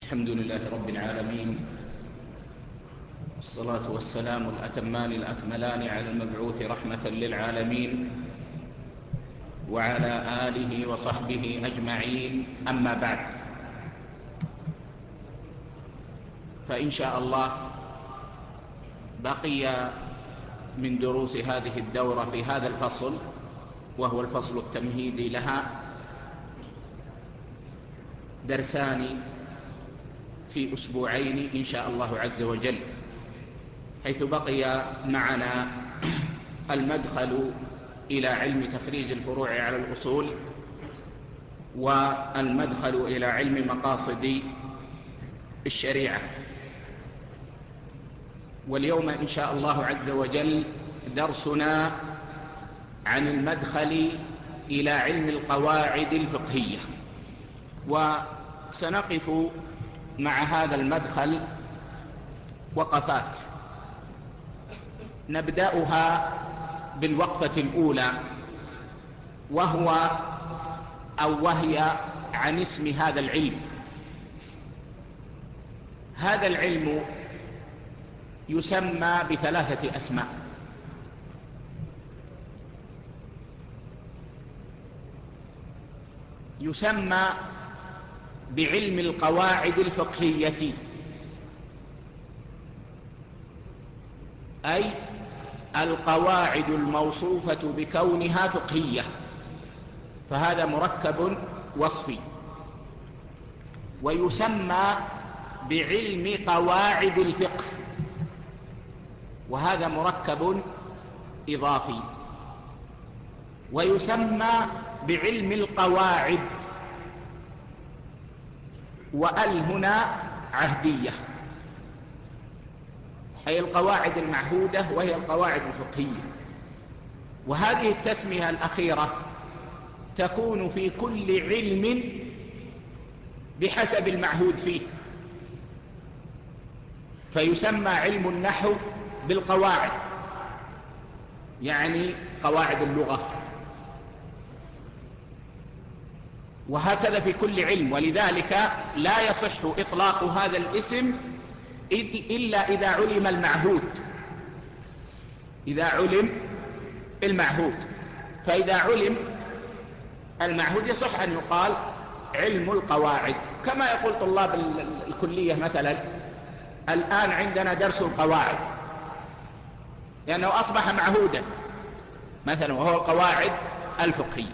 الحمد لله رب العالمين، والصلاة والسلام الأتمان الأكملان على المبعوث رحمة للعالمين وعلى آله وصحبه أجمعين. أما بعد، فإن شاء الله بقي من دروس هذه الدورة في هذا الفصل، وهو الفصل التمهيدي لها، درسان في أسبوعين إن شاء الله عز وجل، حيث بقي معنا المدخل إلى علم تخريج الفروع على الأصول، والمدخل إلى علم مقاصد الشريعة. واليوم إن شاء الله عز وجل درسنا عن المدخل إلى علم القواعد الفقهية، وسنقف مع هذا المدخل وقفات نبدأها بالوقفة الأولى، وهي عن اسم هذا العلم. هذا العلم يسمى بثلاثة أسماء: يسمى بعلم القواعد الفقهية، أي القواعد الموصوفة بكونها فقهية، فهذا مركب وصفي. ويسمى بعلم قواعد الفقه، وهذا مركب إضافي. ويسمى بعلم القواعد، وأل هنا عهدية، أي القواعد المعهودة وهي القواعد الفقهية. وهذه التسمية الأخيرة تكون في كل علم بحسب المعهود فيه، فيسمى علم النحو بالقواعد، يعني قواعد اللغة، وهكذا في كل علم. ولذلك لا يصح إطلاق هذا الاسم إلا إذا علم المعهود، إذا علم المعهود. فإذا علم المعهود يصح أن يقال علم القواعد، كما يقول طلاب الكلية مثلا: الآن عندنا درس القواعد، لأنه أصبح معهودا مثلا، وهو القواعد الفقهية.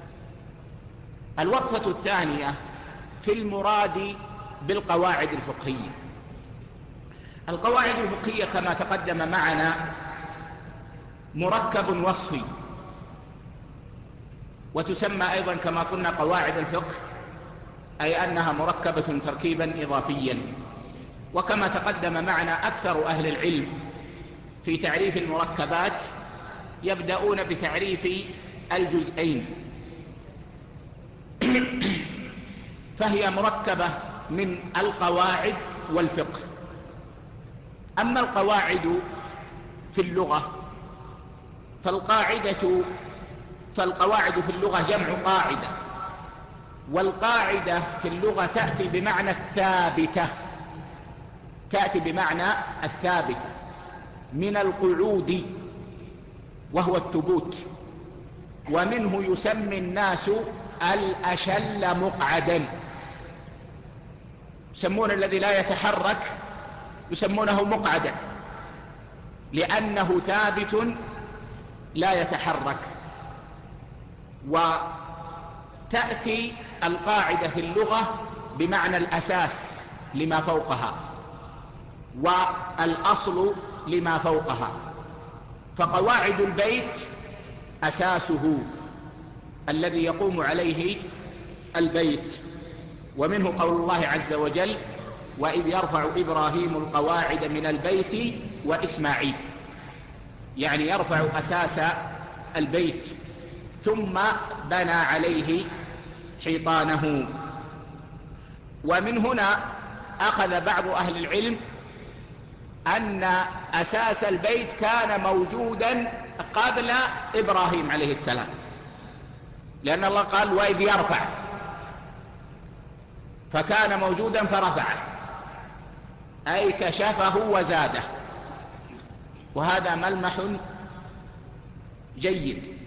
الوقفة الثانية في المراد بالقواعد الفقهية. القواعد الفقهية كما تقدم معنا مركب وصفي، وتسمى أيضا كما قلنا قواعد الفقه، أي أنها مركبة تركيبا إضافيا. وكما تقدم معنا أكثر أهل العلم في تعريف المركبات يبدأون بتعريف الجزئين، فهي مركبة من القواعد والفقه. أما القواعد في اللغة فالقواعد في اللغة جمع قاعدة، والقاعدة في اللغة تأتي بمعنى الثابتة، تأتي بمعنى الثابتة من القعود، وهو الثبوت. ومنه يسمي الناس الأشل مقعدا، يسمون الذي لا يتحرك يسمونه مقعدا، لأنه ثابت لا يتحرك. وتأتي القاعدة في اللغة بمعنى الأساس لما فوقها، والأصل لما فوقها. فقواعد البيت أساسه الذي يقوم عليه البيت. ومنه قول الله عز وجل: وإذ يرفع إبراهيم القواعد من البيت وإسماعيل، يعني يرفع أساس البيت ثم بنى عليه حيطانه. ومن هنا أخذ بعض أهل العلم أن أساس البيت كان موجودا قبل إبراهيم عليه السلام، لأن الله قال: وإذ يرفع، فكان موجودا فرفعه. أي كشفه وزاده، وهذا ملمح جيد.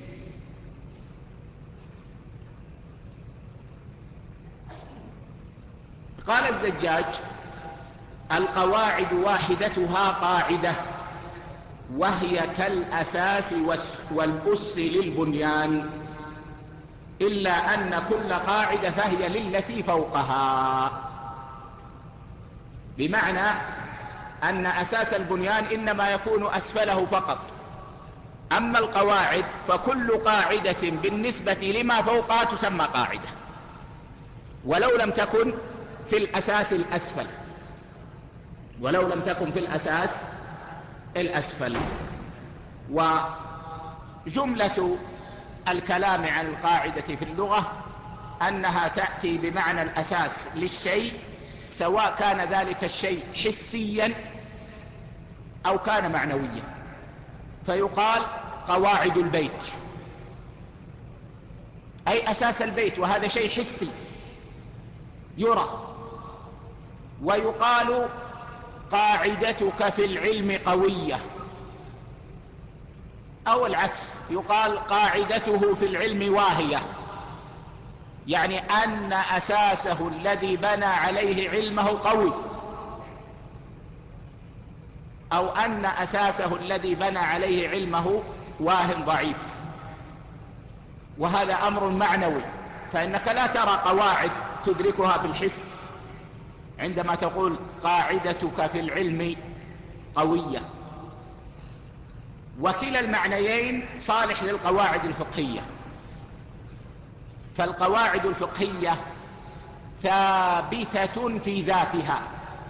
قال الزجاج: القواعد واحدتها قاعدة، وهي كالأساس والأس للبنيان، إلا أن كل قاعدة فهي للتي فوقها. بمعنى أن أساس البنيان إنما يكون أسفله فقط، أما القواعد فكل قاعدة بالنسبة لما فوقها تسمى قاعدة، ولو لم تكن في الأساس الأسفل، ولو لم تكن في الأساس الأسفل. وجملة الكلام عن القاعدة في اللغة أنها تأتي بمعنى الأساس للشيء، سواء كان ذلك الشيء حسيا أو كان معنويا. فيقال قواعد البيت أي أساس البيت، وهذا شيء حسي يرى. ويقال قاعدتك في العلم قوية، أو العكس، يقال قاعدته في العلم واهية، يعني أن أساسه الذي بنى عليه علمه قوي، أو أن أساسه الذي بنى عليه علمه واهن ضعيف. وهذا أمر معنوي، فإنك لا ترى قواعد تدركها بالحس عندما تقول قاعدتك في العلم قوية. وكلا المعنيين صالح للقواعد الفقهية، فالقواعد الفقهية ثابتة في ذاتها،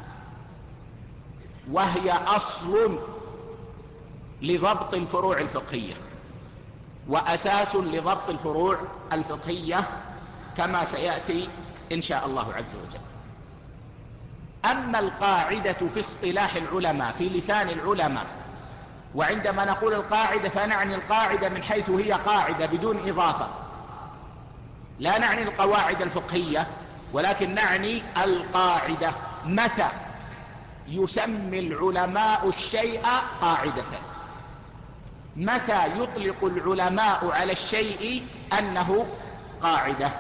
وهي أصل لضبط الفروع الفقهية وأساس لضبط الفروع الفقهية، كما سيأتي إن شاء الله عز وجل. أما القاعدة في اصطلاح العلماء، في لسان العلماء، وعندما نقول القاعدة فنعني القاعدة من حيث هي قاعدة بدون إضافة، لا نعني القواعد الفقهية، ولكن نعني القاعدة. متى يسمي العلماء الشيء قاعدة؟ متى يطلق العلماء على الشيء أنه قاعدة؟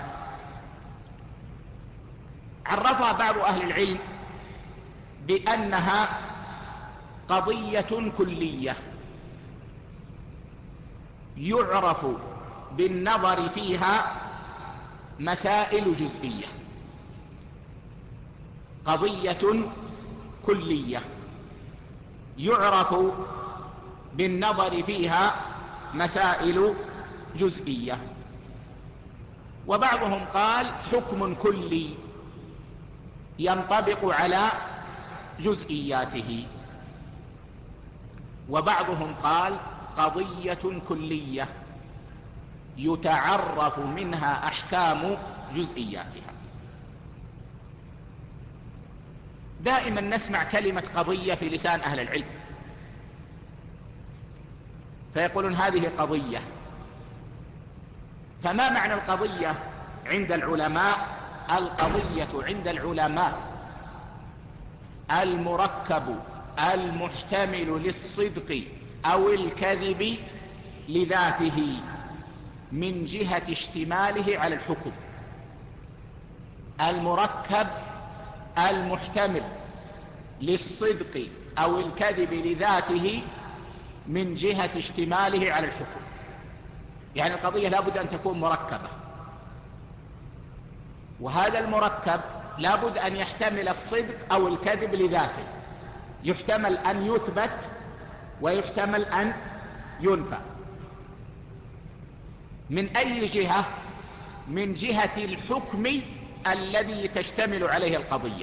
عرفها بعض أهل العلم بأنها قضية كلية يعرف بالنظر فيها مسائل جزئية. قضية كلية يعرف بالنظر فيها مسائل جزئية. وبعضهم قال حكم كلي ينطبق على جزئياته، وبعضهم قال قضية كلية يتعرف منها أحكام جزئياتها. دائما نسمع كلمة قضية في لسان أهل العلم، فيقولون هذه قضية. فما معنى القضية عند العلماء؟ القضية عند العلماء المركب المحتمل للصدق أو الكذب لذاته من جهة اشتماله على الحكم. المركب المحتمل للصدق أو الكذب لذاته من جهة اشتماله على الحكم، يعني القضية لابد أن تكون مركبة، وهذا المركب لابد أن يحتمل الصدق أو الكذب لذاته، يحتمل أن يثبت ويحتمل أن ينفى. من أي جهة؟ من جهة الحكم الذي تشتمل عليه القضية.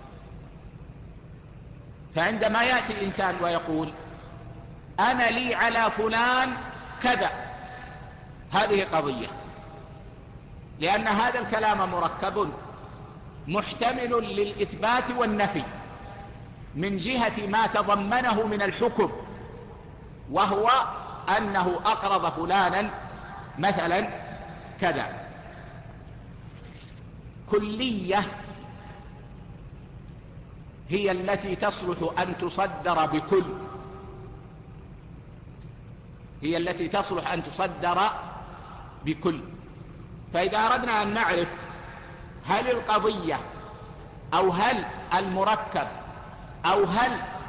فعندما يأتي إنسان ويقول أنا لي على فلان كذا، هذه قضية، لأن هذا الكلام مركب محتمل للإثبات والنفي من جهة ما تضمنه من الحكم، وهو أنه أقرض فلانا مثلا كذا. كلية هي التي تصلح أن تصدر بكل، هي التي تصلح أن تصدر بكل. فإذا أردنا أن نعرف هل القضية أو هل المركب أو هل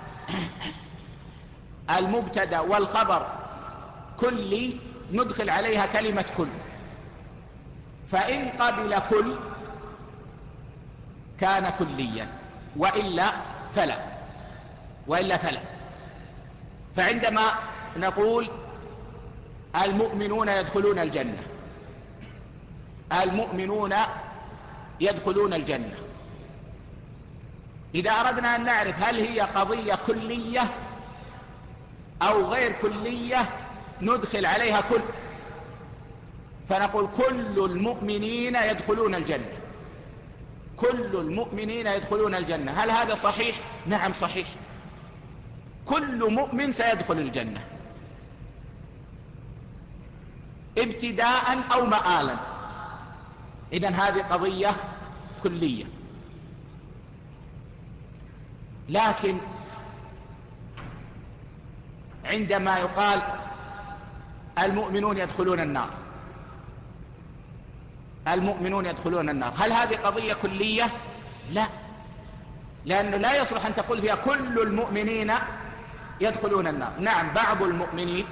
المبتدأ والخبر كلي، ندخل عليها كلمة كل. فإن قبل كل كان كليا، وإلا فلا. فعندما نقول المؤمنون يدخلون الجنة، المؤمنون يدخلون الجنة، إذا أردنا أن نعرف هل هي قضية كلية أو غير كلية ندخل عليها كل، فنقول كل المؤمنين يدخلون الجنة، كل المؤمنين يدخلون الجنة. هل هذا صحيح؟ نعم صحيح، كل مؤمن سيدخل الجنة ابتداء أو مآلا. إذن هذه قضية كلية. لكن عندما يقال المؤمنون يدخلون النار، المؤمنون يدخلون النار، هل هذه قضية كلية؟ لا، لأنه لا يصلح أن تقول فيها كل المؤمنين يدخلون النار. نعم، بعض المؤمنين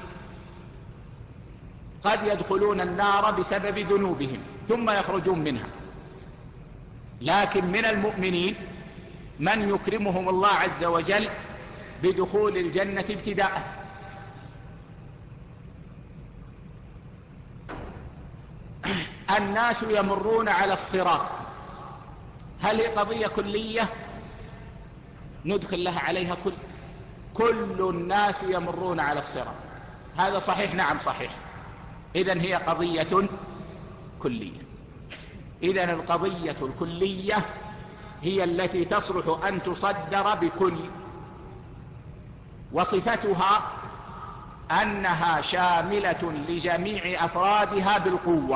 قد يدخلون النار بسبب ذنوبهم ثم يخرجون منها، لكن من المؤمنين من يكرمهم الله عز وجل بدخول الجنة ابتداء. الناس يمرون على الصراط، هل هي قضية كلية؟ ندخل لها عليها كل الناس يمرون على الصراط، هذا صحيح؟ نعم صحيح. إذن هي قضية كلية. إذن القضية الكلية هي التي تصلح أن تصدر بكل، وصفتها أنها شاملة لجميع أفرادها بالقوة،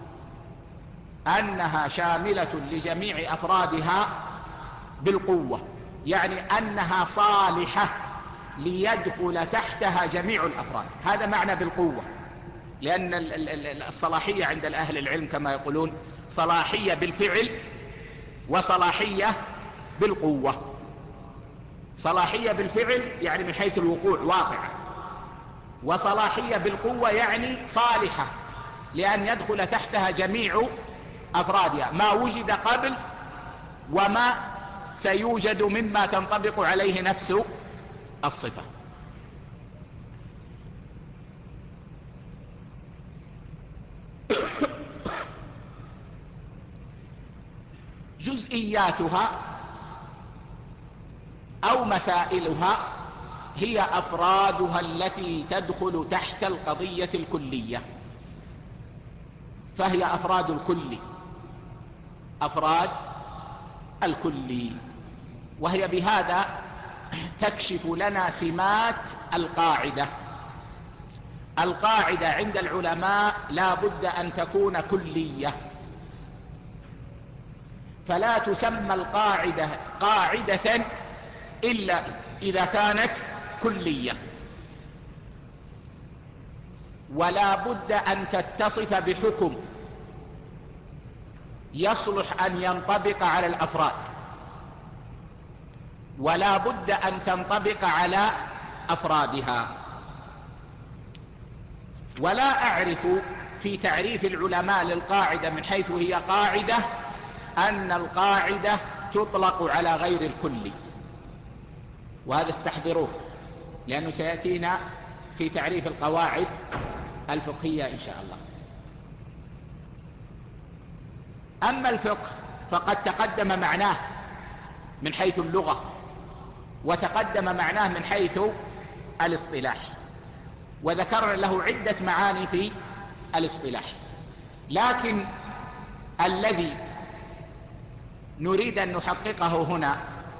أنها شاملة لجميع أفرادها بالقوة، يعني أنها صالحة ليدخل تحتها جميع الأفراد. هذا معنى بالقوة، لأن الصلاحية عند أهل العلم كما يقولون صلاحية بالفعل وصلاحية بالقوة. صلاحية بالفعل يعني من حيث الوقوع واقعة، وصلاحية بالقوة يعني صالحة لأن يدخل تحتها جميع أفرادها، ما وجد قبل وما سيوجد مما تنطبق عليه نفس الصفة. جزئياتها أو مسائلها هي أفرادها التي تدخل تحت القضية الكلية، فهي أفراد الكل، أفراد الكل، وهي بهذا تكشف لنا سمات القاعدة. القاعدة عند العلماء لا بد أن تكون كلية، فلا تسمى القاعدة قاعدة إلا إذا كانت كلية، ولا بد أن تتصف بحكم يصلح أن ينطبق على الأفراد، ولا بد أن تنطبق على أفرادها. ولا أعرف في تعريف العلماء للقاعدة من حيث هي قاعدة أن القاعدة تطلق على غير الكل، وهذا استحضروه لأنه سيأتينا في تعريف القواعد الفقهية إن شاء الله. أما الفقه فقد تقدم معناه من حيث اللغة، وتقدم معناه من حيث الاصطلاح، وذكرنا له عدة معاني في الاصطلاح. لكن الذي نريد أن نحققه هنا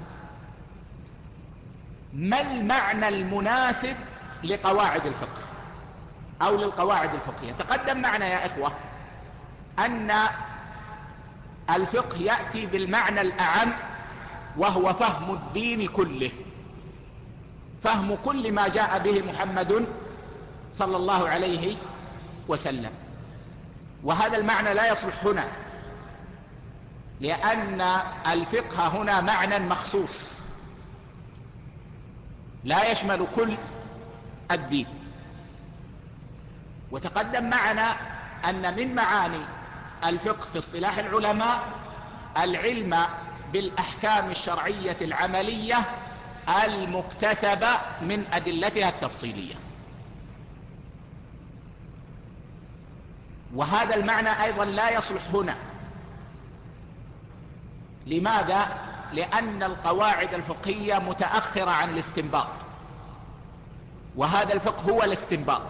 ما المعنى المناسب لقواعد الفقه أو للقواعد الفقهية. تقدم معنا يا إخوة أن الفقه يأتي بالمعنى الأعم وهو فهم الدين كله، فهم كل ما جاء به محمد صلى الله عليه وسلم. وهذا المعنى لا يصلح هنا، لأن الفقه هنا معنى مخصوص لا يشمل كل الدين. وتقدم معنا أن من معاني الفقه في اصطلاح العلماء العلم بالأحكام الشرعية العملية المكتسبة من أدلتها التفصيلية. وهذا المعنى أيضا لا يصلح هنا. لماذا؟ لأن القواعد الفقهية متأخرة عن الاستنباط، وهذا الفقه هو الاستنباط.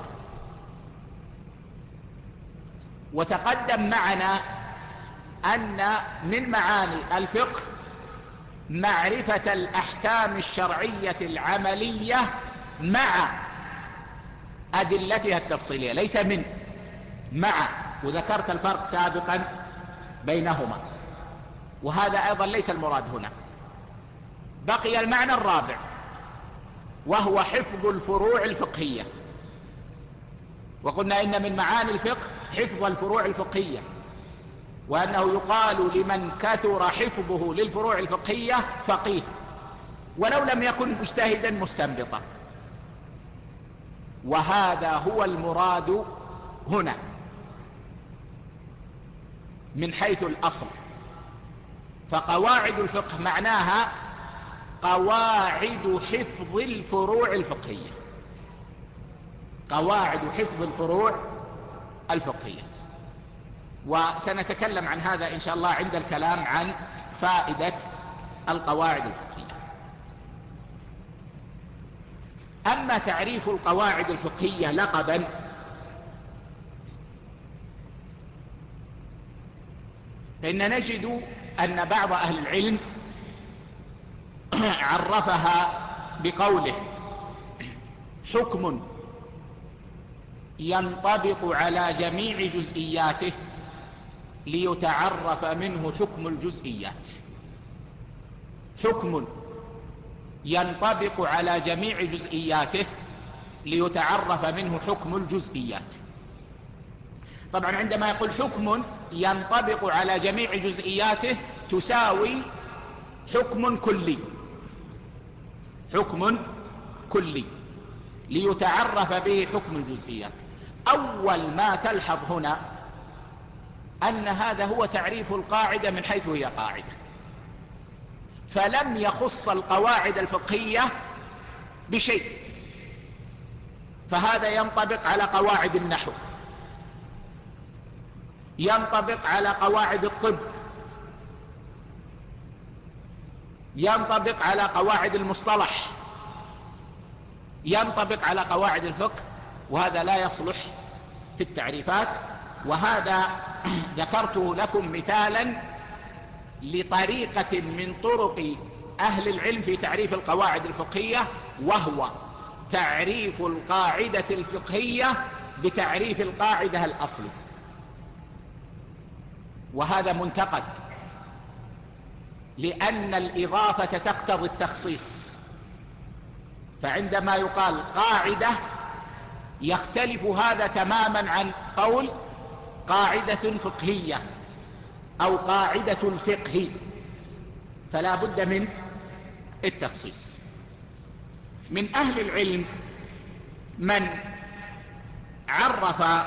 وتقدم معنا أن من معاني الفقه معرفة الأحكام الشرعية العملية مع أدلتها التفصيلية، ليس من، مع. وذكرت الفرق سابقا بينهما، وهذا أيضا ليس المراد هنا. بقي المعنى الرابع، وهو حفظ الفروع الفقهية. وقلنا إن من معاني الفقه حفظ الفروع الفقهية، وأنه يقال لمن كثر حفظه للفروع الفقهية فقيه، ولو لم يكن مجتهدا مستنبطا. وهذا هو المراد هنا من حيث الأصل. فقواعد الفقه معناها قواعد حفظ الفروع الفقهية، قواعد حفظ الفروع الفقهية. وسنتكلم عن هذا إن شاء الله عند الكلام عن فائدة القواعد الفقهية. أما تعريف القواعد الفقهية لقبا، فإن نجد أن بعض أهل العلم عرفها بقوله حكم ينطبق على جميع جزئياته ليتعرف منه حكم الجزئيات. حكم ينطبق على جميع جزئياته ليتعرف منه حكم الجزئيات. طبعا عندما يقول حكم ينطبق على جميع جزئياته تساوي حكم كلي، حكم كلي ليتعرف به حكم الجزئيات. أول ما تلحظ هنا أن هذا هو تعريف القاعدة من حيث هي قاعدة، فلم يخص القواعد الفقهية بشيء. فهذا ينطبق على قواعد النحو، ينطبق على قواعد الطب، ينطبق على قواعد المصطلح، ينطبق على قواعد الفقه. وهذا لا يصلح في التعريفات. وهذا ذكرته لكم مثالا لطريقة من طرق أهل العلم في تعريف القواعد الفقهية، وهو تعريف القاعدة الفقهية بتعريف القاعدة الأصلي. وهذا منتقد، لأن الإضافة تقتضي التخصيص. فعندما يقال قاعدة يختلف هذا تماما عن قول قاعدة فقهية أو قاعدة الفقه، فلا بد من التخصيص. من أهل العلم من عرف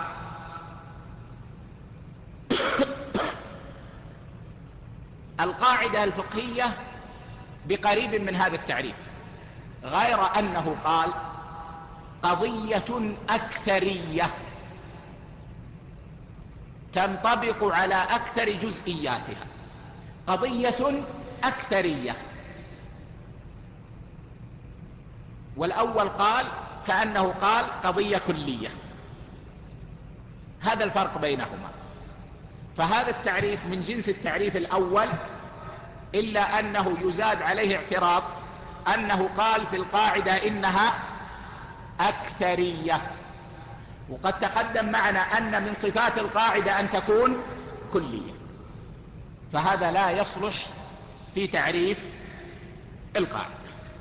القاعدة الفقهية بقريب من هذا التعريف، غير أنه قال قضية أكثرية تنطبق على أكثر جزئياتها، قضية أكثرية. والأول قال كأنه قال قضية كلية. هذا الفرق بينهما. فهذا التعريف من جنس التعريف الأول، إلا أنه يزاد عليه اعتراض أنه قال في القاعدة إنها أكثرية. وقد تقدم معنا أن من صفات القاعدة أن تكون كلية، فهذا لا يصلح في تعريف القاعدة.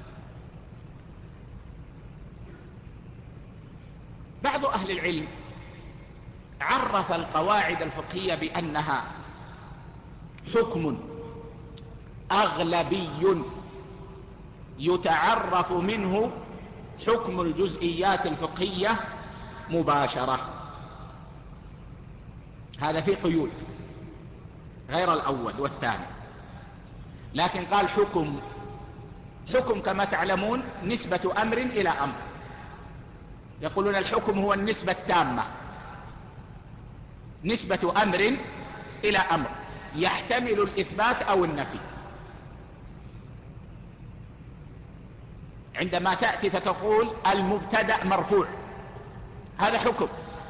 بعض أهل العلم عرف القواعد الفقهية بأنها حكم أغلبي يتعرف منه حكم الجزئيات الفقهية مباشرة. هذا فيه قيود غير الأول والثاني، لكن قال حكم كما تعلمون نسبة أمر إلى أمر، يقولون الحكم هو النسبة التامة، نسبة أمر إلى أمر يحتمل الإثبات أو النفي. عندما تأتي فتقول المبتدأ مرفوع، هذا حكم،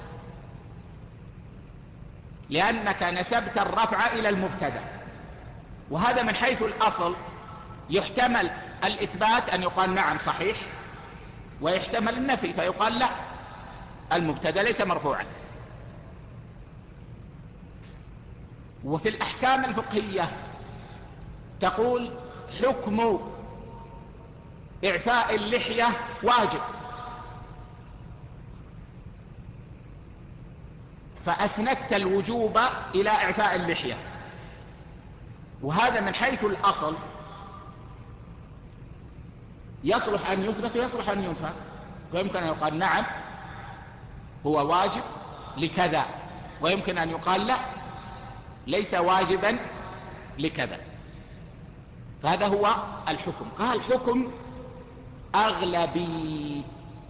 لأنك نسبت الرفع إلى المبتدأ، وهذا من حيث الأصل يحتمل الإثبات أن يقال نعم صحيح، ويحتمل النفي فيقال لا المبتدأ ليس مرفوعا. وفي الأحكام الفقهية تقول حكم إعفاء اللحية واجب، فأسندت الوجوب إلى إعفاء اللحية، وهذا من حيث الأصل يصلح أن يثبت ويصلح أن ينفى، ويمكن أن يقال نعم هو واجب لكذا، ويمكن أن يقال لا ليس واجبا لكذا. فهذا هو الحكم. قال حكم أغلبي.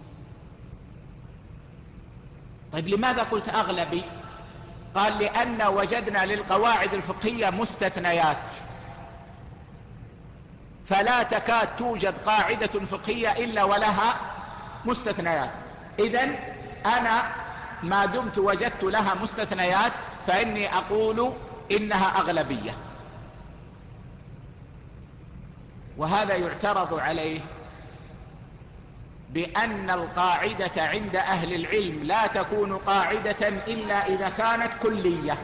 طيب لماذا قلت أغلبي؟ قال لأن وجدنا للقواعد الفقهية مستثنيات، فلا تكاد توجد قاعدة فقهية إلا ولها مستثنيات. إذن أنا ما دمت وجدت لها مستثنيات فإني أقول إنها أغلبية. وهذا يعترض عليه بأن القاعدة عند أهل العلم لا تكون قاعدة إلا إذا كانت كلية،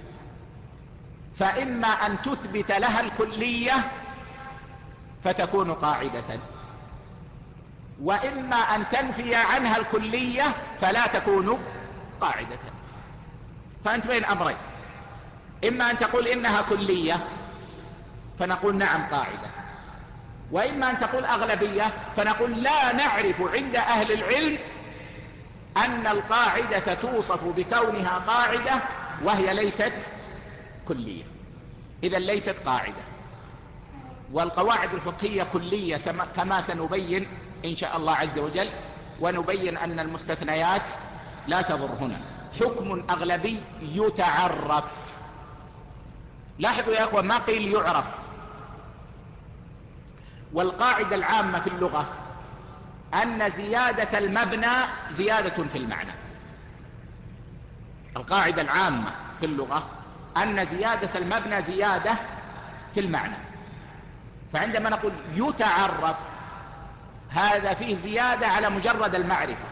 فإما أن تثبت لها الكلية فتكون قاعدة، وإما أن تنفي عنها الكلية فلا تكون قاعدة. فأنت بين أمرين، إما أن تقول إنها كلية فنقول نعم قاعدة، وإما أن تقول أغلبية فنقول لا نعرف عند أهل العلم أن القاعدة توصف بكونها قاعدة وهي ليست كلية، إذا ليست قاعدة. والقواعد الفقهية كلية كما سنبين إن شاء الله عز وجل، ونبين أن المستثنيات لا تضر هنا. حكم أغلبي يتعرف. لاحظوا يا أخوة ما قيل يعرف. والقاعدة العامة في اللغة أن زيادة المبنى زيادة في المعنى. القاعدة العامة في اللغة أن زيادة المبنى زيادة في المعنى. فعندما نقول يتعرف هذا فيه زيادة على مجرد المعرفة،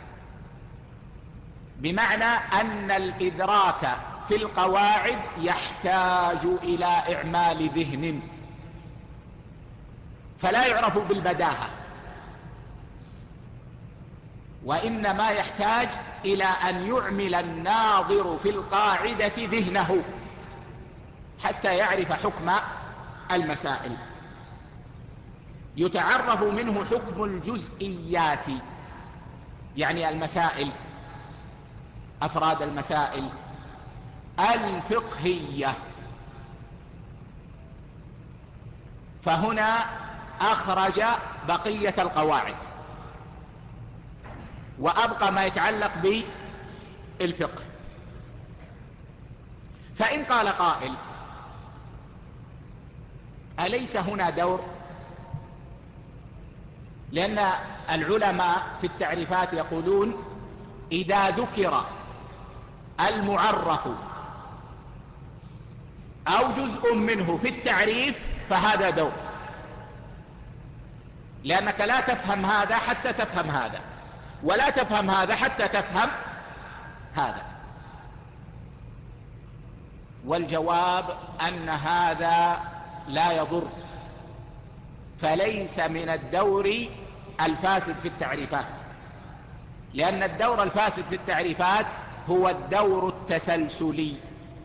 بمعنى أن الإدراك في القواعد يحتاج إلى إعمال ذهن، فلا يعرف بالبداهة، وإنما يحتاج إلى أن يعمل الناظر في القاعدة ذهنه حتى يعرف حكم المسائل. يتعرف منه حكم الجزئيات، يعني المسائل، أفراد المسائل الفقهية. فهنا أخرج بقية القواعد وأبقى ما يتعلق بالفقه. فإن قال قائل أليس هنا دور؟ لأن العلماء في التعريفات يقولون إذا ذكر المعرف أو جزء منه في التعريف فهذا دور، لأنك لا تفهم هذا حتى تفهم هذا، ولا تفهم هذا حتى تفهم هذا. والجواب أن هذا لا يضر، فليس من الدور الفاسد في التعريفات، لأن الدور الفاسد في التعريفات هو الدور التسلسلي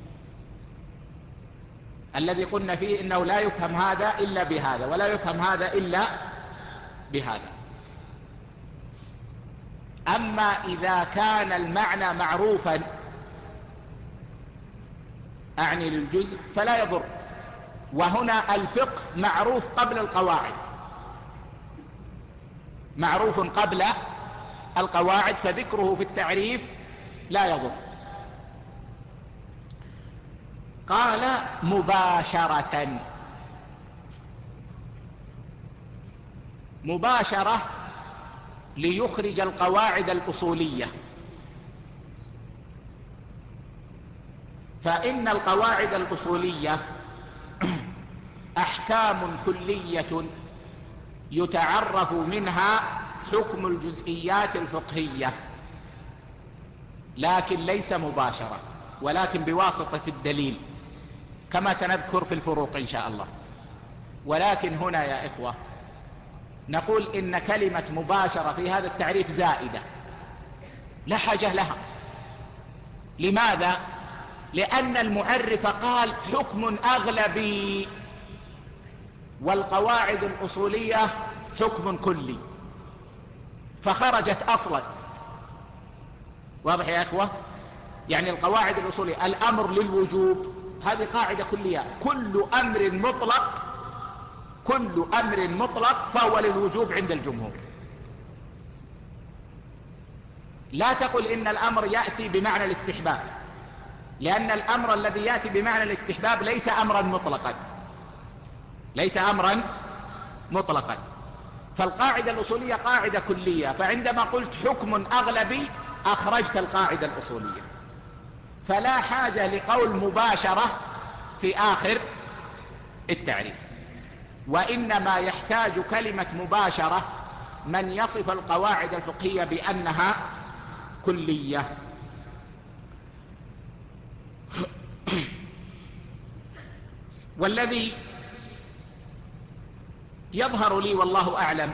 الذي قلنا فيه إنه لا يفهم هذا إلا بهذا ولا يفهم هذا إلا بهذا. أما إذا كان المعنى معروفا أعني للجزء فلا يضر، وهنا الفقه معروف قبل القواعد، معروف قبل القواعد، فذكره في التعريف لا يضر. قال مباشرة. مباشرة ليخرج القواعد الأصولية، فإن القواعد الأصولية أحكام كلية يتعرف منها حكم الجزئيات الفقهية، لكن ليس مباشرة، ولكن بواسطة الدليل كما سنذكر في الفروق إن شاء الله. ولكن هنا يا إخوة نقول إن كلمة مباشرة في هذا التعريف زائدة لا حاجة لها. لماذا؟ لأن المعرف قال حكم أغلبي، والقواعد الأصولية حكم كلي، فخرجت أصلا. واضح يا إخوة؟ يعني القواعد الأصولية الأمر للوجوب هذه قاعدة كلية، كل أمر مطلق فهو للوجوب عند الجمهور. لا تقل إن الأمر يأتي بمعنى الاستحباب، لأن الأمر الذي يأتي بمعنى الاستحباب ليس أمرا مطلقا. فالقاعدة الأصولية قاعدة كلية، فعندما قلت حكم أغلبي أخرجت القاعدة الأصولية، فلا حاجة لقول مباشرة في آخر التعريف. وإنما يحتاج كلمة مباشرة من يصف القواعد الفقهية بأنها كلية. والذي يظهر لي والله أعلم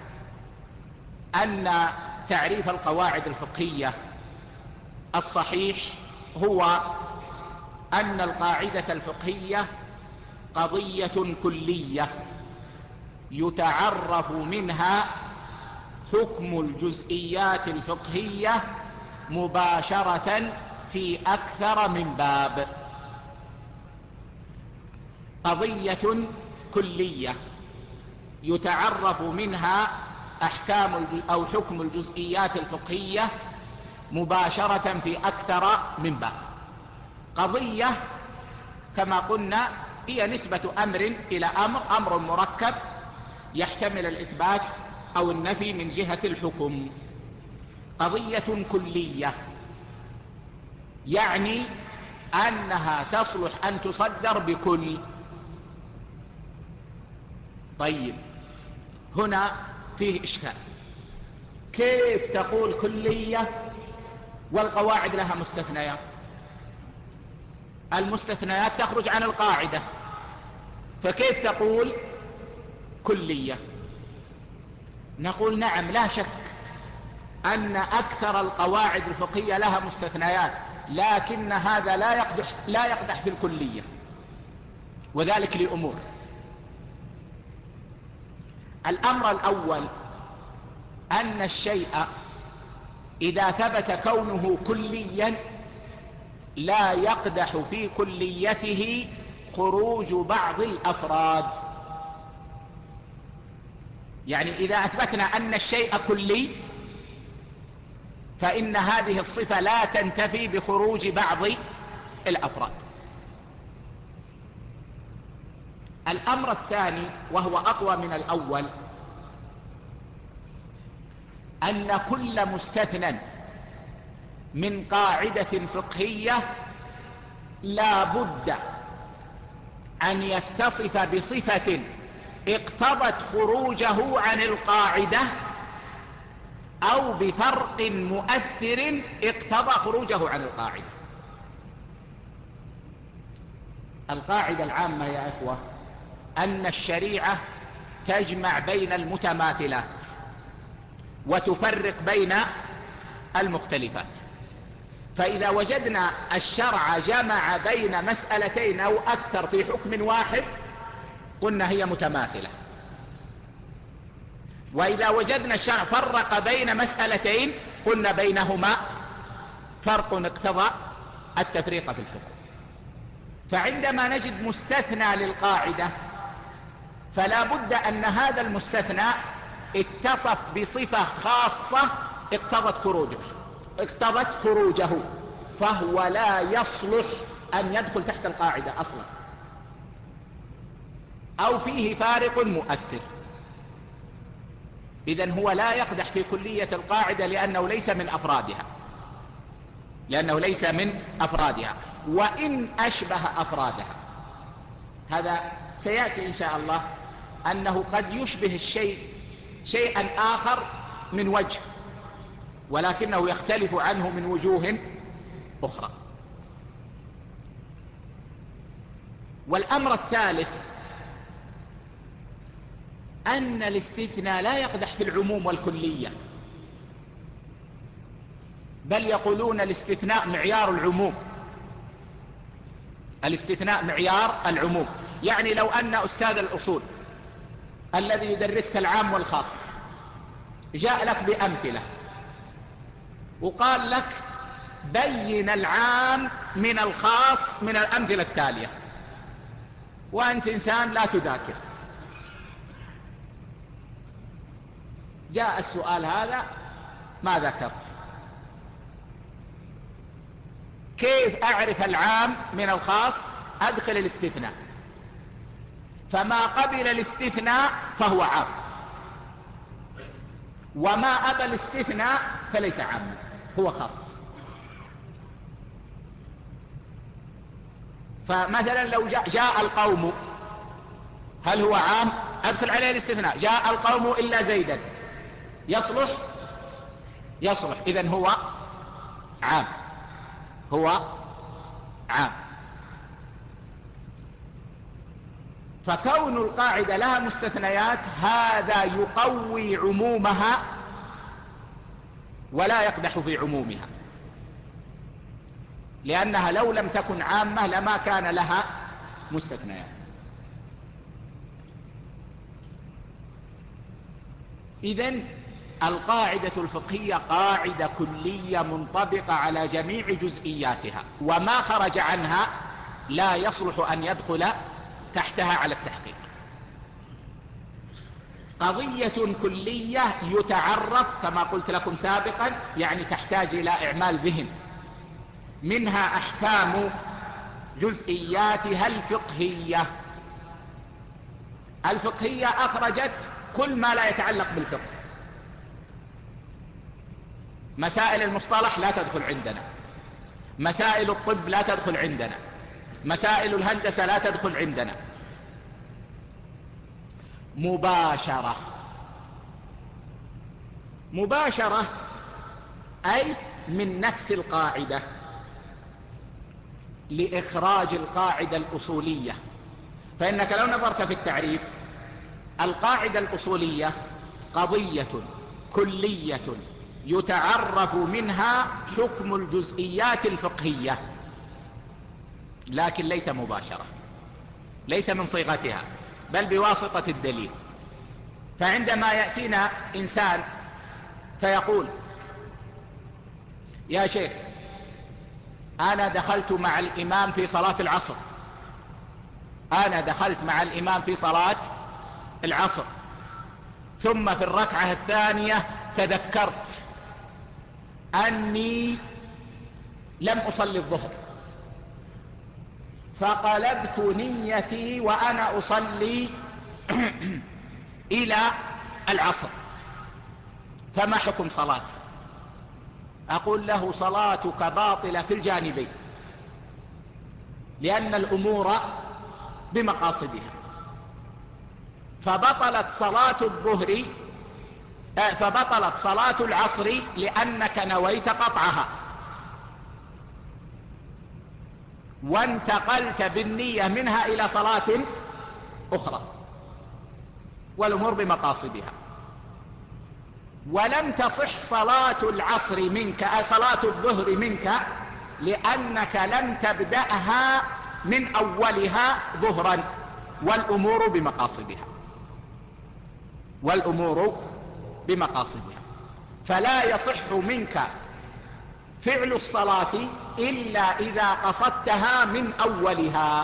أن تعريف القواعد الفقهية الصحيح هو أن القاعدة الفقهية قضية كلية يتعرف منها حكم الجزئيات الفقهية مباشرة في أكثر من باب. قضية كلية يتعرف منها أو حكم الجزئيات الفقهية مباشرة في أكثر من باب. قضية كما قلنا هي نسبة أمر إلى أمر مركب يحتمل الإثبات أو النفي من جهة الحكم. قضية كلية يعني أنها تصلح أن تصدر بكل. طيب هنا فيه إشكال، كيف تقول كلية والقواعد لها مستثنيات؟ المستثنيات تخرج عن القاعدة، فكيف تقول كلية؟ نقول نعم لا شك أن أكثر القواعد الفقهية لها مستثنيات، لكن هذا لا يقدح في الكلية، وذلك لأمور. الأمر الأول أن الشيء إذا ثبت كونه كليا لا يقدح في كليته خروج بعض الأفراد. يعني إذا أثبتنا أن الشيء كلي فإن هذه الصفة لا تنتفي بخروج بعض الأفراد. الأمر الثاني وهو أقوى من الأول أن كل مستثنى من قاعدة فقهية لا بد أن يتصف بصفة اقتضت خروجه عن القاعدة أو بفرق مؤثر اقتضى خروجه عن القاعدة. القاعدة العامة يا إخوة أن الشريعة تجمع بين المتماثلات وتفرق بين المختلفات. فإذا وجدنا الشرع جمع بين مسألتين أو أكثر في حكم واحد قلنا هي متماثلة، وإذا وجدنا الشرع فرق بين مسألتين قلنا بينهما فرق اقتضى التفريق في الحكم. فعندما نجد مستثنى للقاعدة فلا بد أن هذا المستثنى اتصف بصفة خاصة اقتضت خروجه، فهو لا يصلح أن يدخل تحت القاعدة أصلا، أو فيه فارق مؤثر. إذن هو لا يقدح في كلية القاعدة لأنه ليس من أفرادها، وإن أشبه أفرادها. هذا سيأتي إن شاء الله أنه قد يشبه الشيء شيئا آخر من وجه، ولكنه يختلف عنه من وجوه أخرى. والأمر الثالث أن الاستثناء لا يقدح في العموم والكلية، بل يقولون الاستثناء معيار العموم. يعني لو أن أستاذ الأصول الذي يدرسك العام والخاص جاء لك بأمثلة وقال لك بين العام من الخاص من الأمثلة التالية، وأنت إنسان لا تذاكر، جاء السؤال هذا ما ذكرت، كيف أعرف العام من الخاص؟ أدخل الاستثناء، فما قبل الاستثناء فهو عام، وما أبى الاستثناء فليس عاما، هو خاص. فمثلا لو جاء القوم، هل هو عام؟ أدخل عليه الاستثناء. جاء القوم إلا زيدا، يصلح؟ إذن هو عام. فكون القاعدة لها مستثنيات هذا يقوي عمومها ولا يقدح في عمومها، لأنها لو لم تكن عامة لما كان لها مستثنيات. إذن القاعدة الفقهية قاعدة كلية منطبقة على جميع جزئياتها، وما خرج عنها لا يصلح أن يدخل تحتها على التحقيق. قضية كلية يتعرف كما قلت لكم سابقا، يعني تحتاج إلى إعمال ذهن، منها أحكام جزئياتها الفقهية أخرجت كل ما لا يتعلق بالفقه. مسائل المصطلح لا تدخل عندنا، مسائل الطب لا تدخل عندنا، مسائل الهندسة لا تدخل عندنا. مباشرة أي من نفس القاعدة لإخراج القاعدة الأصولية. فإنك لو نظرت في التعريف، القاعدة الأصولية قضية كلية يتعرف منها حكم الجزئيات الفقهية، لكن ليس مباشرة، ليس من صيغتها، بل بواسطة الدليل. فعندما يأتينا إنسان فيقول يا شيخ أنا دخلت مع الإمام في صلاة العصر، ثم في الركعة الثانية تذكرت أني لم أصلي الظهر، فقلبت نيتي وأنا أصلي إلى العصر، فما حكم صلاتي؟ أقول له صلاتك باطلة في الجانبين، لأن الأمور بمقاصدها. فبطلت صلاة العصر لأنك نويت قطعها، وانتقلت بالنية منها إلى صلاة أخرى. والأمور بمقاصدها. ولم تصح صلاة العصر منك، صلاة الظهر منك، لأنك لم تبدأها من أولها ظهرا، والأمور بمقاصدها، والأمور بمقاصدها. فلا يصح منك فعل الصلاة إلا إذا قصدتها من أولها.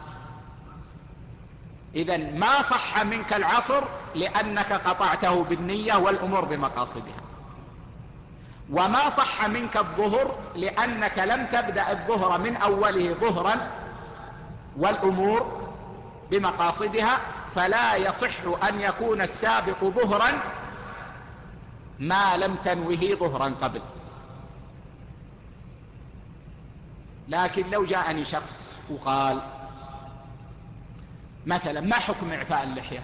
إذن ما صح منك العصر لأنك قطعته بالنية والأمور بمقاصدها، وما صح منك الظهر لأنك لم تبدأ الظهر من أوله ظهرا والأمور بمقاصدها. فلا يصح أن يكون السابق ظهرا ما لم تنوه ظهرا قبل. لكن لو جاءني شخص وقال مثلا ما حكم إعفاء اللحية،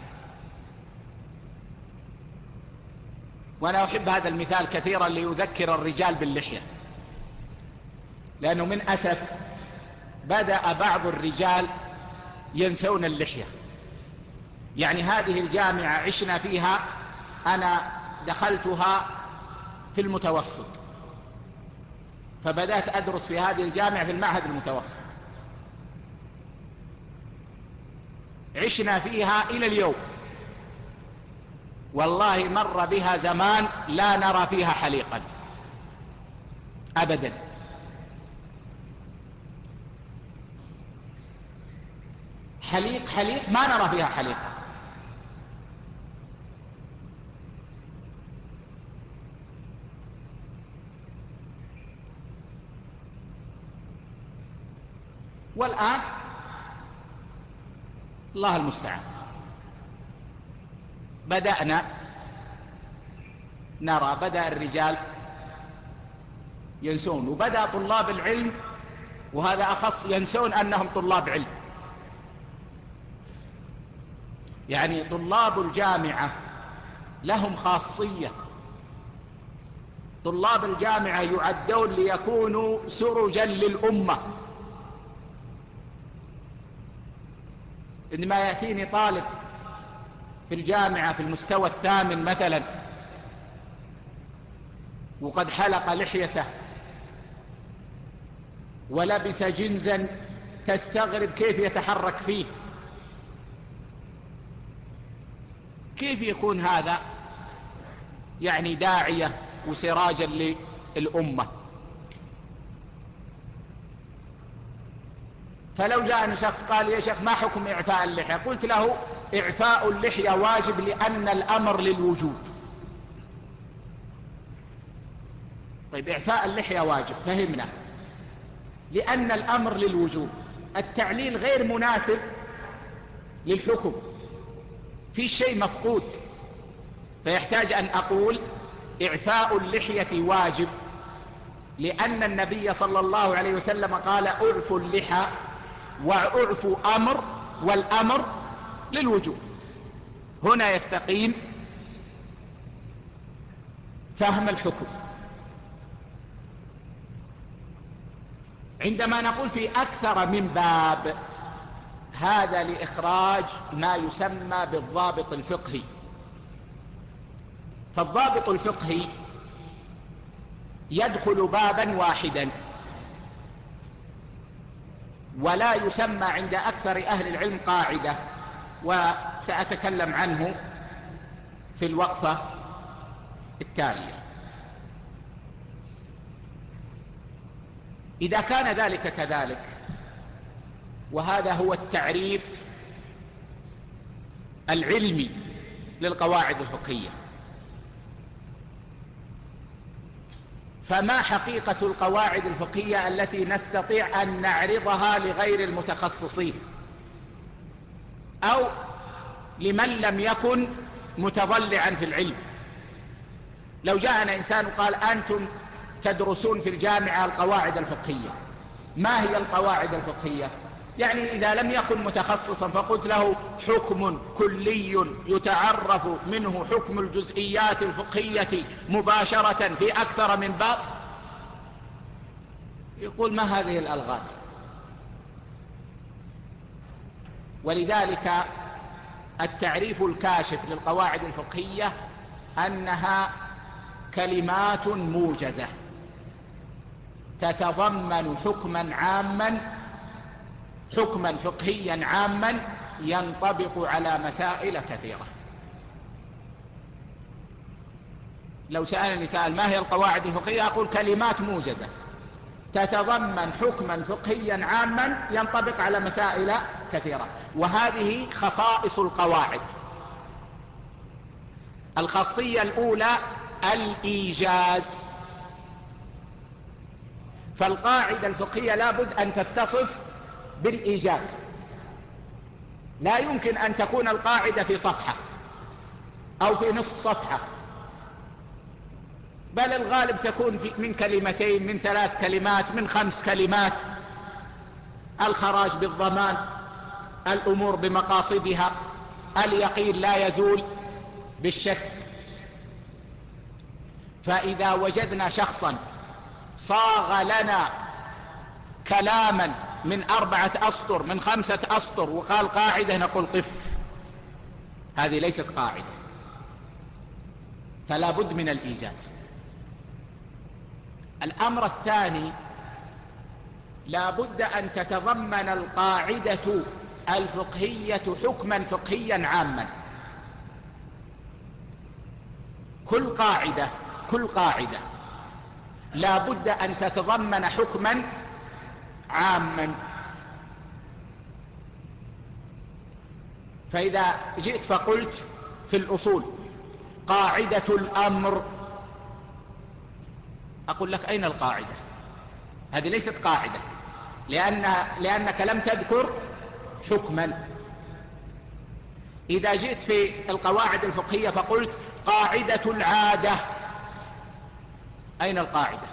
وأنا أحب هذا المثال كثيرا ليذكر الرجال باللحية، لأنه من أسف بدأ بعض الرجال ينسون اللحية. يعني هذه الجامعة عشنا فيها، أنا دخلتها في المتوسط، فبدأت أدرس في هذه الجامعة في المعهد المتوسط، عشنا فيها إلى اليوم، والله مر بها زمان لا نرى فيها حليقا أبدا. حليق ما نرى فيها حليقا. والآن الله المستعان بدأنا نرى، بدأ الرجال ينسون، وبدأ طلاب العلم، وهذا أخص، ينسون أنهم طلاب علم. يعني طلاب الجامعة لهم خاصية، طلاب الجامعة يعدون ليكونوا سرجا للأمة. عندما يأتيني طالب في الجامعة في المستوى الثامن مثلا وقد حلق لحيته ولبس جنزا تستغرب كيف يتحرك فيه، كيف يكون هذا يعني داعية وسراجا للأمة؟ فلو جاءني شخص قال يا شيخ ما حكم إعفاء اللحية، قلت له إعفاء اللحية واجب لأن الأمر للوجوب. طيب إعفاء اللحية واجب، فهمنا، لأن الأمر للوجوب، التعليل غير مناسب للحكم، في شيء مفقود، فيحتاج أن أقول إعفاء اللحية واجب لأن النبي صلى الله عليه وسلم قال أعفوا اللحى، وأعفوا أمر، والأمر للوجوب. هنا يستقيم فهم الحكم. عندما نقول في أكثر من باب، هذا لإخراج ما يسمى بالضابط الفقهي. فالضابط الفقهي يدخل بابا واحدا، ولا يسمى عند أكثر أهل العلم قاعدة، وسأتكلم عنه في الوقفة التالية. إذا كان ذلك كذلك، وهذا هو التعريف العلمي للقواعد الفقهية، فما حقيقة القواعد الفقهية التي نستطيع أن نعرضها لغير المتخصصين أو لمن لم يكن متضلعا في العلم؟ لو جاءنا إنسان وقال أنتم تدرسون في الجامعة القواعد الفقهية، ما هي القواعد الفقهية؟ يعني إذا لم يكن متخصصا فقلت له حكم كلي يتعرف منه حكم الجزئيات الفقهية مباشرة في أكثر من باب، يقول ما هذه الألغاز؟ ولذلك التعريف الكاشف للقواعد الفقهية أنها كلمات موجزة تتضمن حكما فقهيا عاما ينطبق على مسائل كثيرة. لو سألني سائل ما هي القواعد الفقهية، أقول كلمات موجزة تتضمن حكما فقهيا عاما ينطبق على مسائل كثيرة. وهذه خصائص القواعد. الخاصية الأولى الإيجاز. فالقاعدة الفقهية لابد أن تتصف بالإيجاز. لا يمكن أن تكون القاعدة في صفحة أو في نصف صفحة، بل الغالب تكون من كلمتين، من 3 كلمات، من 5 كلمات: الخراج بالضمان، الأمور بمقاصدها، اليقين لا يزول بالشك. فإذا وجدنا شخصا صاغ لنا كلاما من 4 أسطر، من 5 أسطر، وقال قاعدة، نقول قف، هذه ليست قاعدة. فلا بد من الإيجاز. الأمر الثاني: لا بد أن تتضمن القاعدة الفقهية حكما فقهيا عاما. كل قاعدة لا بد أن تتضمن حكما عاما. فإذا جئت فقلت في الأصول قاعدة الأمر، أقول لك أين القاعدة؟ هذه ليست قاعدة، لأنك لم تذكر حكما. إذا جئت في القواعد الفقهية فقلت قاعدة العادة، أين القاعدة؟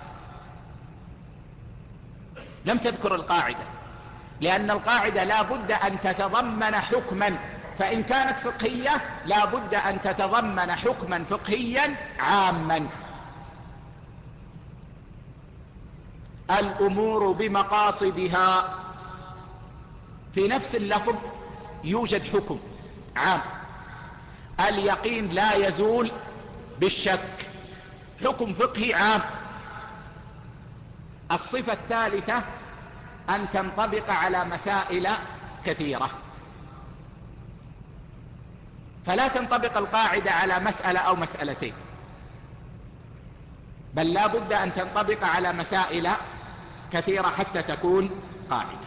لم تذكر القاعدة، لأن القاعدة لا بد أن تتضمن حكما، فإن كانت فقهية لا بد أن تتضمن حكما فقهيا عاما. الأمور بمقاصدها، في نفس اللفظ يوجد حكم عام. اليقين لا يزول بالشك، حكم فقهي عام. الصفة الثالثة أن تنطبق على مسائل كثيرة، فلا تنطبق القاعدة على مسألة أو مسألتين، بل لا بد أن تنطبق على مسائل كثيرة حتى تكون قاعدة.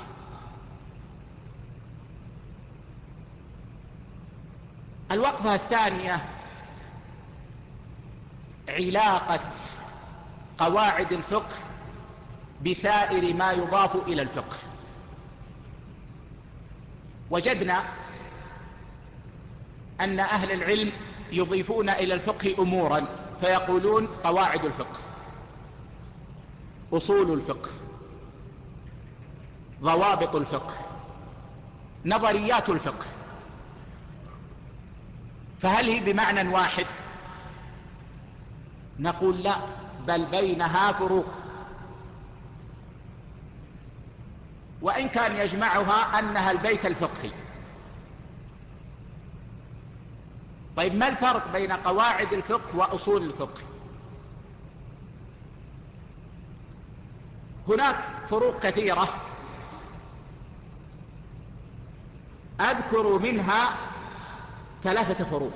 الوقفة الثانية: علاقة قواعد الفقه بسائر ما يضاف إلى الفقه. وجدنا أن أهل العلم يضيفون إلى الفقه أمورا، فيقولون قواعد الفقه، أصول الفقه، ضوابط الفقه، نظريات الفقه. فهل هي بمعنى واحد؟ نقول لا، بل بينها فروق، وإن كان يجمعها أنها البيت الفقهي. طيب ما الفرق بين قواعد الفقه وأصول الفقه؟ هناك فروق كثيرة، أذكر منها 3 فروق.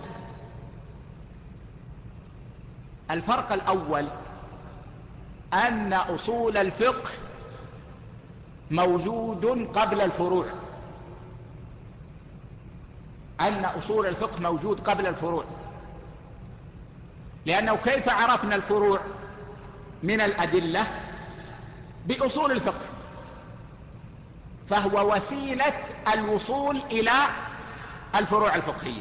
الفرق الأول: أن أصول الفقه موجود قبل الفروع. أن أصول الفقه موجود قبل الفروع، لأنه كيف عرفنا الفروع من الأدلة؟ بأصول الفقه، فهو وسيلة الوصول إلى الفروع الفقهية.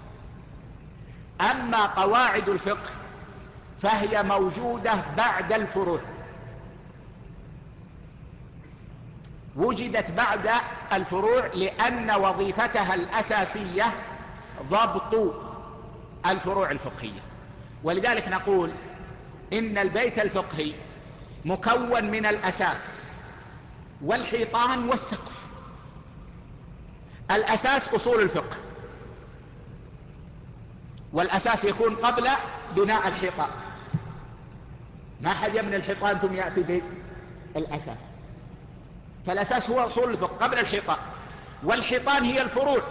أما قواعد الفقه فهي موجودة بعد الفروع، وجدت بعد الفروع لأن وظيفتها الأساسية ضبط الفروع الفقهية. ولذلك نقول إن البيت الفقهي مكون من الأساس والحيطان والسقف. الأساس أصول الفقه، والأساس يكون قبل بناء الحيطان. ما حد يبني الحيطان ثم يأتي بالأساس، فالأساس هو أصول الفقه قبل الحيطان. والحيطان هي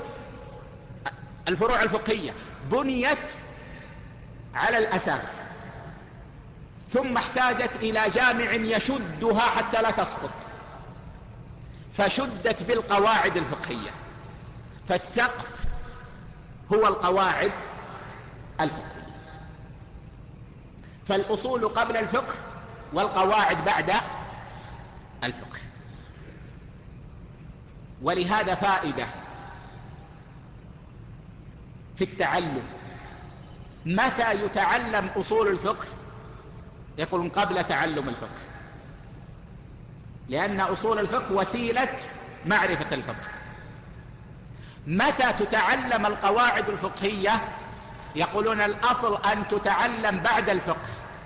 الفروع الفقهية بنيت على الأساس، ثم احتاجت إلى جامع يشدها حتى لا تسقط، فشدت بالقواعد الفقهية. فالسقف هو القواعد الفقهية، فالأصول قبل الفقه والقواعد بعد الفقه. ولهذا فائدة في التعلم، متى يتعلم أصول الفقه؟ يقولون قبل تعلم الفقه، لأن أصول الفقه وسيلة معرفة الفقه. متى تتعلم القواعد الفقهية؟ يقولون الأصل أن تتعلم بعد الفقه.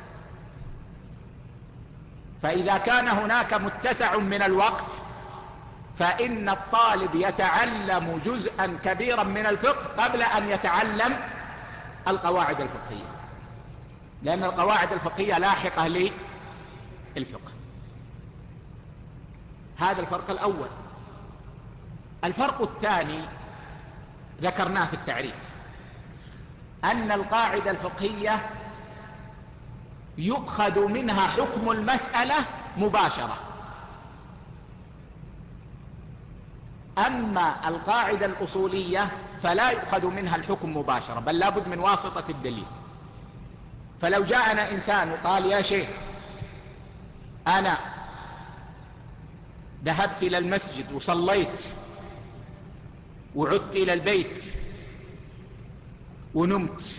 فإذا كان هناك متسع من الوقت فإن الطالب يتعلم جزءا كبيرا من الفقه قبل أن يتعلم القواعد الفقهية، لأن القواعد الفقهية لاحقة للفقه. هذا الفرق الأول. الفرق الثاني ذكرناه في التعريف، أن القاعدة الفقهية يؤخذ منها حكم المسألة مباشرة، أما القاعدة الأصولية فلا يؤخذ منها الحكم مباشرة، بل لابد من واسطة الدليل. فلو جاءنا إنسان وقال يا شيخ أنا ذهبت إلى المسجد وصليت وعدت إلى البيت ونمت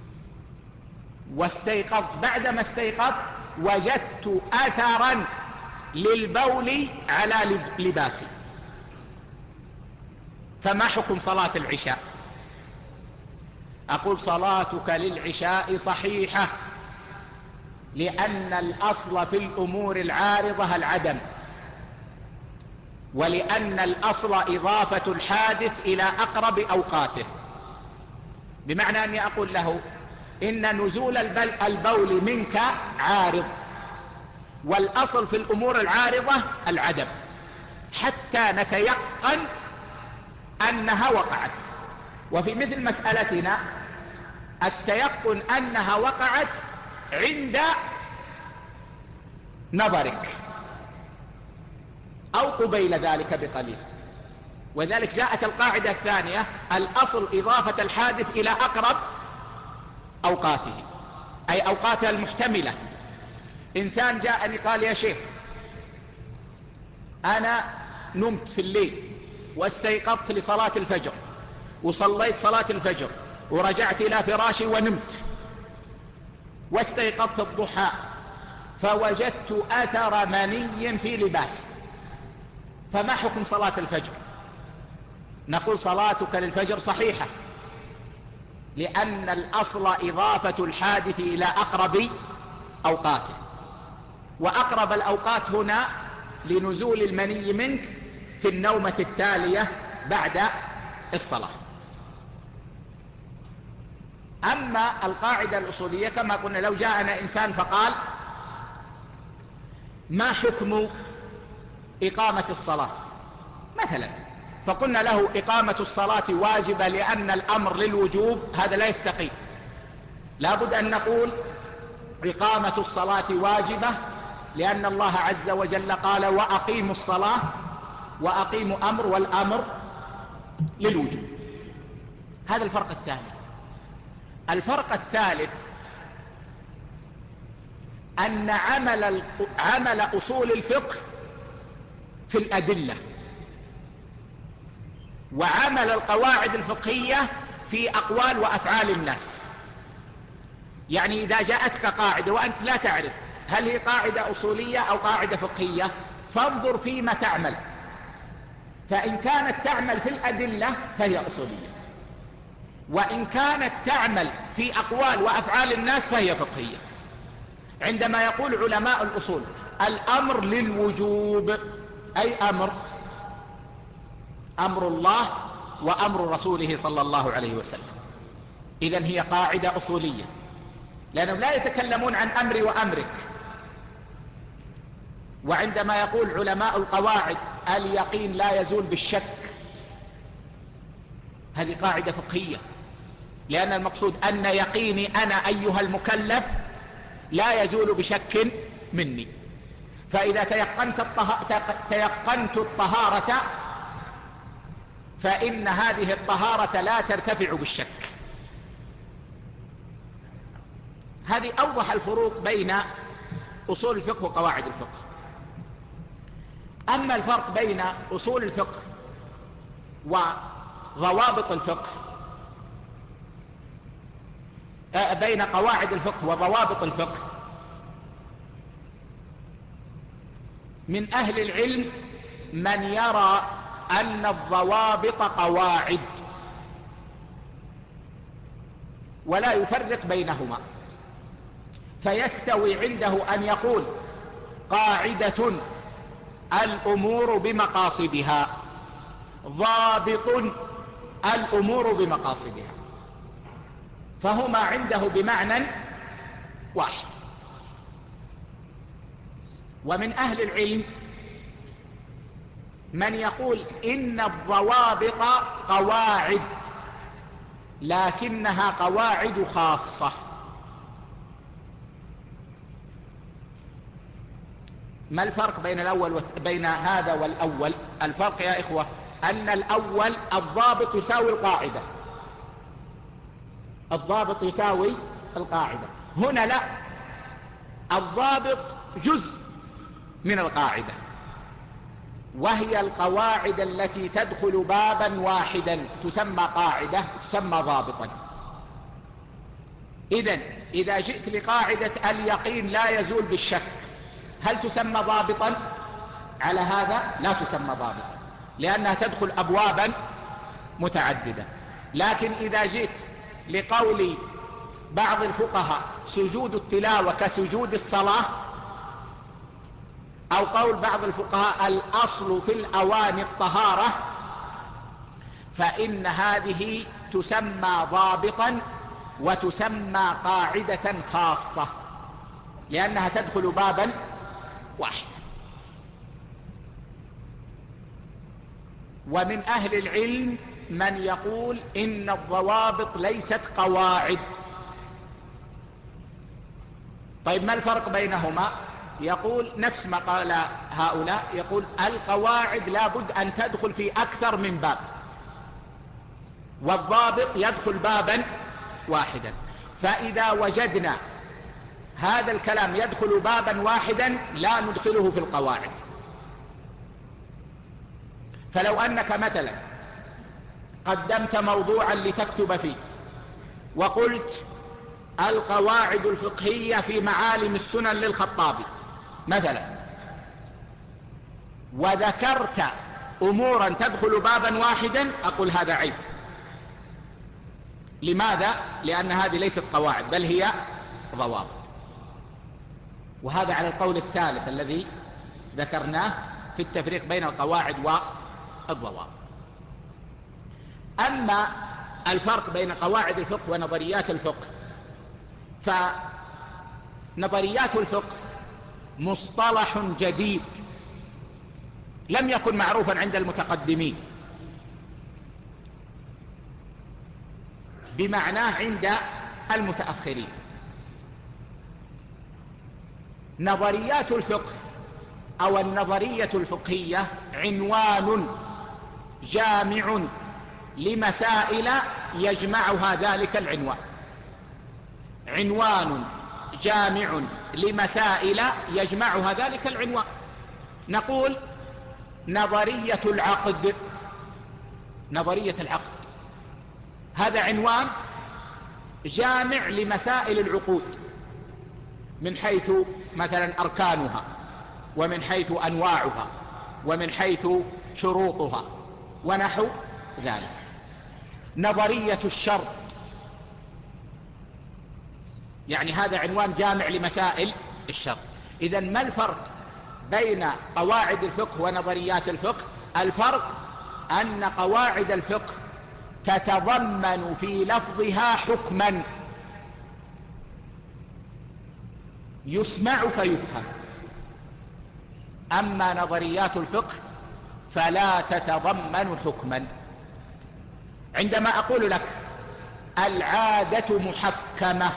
واستيقظت، بعدما استيقظت وجدت أثرا للبول على لباسي، فما حكم صلاة العشاء؟ أقول صلاتك للعشاء صحيحة، لأن الأصل في الأمور العارضة العدم، ولأن الأصل إضافة الحادث إلى أقرب أوقاته. بمعنى أني أقول له إن نزول البول منك عارض، والأصل في الأمور العارضة العدم، حتى نتيقن أنها وقعت. وفي مثل مسألتنا التيقن أنها وقعت عند نظرك أو قبيل ذلك بقليل. وذلك جاءت القاعدة الثانية، الأصل إضافة الحادث إلى أقرب أوقاته، أي أوقاتها المحتملة. إنسان جاءني قال يا شيخ أنا نمت في الليل واستيقظت لصلاة الفجر وصليت صلاة الفجر ورجعت إلى فراشي ونمت واستيقظت الضحى فوجدت أثر مني في لباسي، فما حكم صلاة الفجر؟ نقول صلاتك للفجر صحيحة، لأن الأصل إضافة الحادث إلى أقرب أوقاته، وأقرب الأوقات هنا لنزول المني منك في النومة التالية بعد الصلاة. أما القاعدة الأصولية كما قلنا، لو جاءنا إنسان فقال ما حكم إقامة الصلاة مثلا، فقلنا له إقامة الصلاة واجبة لأن الأمر للوجوب، هذا لا يستقيم. لابد أن نقول إقامة الصلاة واجبة لأن الله عز وجل قال وأقيموا الصلاة، وأقيموا أمر، والأمر للوجوب. هذا الفرق الثاني. الفرق الثالث أن عمل أصول الفقه في الأدلة، وعمل القواعد الفقهية في أقوال وأفعال الناس. يعني إذا جاءتك قاعدة وأنت لا تعرف هل هي قاعدة أصولية أو قاعدة فقهية، فانظر فيما تعمل، فإن كانت تعمل في الأدلة فهي أصولية، وإن كانت تعمل في أقوال وأفعال الناس فهي فقهية. عندما يقول علماء الأصول الأمر للوجوب، أي أمر الله وأمر رسوله صلى الله عليه وسلم. إذن هي قاعدة أصولية، لأنهم لا يتكلمون عن أمري وأمرك. وعندما يقول علماء القواعد اليقين لا يزول بالشك، هذه قاعدة فقهية، لأن المقصود أن يقيني أنا أيها المكلف لا يزول بشك مني. فإذا تيقنت الطهارة فإن هذه الطهارة لا ترتفع بالشك. هذه أوضح الفروق بين أصول الفقه وقواعد الفقه. أما الفرق بين أصول الفقه وضوابط الفقه، بين قواعد الفقه وضوابط الفقه، من أهل العلم من يرى أن الضوابط قواعد ولا يفرق بينهما، فيستوي عنده أن يقول قاعدة الأمور بمقاصدها، ضابط الأمور بمقاصدها، فهما عنده بمعنى واحد. ومن أهل العلم من يقول إن الضوابط قواعد لكنها قواعد خاصة. ما الفرق بين هذا والأول؟ الفرق يا إخوة أن الأول الضابط يساوي القاعدة، الضابط يساوي القاعدة. هنا لا، الضابط جزء من القاعدة، وهي القواعد التي تدخل بابا واحدا تسمى قاعدة، تسمى ضابطا. إذا جئت لقاعدة اليقين لا يزول بالشك، هل تسمى ضابطا؟ على هذا لا تسمى ضابطا، لأنها تدخل أبوابا متعددة. لكن إذا جئت لقول بعض الفقهاء سجود التلاوة كسجود الصلاة، أو قول بعض الفقهاء الأصل في الأواني الطهارة، فإن هذه تسمى ضابطا وتسمى قاعدة خاصة، لأنها تدخل بابا واحدا. ومن أهل العلم من يقول إن الضوابط ليست قواعد. طيب ما الفرق بينهما؟ يقول نفس ما قال هؤلاء، يقول القواعد لابد أن تدخل في أكثر من باب، والضابط يدخل بابا واحدا. فإذا وجدنا هذا الكلام يدخل بابا واحدا لا ندخله في القواعد. فلو أنك مثلا قدمت موضوعا لتكتب فيه وقلت القواعد الفقهية في معالم السنن للخطابي مثلا، وذكرت أمورا تدخل بابا واحدا، أقول هذا عيب. لماذا؟ لأن هذه ليست قواعد بل هي ضوابط. وهذا على القول الثالث الذي ذكرناه في التفريق بين القواعد والضوابط. أما الفرق بين قواعد الفقه ونظريات الفقه، فنظريات الفقه مصطلح جديد لم يكن معروفا عند المتقدمين، بمعناه عند المتأخرين. نظريات الفقه أو النظرية الفقهية عنوان جامع لمسائل يجمعها ذلك العنوان، عنوان جامع لمسائل يجمعها ذلك العنوان. نقول نظرية العقد، نظرية العقد هذا عنوان جامع لمسائل العقود، من حيث مثلا أركانها، ومن حيث أنواعها، ومن حيث شروطها ونحو ذلك. نظرية الشرط يعني هذا عنوان جامع لمسائل الشرط. إذن ما الفرق بين قواعد الفقه ونظريات الفقه؟ الفرق أن قواعد الفقه تتضمن في لفظها حكما يسمع فيفهم. أما نظريات الفقه فلا تتضمن حكما. عندما أقول لك العادة محكمة،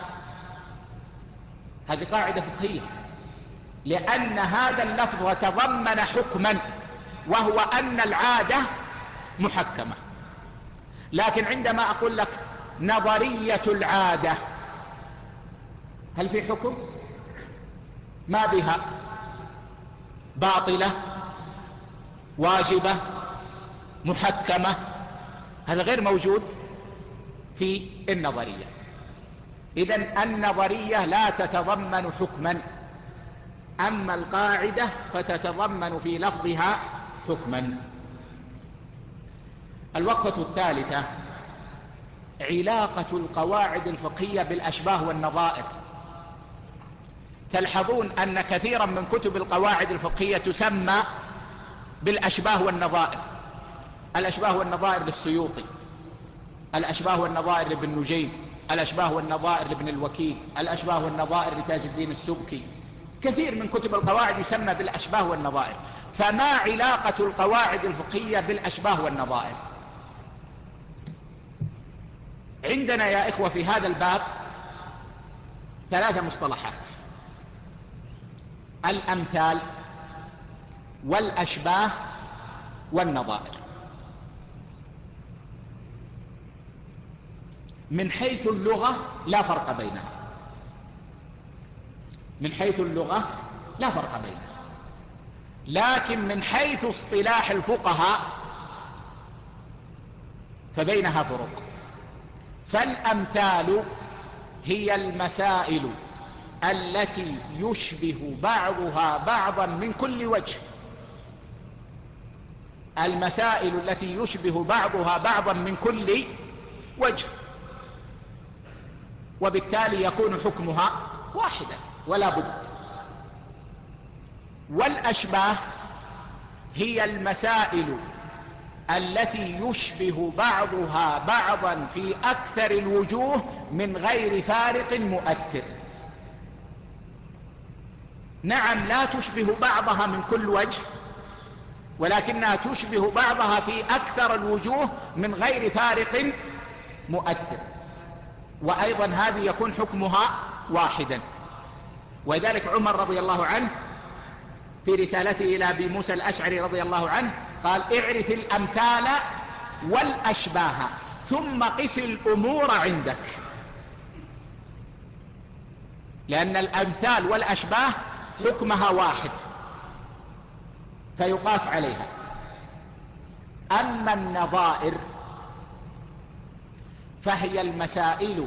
هذه قاعدة فقهية، لأن هذا اللفظ تضمن حكما وهو أن العادة محكمة. لكن عندما أقول لك نظرية العادة، هل في حكم؟ ما بها، باطلة، واجبة، محكمة، هذا غير موجود في النظرية. إذن النظرية لا تتضمن حكما، أما القاعدة فتتضمن في لفظها حكما. الوقفة الثالثة علاقة القواعد الفقهية بالأشباه والنظائر. تلحظون أن كثيرا من كتب القواعد الفقهية تسمى بالأشباه والنظائر. الأشباه والنظائر للسيوطي، الأشباه والنظائر لابن نجيم، الأشباه والنظائر لابن الوكيل، الأشباه والنظائر لتاج الدين السبكي. كثير من كتب القواعد يسمى بالأشباه والنظائر. فما علاقة القواعد الفقهية بالأشباه والنظائر؟ عندنا يا إخوة في هذا الباب 3 مصطلحات: الأمثال والأشباه والنظائر. من حيث اللغة لا فرق بينها، من حيث اللغة لا فرق بينها، لكن من حيث اصطلاح الفقهاء فبينها فروق. فالأمثال هي المسائل التي يشبه بعضها بعضا من كل وجه، المسائل التي يشبه بعضها بعضا من كل وجه، وبالتالي يكون حكمها واحدا ولا بد. والأشباه هي المسائل التي يشبه بعضها بعضا في أكثر الوجوه من غير فارق مؤثر. نعم، لا تشبه بعضها من كل وجه، ولكنها تشبه بعضها في أكثر الوجوه من غير فارق مؤثر، وأيضا هذه يكون حكمها واحدا. وذلك عمر رضي الله عنه في رسالته إلى أبي موسى الأشعري رضي الله عنه قال: اعرف الأمثال والأشباه ثم قس الأمور عندك، لأن الأمثال والأشباه حكمها واحد فيقاس عليها. أما النظائر فهي المسائل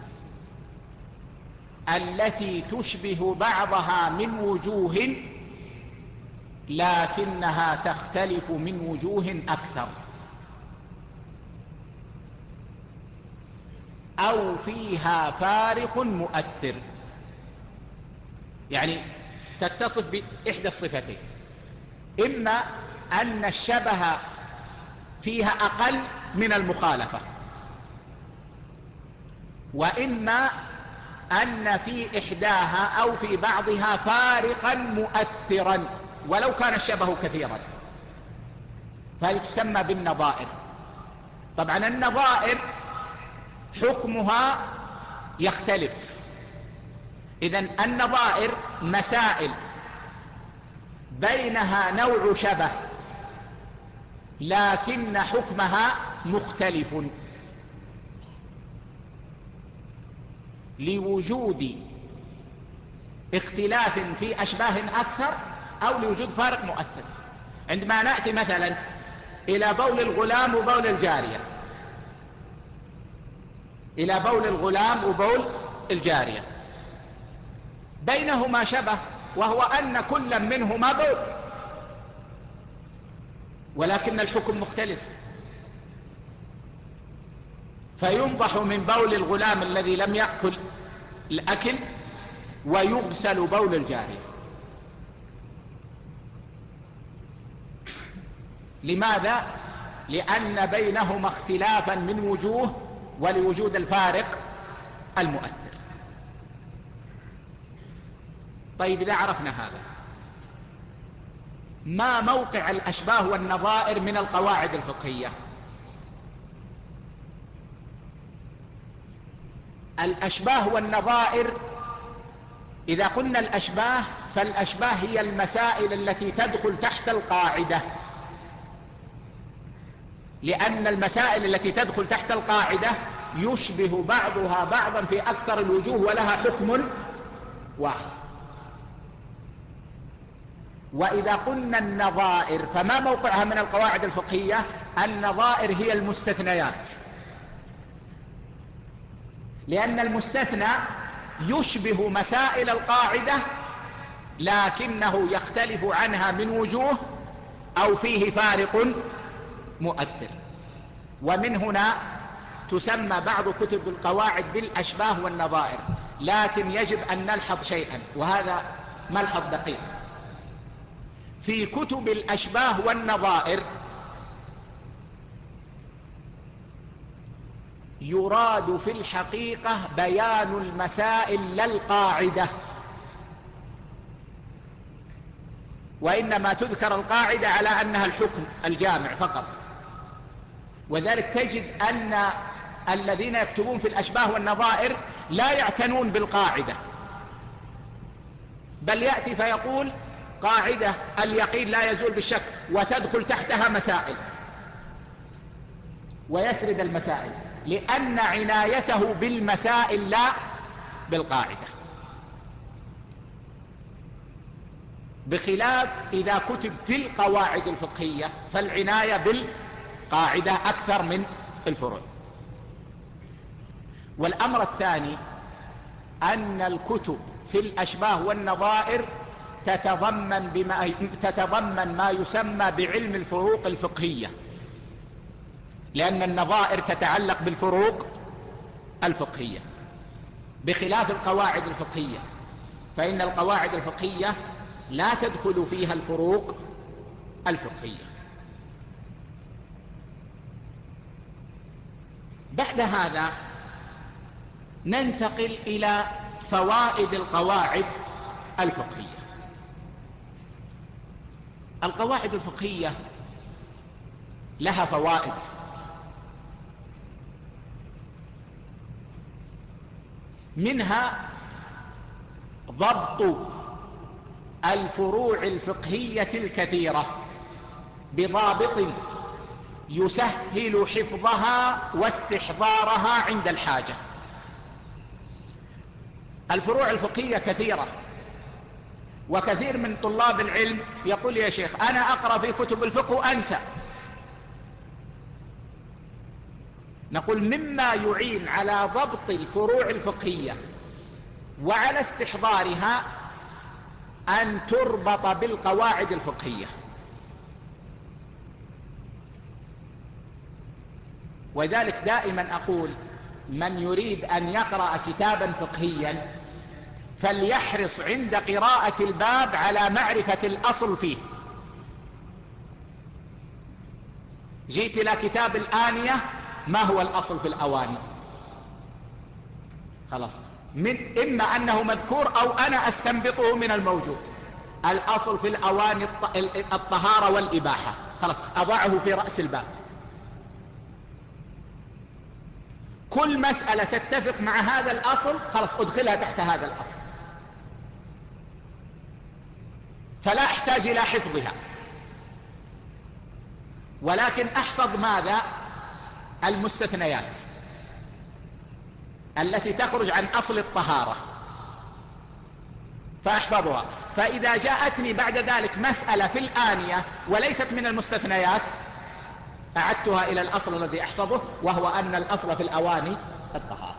التي تشبه بعضها من وجوه لكنها تختلف من وجوه أكثر، أو فيها فارق مؤثر. يعني تتصف بإحدى الصفتين: إما أن الشبه فيها أقل من المخالفة، وإما أن في إحداها أو في بعضها فارقا مؤثرا ولو كان الشبه كثيرا، فهذه تسمى بالنظائر. طبعا النظائر حكمها يختلف. إذن النظائر مسائل بينها نوع شبه لكن حكمها مختلف لوجود اختلاف في أشباه أكثر أو لوجود فارق مؤثر. عندما نأتي مثلا إلى بول الغلام وبول الجارية، إلى بول الغلام وبول الجارية، بينهما شبه وهو أن كل منهما بول، ولكن الحكم مختلف. فينضح من بول الغلام الذي لم يأكل الأكل ويغسل بول الجارية. لماذا؟ لأن بينهما اختلافا من وجوه ولوجود الفارق المؤثر. طيب إذا عرفنا هذا، ما موقع الأشباه والنظائر من القواعد الفقهية؟ الأشباه والنظائر، إذا قلنا الأشباه فالأشباه هي المسائل التي تدخل تحت القاعدة، لأن المسائل التي تدخل تحت القاعدة يشبه بعضها بعضا في أكثر الوجوه ولها حكم واحد. وإذا قلنا النظائر فما موقعها من القواعد الفقهية؟ النظائر هي المستثنيات، لأن المستثنى يشبه مسائل القاعدة لكنه يختلف عنها من وجوه أو فيه فارق مؤثر. ومن هنا تسمى بعض كتب القواعد بالأشباه والنظائر. لكن يجب أن نلحظ شيئا، وهذا ملحظ دقيق: في كتب الأشباه والنظائر يراد في الحقيقة بيان المسائل لا القاعدة، وإنما تذكر القاعدة على أنها الحكم الجامع فقط. وذلك تجد أن الذين يكتبون في الأشباه والنظائر لا يعتنون بالقاعدة، بل يأتي فيقول قاعدة اليقين لا يزول بالشك وتدخل تحتها مسائل، ويسرد المسائل، لأن عنايته بالمسائل لا بالقاعدة. بخلاف إذا كتب في القواعد الفقهية فالعناية بالقاعدة أكثر من الفروع. والأمر الثاني أن الكتب في الأشباه والنظائر تتضمن ما يسمى بعلم الفروق الفقهية، لأن النظائر تتعلق بالفروق الفقهية، بخلاف القواعد الفقهية، فإن القواعد الفقهية لا تدخل فيها الفروق الفقهية. بعد هذا ننتقل إلى فوائد القواعد الفقهية. القواعد الفقهية لها فوائد، منها ضبط الفروع الفقهية الكثيرة بضابط يسهل حفظها واستحضارها عند الحاجة. الفروع الفقهية كثيرة، وكثير من طلاب العلم يقول يا شيخ أنا أقرأ في كتب الفقه وأنسى. نقول مما يعين على ضبط الفروع الفقهية وعلى استحضارها أن تربط بالقواعد الفقهية. وذلك دائما أقول من يريد أن يقرأ كتابا فقهيا فليحرص عند قراءة الباب على معرفة الأصل فيه. جئت إلى كتاب الآنية، ما هو الأصل في الأواني؟ خلاص، إما أنه مذكور أو أنا أستنبطه من الموجود. الأصل في الأواني الطهارة والإباحة، خلاص أضعه في رأس الباب. كل مسألة تتفق مع هذا الأصل خلاص أدخلها تحت هذا الأصل، فلا أحتاج إلى حفظها، ولكن أحفظ ماذا؟ المستثنيات التي تخرج عن أصل الطهارة فأحفظها. فإذا جاءتني بعد ذلك مسألة في الآنية وليست من المستثنيات أعدتها إلى الأصل الذي أحفظه، وهو أن الأصل في الأواني الطهارة.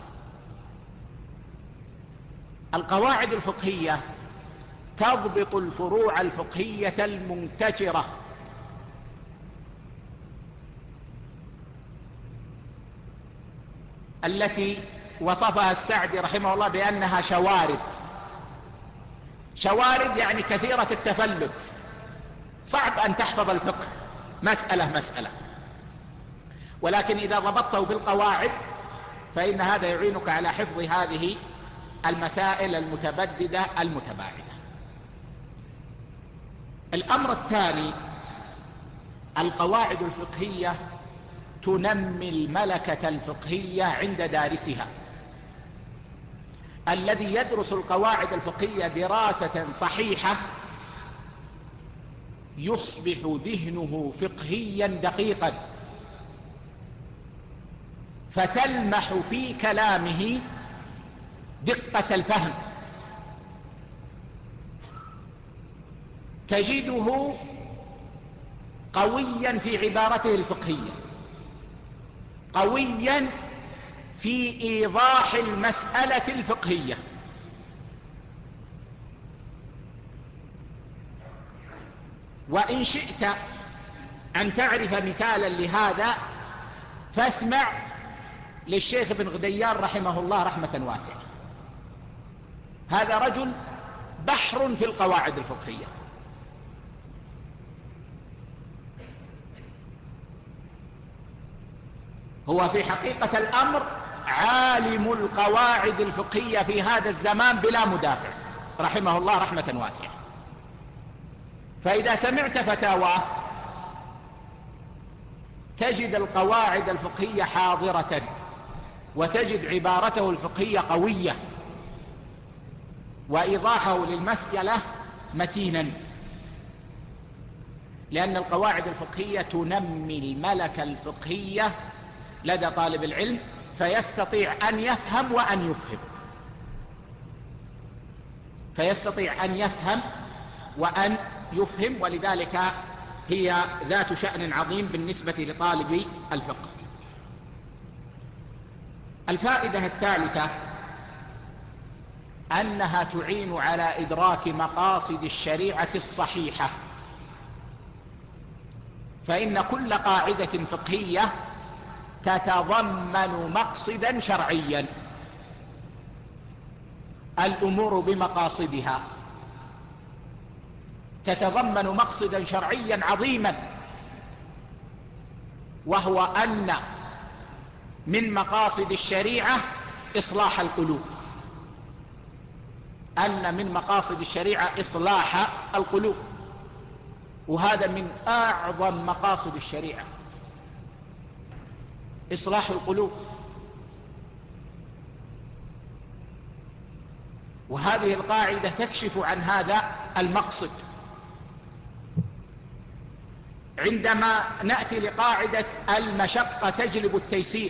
القواعد الفقهية تضبط الفروع الفقهية المنتشرة التي وصفها السعدي رحمه الله بأنها شوارد. شوارد يعني كثيرة التفلت، صعب أن تحفظ الفقه مسألة مسألة. ولكن إذا ضبطته بالقواعد فإن هذا يعينك على حفظ هذه المسائل المتبددة المتباعدة. الأمر الثاني: القواعد الفقهية تنمي الملكة الفقهية عند دارسها. الذي يدرس القواعد الفقهية دراسة صحيحة يصبح ذهنه فقهيا دقيقا، فتلمح في كلامه دقة الفهم، تجده قويا في عبارته الفقهية، قويا في إيضاح المسألة الفقهية. وإن شئت أن تعرف مثالا لهذا فاسمع للشيخ ابن غديان رحمه الله رحمة واسعة. هذا رجل بحر في القواعد الفقهية، هو في حقيقة الأمر عالم القواعد الفقهية في هذا الزمان بلا مدافع رحمه الله رحمة واسعة. فإذا سمعت فتاواه تجد القواعد الفقهية حاضرة، وتجد عبارته الفقهية قوية، وإيضاحه للمسألة متينا، لأن القواعد الفقهية تنمي الملكة الفقهية لدى طالب العلم، فيستطيع أن يفهم وأن يفهم، فيستطيع أن يفهم وأن يفهم، ولذلك هي ذات شأن عظيم بالنسبة لطالب الفقه. الفائدة الثالثة أنها تعين على إدراك مقاصد الشريعة الصحيحة، فإن كل قاعدة فقهية تتضمن مقصدا شرعيا، الأمور بمقاصدها، تتضمن مقصدا شرعيا عظيما، وهو أن من مقاصد الشريعة إصلاح القلوب، أن من مقاصد الشريعة إصلاح القلوب، وهذا من أعظم مقاصد الشريعة، إصلاح القلوب. وهذه القاعدة تكشف عن هذا المقصد. عندما نأتي لقاعدة المشقة تجلب التيسير،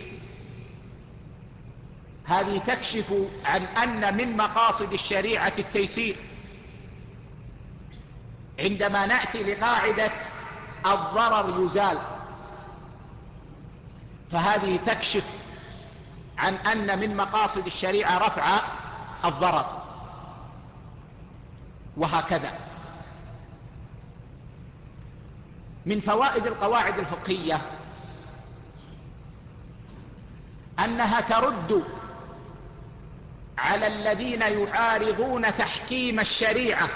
هذه تكشف عن أن من مقاصد الشريعة التيسير. عندما نأتي لقاعدة الضرر يزال، فهذه تكشف عن أن من مقاصد الشريعة رفع الضرر، وهكذا. من فوائد القواعد الفقهية أنها ترد على الذين يعارضون تحكيم الشريعة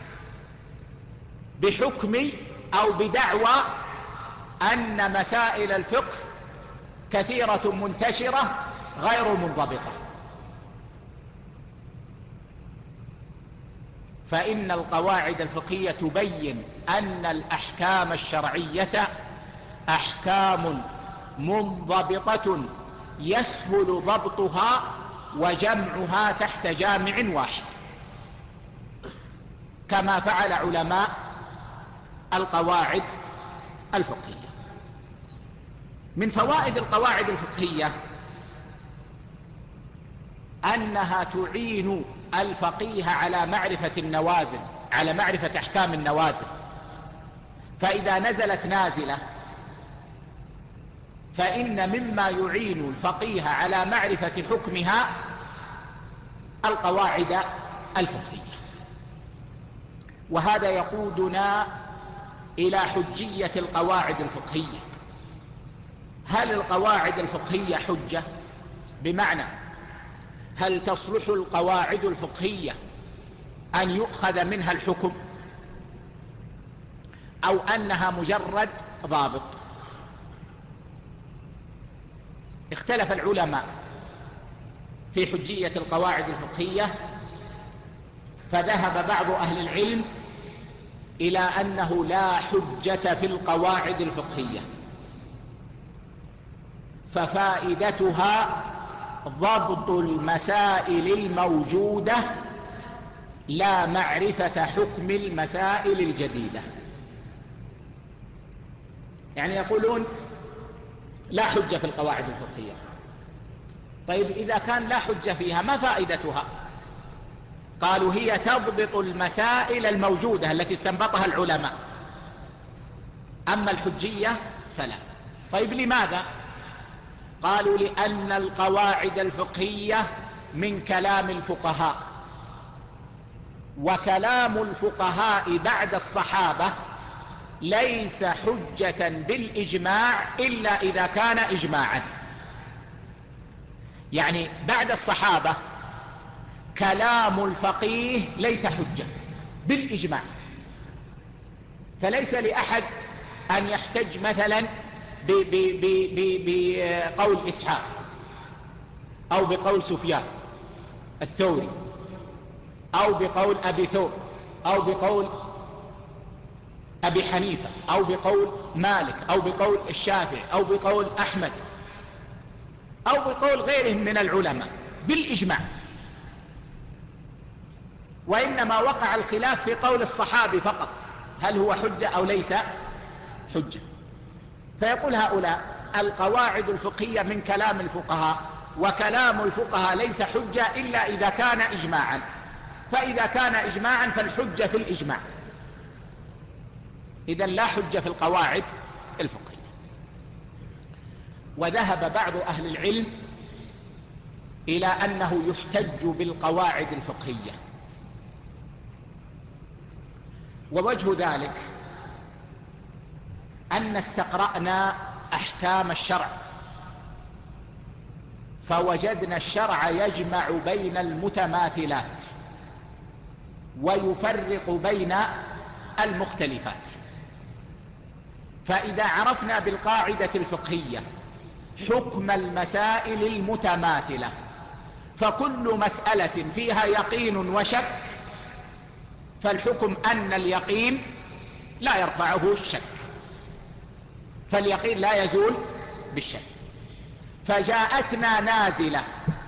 بحكم أو بدعوى أن مسائل الفقه كثيرة منتشرة غير منضبطة. فإن القواعد الفقهية تبين أن الأحكام الشرعية أحكام منضبطة يسهل ضبطها وجمعها تحت جامع واحد، كما فعل علماء القواعد الفقهية. من فوائد القواعد الفقهية أنها تعين الفقيه على معرفة النوازل، على معرفة أحكام النوازل. فإذا نزلت نازلة فإن مما يعين الفقيه على معرفة حكمها القواعد الفقهية. وهذا يقودنا إلى حجية القواعد الفقهية. هل القواعد الفقهية حجة؟ بمعنى هل تصلح القواعد الفقهية أن يؤخذ منها الحكم، أو أنها مجرد ضابط؟ اختلف العلماء في حجية القواعد الفقهية، فذهب بعض أهل العلم إلى أنه لا حجة في القواعد الفقهية، ففائدتها ضبط المسائل الموجودة لا معرفة حكم المسائل الجديدة. يعني يقولون لا حجة في القواعد الفقهية. طيب إذا كان لا حجة فيها ما فائدتها؟ قالوا هي تضبط المسائل الموجودة التي استنبطها العلماء، أما الحجية فلا. طيب لماذا؟ قالوا لأن القواعد الفقهية من كلام الفقهاء، وكلام الفقهاء بعد الصحابة ليس حجة بالإجماع إلا إذا كان إجماعا. يعني بعد الصحابة كلام الفقيه ليس حجة بالإجماع، فليس لأحد أن يحتج مثلا بقول إسحاق أو بقول سفيان الثوري أو بقول أبي ثور أو بقول أبي حنيفة أو بقول مالك أو بقول الشافعي أو بقول أحمد أو بقول غيرهم من العلماء بالإجماع، وإنما وقع الخلاف في قول الصحابي فقط، هل هو حجة أو ليس حجة. فيقول هؤلاء القواعد الفقهية من كلام الفقهاء، وكلام الفقهاء ليس حجة إلا إذا كان إجماعا، فإذا كان إجماعا فالحجة في الإجماع، إذن لا حجة في القواعد الفقهية. وذهب بعض أهل العلم إلى أنه يحتج بالقواعد الفقهية، ووجه ذلك أن استقرأنا أحكام الشرع فوجدنا الشرع يجمع بين المتماثلات ويفرق بين المختلفات. فإذا عرفنا بالقاعدة الفقهية حكم المسائل المتماثلة، فكل مسألة فيها يقين وشك فالحكم أن اليقين لا يرفعه الشك، فاليقين لا يزول بالشك. فجاءتنا نازلة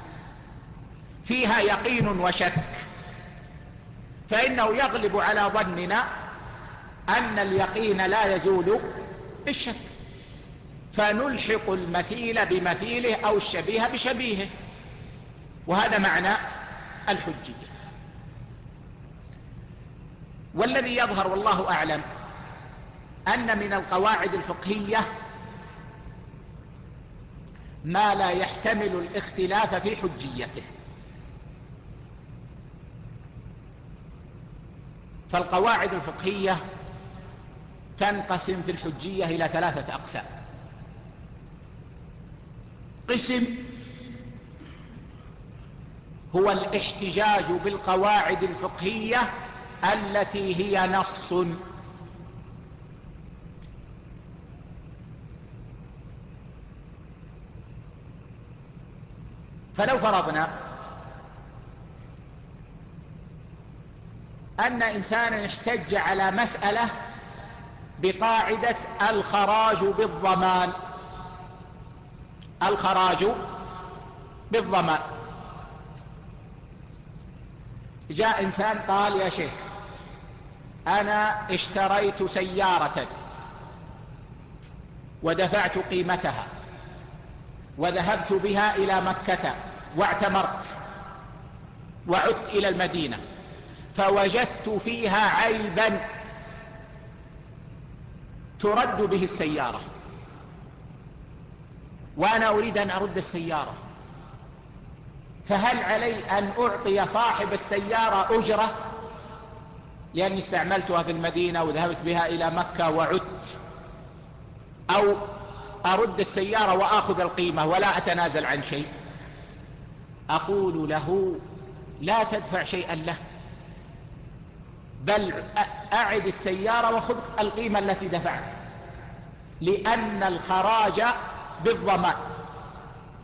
فيها يقين وشك، فإنه يغلب على ظننا أن اليقين لا يزول بالشك، فنلحق المثيل بمثيله أو الشبيه بشبيهه، وهذا معنى الحجية. والذي يظهر والله أعلم أن من القواعد الفقهية ما لا يحتمل الاختلاف في حجيته. فالقواعد الفقهية تنقسم في الحجية إلى 3 أقسام. قسم هو الاحتجاج بالقواعد الفقهية التي هي نص، فلو فرضنا أن إنسانا احتج على مسألة بقاعدة الخراج بالضمان، الخراج بالضمان، جاء إنسان قال يا شيخ أنا اشتريت سيارة ودفعت قيمتها وذهبت بها إلى مكة واعتمرت وعدت إلى المدينة فوجدت فيها عيبا ترد به السيارة، وأنا أريد أن أرد السيارة، فهل علي أن أعطي صاحب السيارة أجرة لأني استعملتها في المدينة وذهبت بها إلى مكة وعدت، أو أرد السيارة وآخذ القيمة ولا أتنازل عن شيء؟ أقول له لا تدفع شيئا له، بل أعد السيارة وخذ القيمة التي دفعت، لأن الخراج بالضمان،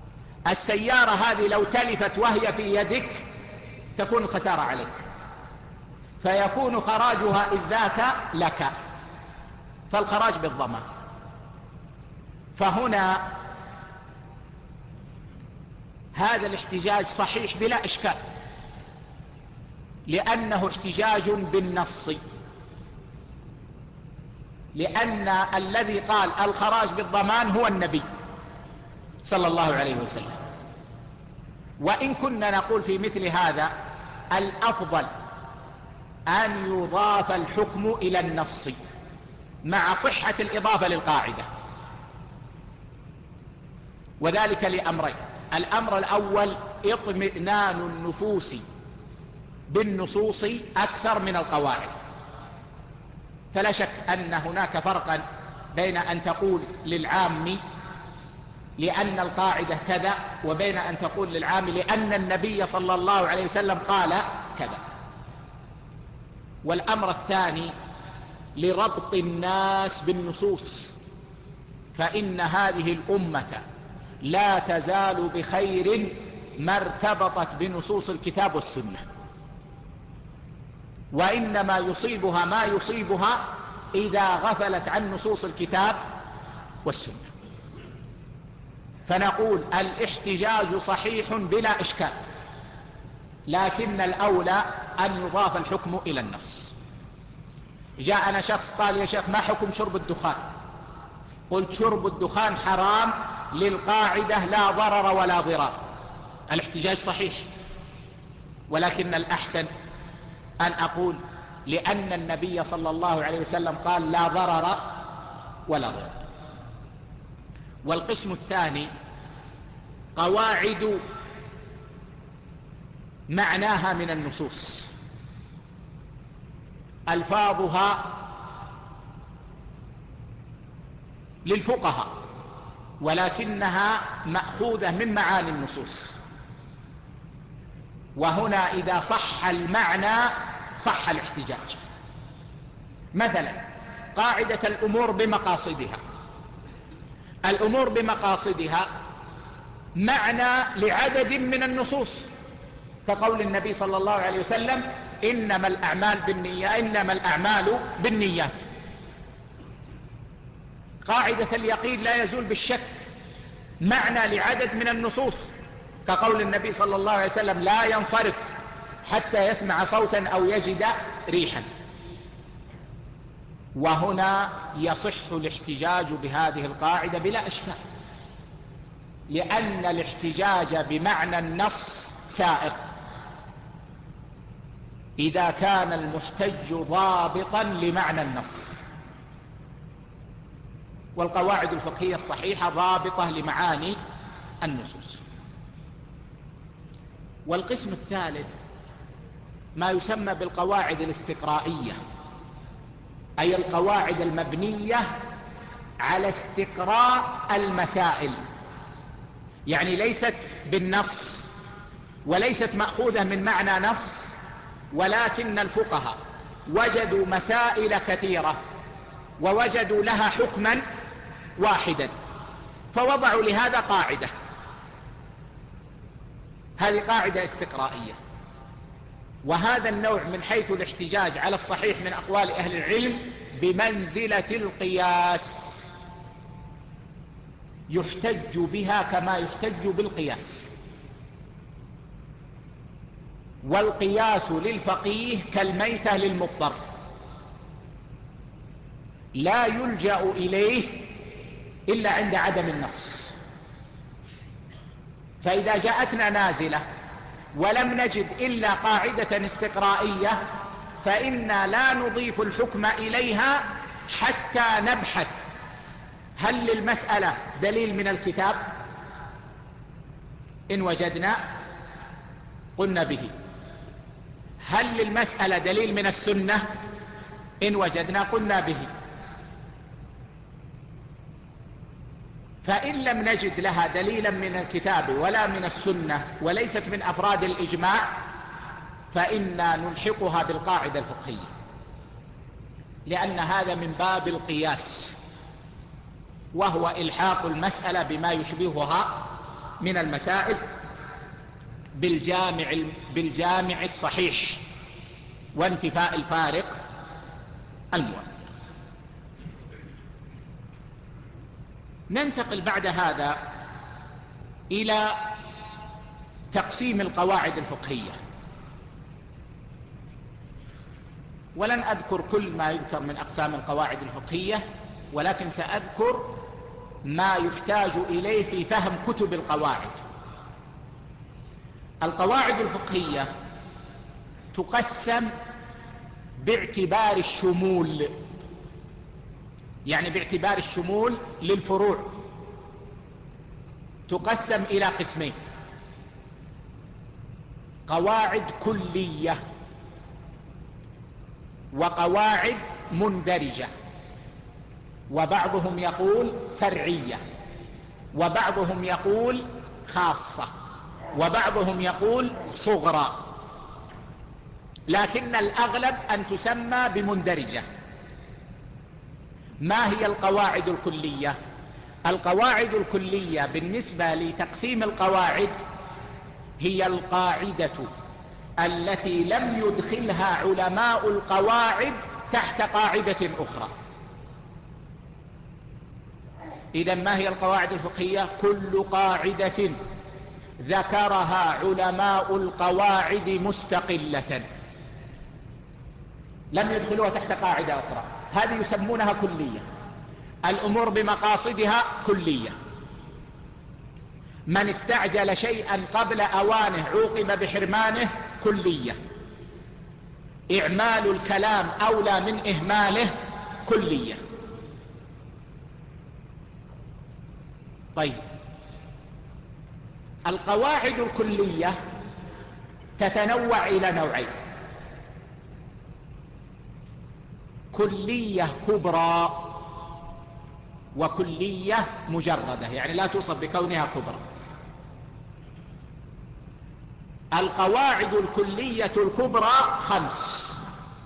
السيارة هذه لو تلفت وهي في يدك تكون الخسارة عليك، فيكون خراجها إذ ذاك لك، فالخراج بالضمان. فهنا هذا الاحتجاج صحيح بلا إشكال، لأنه احتجاج بالنص، لأن الذي قال الخراج بالضمان هو النبي صلى الله عليه وسلم. وإن كنا نقول في مثل هذا الأفضل أن يضاف الحكم إلى النص مع صحة الإضافة للقاعدة، وذلك لأمرين: الأمر الأول اطمئنان النفوس بالنصوص أكثر من القواعد. فلا شك أن هناك فرقا بين أن تقول للعام لأن القاعدة كذا، وبين أن تقول للعام لأن النبي صلى الله عليه وسلم قال كذا. والأمر الثاني لربط الناس بالنصوص، فإن هذه الأمة لا تزال بخير ما ارتبطت بنصوص الكتاب والسنة، وإنما يصيبها ما يصيبها إذا غفلت عن نصوص الكتاب والسنة. فنقول الاحتجاج صحيح بلا إشكال، لكن الأولى أن يضاف الحكم إلى النص. جاءنا شخص قال: يا شيخ، ما حكم شرب الدخان؟ قلت: شرب الدخان حرام للقاعدة لا ضرر ولا ضرار. الاحتجاج صحيح، ولكن الأحسن أن أقول لأن النبي صلى الله عليه وسلم قال لا ضرر ولا ضرر. والقسم الثاني قواعد معناها من النصوص، ألفاظها للفقهاء ولكنها مأخوذة من معاني النصوص، وهنا إذا صح المعنى صح الاحتجاج. مثلا قاعدة الأمور بمقاصدها، الأمور بمقاصدها معنى لعدد من النصوص، كقول النبي صلى الله عليه وسلم: إنما الأعمال بالنيات. قاعدة اليقين لا يزول بالشك معنى لعدد من النصوص، كقول النبي صلى الله عليه وسلم: لا ينصرف حتى يسمع صوتا أو يجد ريحا. وهنا يصح الاحتجاج بهذه القاعدة بلا إشكال، لأن الاحتجاج بمعنى النص سائق إذا كان المحتج ضابطا لمعنى النص، والقواعد الفقهية الصحيحة ضابطة لمعاني النصوص. والقسم الثالث ما يسمى بالقواعد الاستقرائية، أي القواعد المبنية على استقراء المسائل، يعني ليست بالنص وليست مأخوذة من معنى نص، ولكن الفقهاء وجدوا مسائل كثيرة ووجدوا لها حكما واحدا فوضعوا لهذا قاعدة، هذه قاعدة استقرائية. وهذا النوع من حيث الاحتجاج على الصحيح من أقوال أهل العلم بمنزلة القياس، يحتج بها كما يحتج بالقياس. والقياس للفقيه كالميتة للمضطر، لا يلجأ إليه إلا عند عدم النص. فإذا جاءتنا نازلة ولم نجد إلا قاعدة استقرائية فإنا لا نضيف الحكم إليها حتى نبحث هل للمسألة دليل من الكتاب، إن وجدنا قلنا به، هل للمسألة دليل من السنة، إن وجدنا قلنا به. فإن لم نجد لها دليلا من الكتاب ولا من السنة وليست من أفراد الإجماع فإنا نلحقها بالقاعدة الفقهية، لأن هذا من باب القياس، وهو إلحاق المسألة بما يشبهها من المسائل بالجامع الصحيح وانتفاء الفارق المؤثر. ننتقل بعد هذا إلى تقسيم القواعد الفقهية، ولن أذكر كل ما يذكر من أقسام القواعد الفقهية، ولكن سأذكر ما يحتاج إليه في فهم كتب القواعد. القواعد الفقهية تقسم باعتبار الشمول، يعني باعتبار الشمول للفروع، تقسم إلى قسمين: قواعد كلية وقواعد مندرجة، وبعضهم يقول فرعية، وبعضهم يقول خاصة، وبعضهم يقول صغرى، لكن الأغلب أن تسمى بمندرجة. ما هي القواعد الكلية؟ القواعد الكلية بالنسبة لتقسيم القواعد هي القاعدة التي لم يدخلها علماء القواعد تحت قاعدة أخرى. إذن ما هي القواعد الفقهية؟ كل قاعدة ذكرها علماء القواعد مستقلة لم يدخلوها تحت قاعدة أخرى، هذه يسمونها كلية. الأمور بمقاصدها كلية. من استعجل شيئا قبل أوانه عوقب بحرمانه كلية. إعمال الكلام أولى من إهماله كلية. طيب، القواعد الكلية تتنوع إلى نوعين: كلية كبرى وكلية مجردة، يعني لا توصف بكونها كبرى. القواعد الكلية الكبرى 5: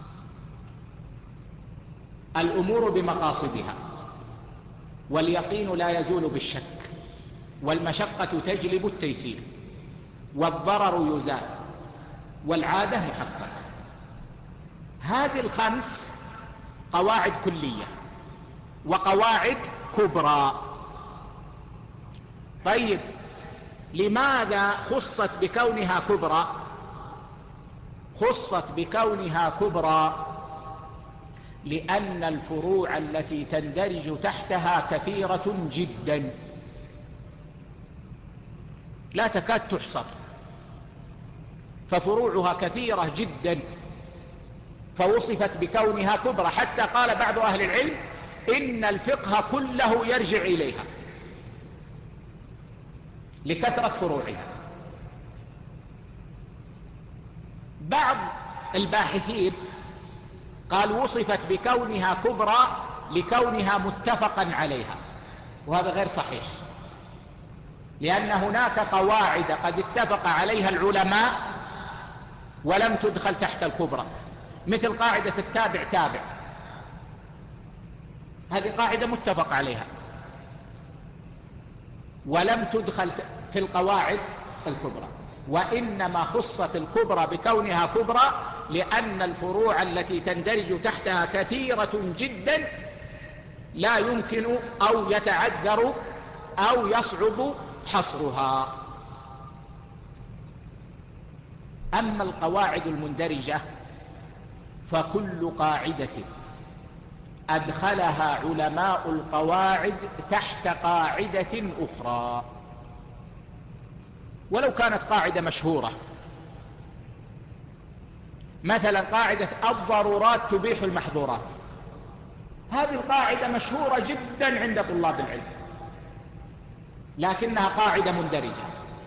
الأمور بمقاصدها، واليقين لا يزول بالشك، والمشقة تجلب التيسير، والضرر يزال، والعادة محققة. هذه 5 قواعد كلية وقواعد كبرى. طيب، لماذا خصت بكونها كبرى؟ خصت بكونها كبرى لأن الفروع التي تندرج تحتها كثيرة جدا لا تكاد تحصر، ففروعها كثيرة جدا، فوصفت بكونها كبرى، حتى قال بعض أهل العلم إن الفقه كله يرجع إليها لكثرة فروعها. بعض الباحثين قال وصفت بكونها كبرى لكونها متفقا عليها، وهذا غير صحيح، لأن هناك قواعد قد اتفق عليها العلماء ولم تدخل تحت الكبرى، مثل قاعدة التابع تابع، هذه قاعدة متفق عليها ولم تدخل في القواعد الكبرى. وإنما خصت الكبرى بكونها كبرى لأن الفروع التي تندرج تحتها كثيرة جدا لا يمكن أو يتعذر أو يصعب حصرها. أما القواعد المندرجة فكل قاعدة أدخلها علماء القواعد تحت قاعدة أخرى، ولو كانت قاعدة مشهورة، مثلا قاعدة الضرورات تبيح المحظورات، هذه القاعدة مشهورة جدا عند طلاب العلم، لكنها قاعدة مندرجة،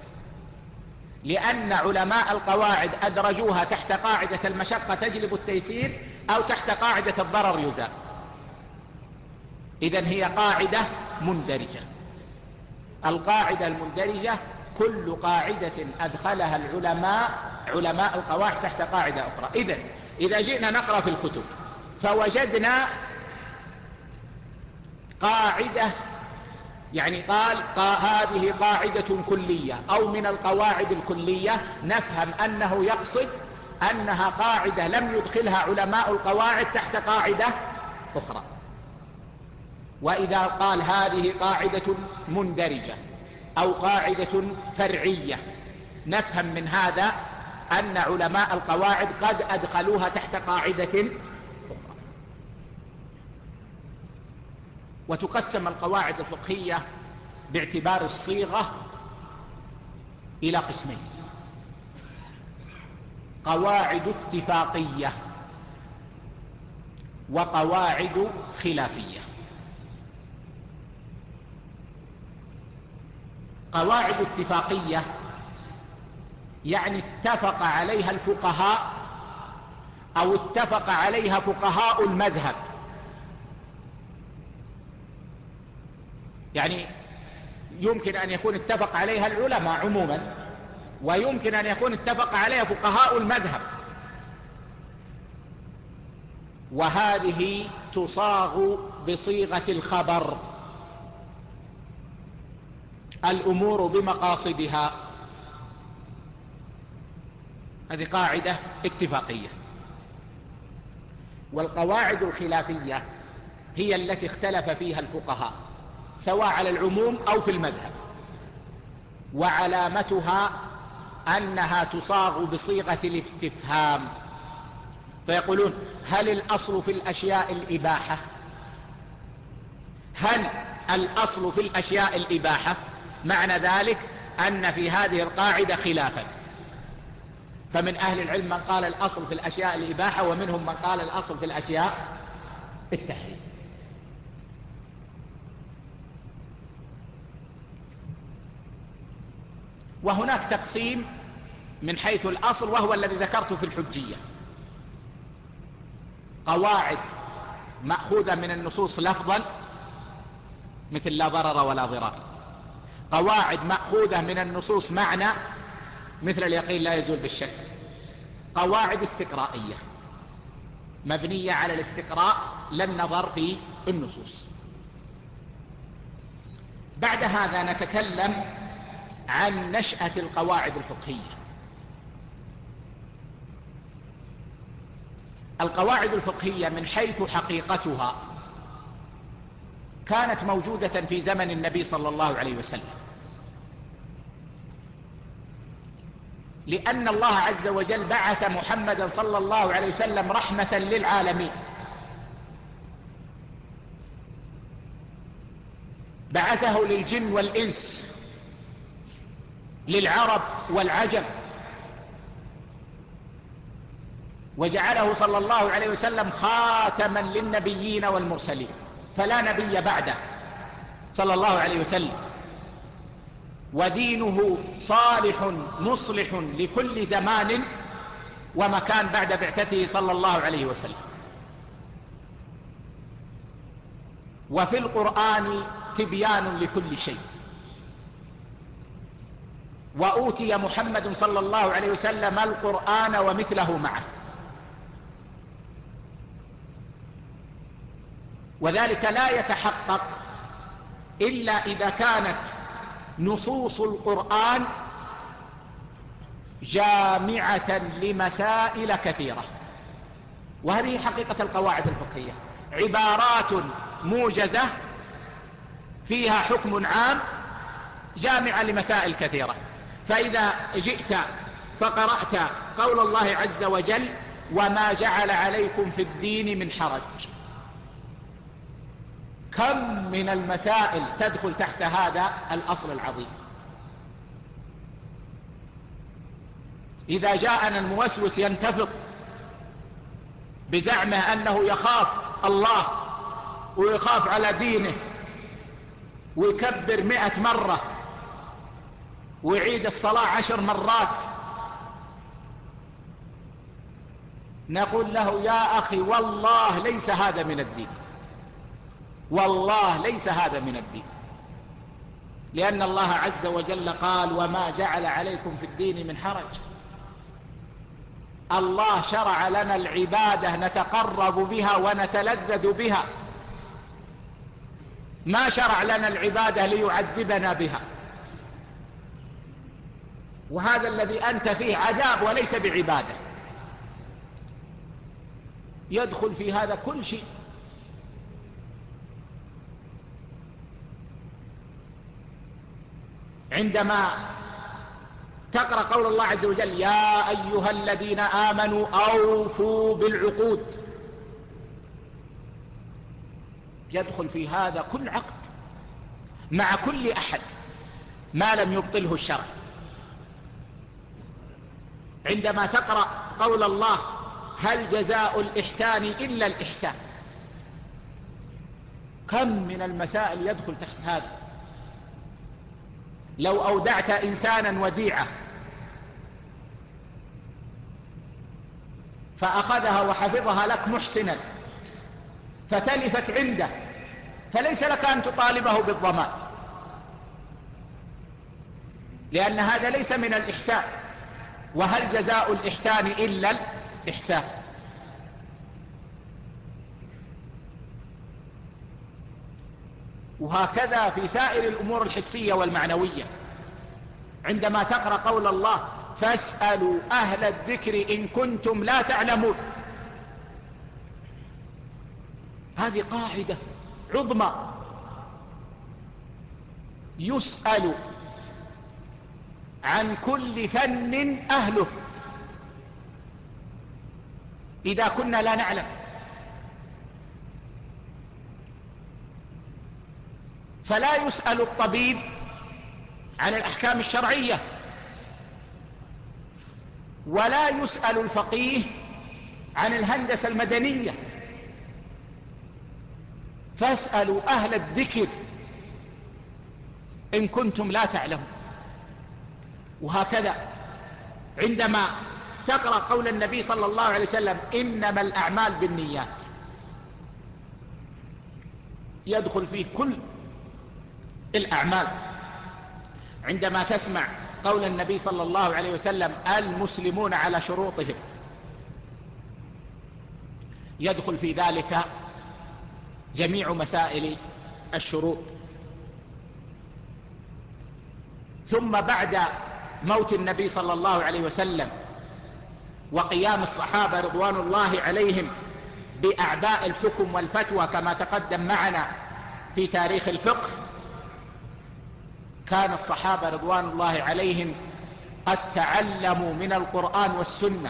لأن علماء القواعد أدرجوها تحت قاعدة المشقة تجلب التيسير أو تحت قاعدة الضرر يزال. إذن هي قاعدة مندرجة. القاعدة المندرجة كل قاعدة أدخلها علماء القواعد تحت قاعدة أخرى. إذا جئنا نقرأ في الكتب فوجدنا قاعدة يعني قال هذه قاعدة كلية أو من القواعد الكلية، نفهم أنه يقصد أنها قاعدة لم يدخلها علماء القواعد تحت قاعدة أخرى. وإذا قال هذه قاعدة مندرجة أو قاعدة فرعية، نفهم من هذا أن علماء القواعد قد أدخلوها تحت قاعدة أخرى. وتقسم القواعد الفقهية باعتبار الصيغة إلى قسمين: قواعد اتفاقية وقواعد خلافية. قواعد اتفاقية يعني اتفق عليها الفقهاء أو اتفق عليها فقهاء المذهب. يعني يمكن أن يكون اتفق عليها العلماء عموما، ويمكن أن يكون اتفق عليها فقهاء المذهب، وهذه تصاغ بصيغة الخبر: الأمور بمقاصدها. هذه قاعدة اتفاقية. والقواعد الخلافية هي التي اختلف فيها الفقهاء سواء على العموم أو في المذهب، وعلامتها أنها تصاغ بصيغة الاستفهام، فيقولون: هل الأصل في الأشياء الإباحة؟ هل الأصل في الأشياء الإباحة؟ معنى ذلك أن في هذه القاعدة خلافا، فمن أهل العلم من قال الأصل في الأشياء الإباحة، ومنهم من قال الأصل في الأشياء التحريم. وهناك تقسيم من حيث الأصل، وهو الذي ذكرته في الحجية: قواعد مأخوذة من النصوص لفظا مثل لا ضرر ولا ضرار، قواعد مأخوذة من النصوص معنى مثل اليقين لا يزول بالشك، قواعد استقرائية مبنية على الاستقراء لا النظر في النصوص. بعد هذا نتكلم عن نشأة القواعد الفقهية. القواعد الفقهية من حيث حقيقتها كانت موجودة في زمن النبي صلى الله عليه وسلم، لأن الله عز وجل بعث محمدا صلى الله عليه وسلم رحمة للعالمين، بعثه للجن والإنس، للعرب والعجم، وجعله صلى الله عليه وسلم خاتما للنبيين والمرسلين، فلا نبي بعده صلى الله عليه وسلم، ودينه صالح مصلح لكل زمان ومكان بعد بعثته صلى الله عليه وسلم. وفي القرآن تبيان لكل شيء، وأوتي محمد صلى الله عليه وسلم القرآن ومثله معه، وذلك لا يتحقق إلا إذا كانت نصوص القرآن جامعة لمسائل كثيرة. وهذه حقيقة القواعد الفقهية: عبارات موجزة فيها حكم عام جامعة لمسائل كثيرة. فإذا جئت فقرأت قول الله عز وجل: وما جعل عليكم في الدين من حرج، كم من المسائل تدخل تحت هذا الأصل العظيم. إذا جاءنا الموسوس ينتفض بزعمه أنه يخاف الله ويخاف على دينه ويكبر 100 مرة ويعيد الصلاة 10 مرات، نقول له: يا أخي والله ليس هذا من الدين، والله ليس هذا من الدين، لأن الله عز وجل قال: وما جعل عليكم في الدين من حرج. الله شرع لنا العبادة نتقرب بها ونتلذذ بها، ما شرع لنا العبادة ليعذبنا بها، وهذا الذي أنت فيه عذاب وليس بعبادة. يدخل في هذا كل شيء. عندما تقرأ قول الله عز وجل يا أيها الذين آمنوا أوفوا بالعقود، يدخل في هذا كل عقد مع كل أحد ما لم يبطله الشرع. عندما تقرأ قول الله هل جزاء الإحسان إلا الإحسان، كم من المسائل يدخل تحت هذا. لو أودعت إنسانا وديعة فأخذها وحفظها لك محسنا فتلفت عنده، فليس لك أن تطالبه بالضمان، لأن هذا ليس من الإحسان. وهل جزاء الإحسان إلا الإحسان. وهكذا في سائر الأمور الحسية والمعنوية. عندما تقرأ قول الله فاسألوا أهل الذكر إن كنتم لا تعلمون، هذه قاعدة عظمى. يسأل عن كل فن أهله إذا كنا لا نعلم. فلا يسأل الطبيب عن الأحكام الشرعية، ولا يسأل الفقيه عن الهندسة المدنية. فاسألوا أهل الذكر إن كنتم لا تعلمون. وهكذا عندما تقرأ قول النبي صلى الله عليه وسلم إنما الأعمال بالنيات، يدخل فيه كل الأعمال. عندما تسمع قول النبي صلى الله عليه وسلم المسلمون على شروطهم، يدخل في ذلك جميع مسائل الشروط. ثم بعد موت النبي صلى الله عليه وسلم وقيام الصحابة رضوان الله عليهم بأعباء الحكم والفتوى كما تقدم معنا في تاريخ الفقه، كان الصحابة رضوان الله عليهم قد تعلموا من القرآن والسنة،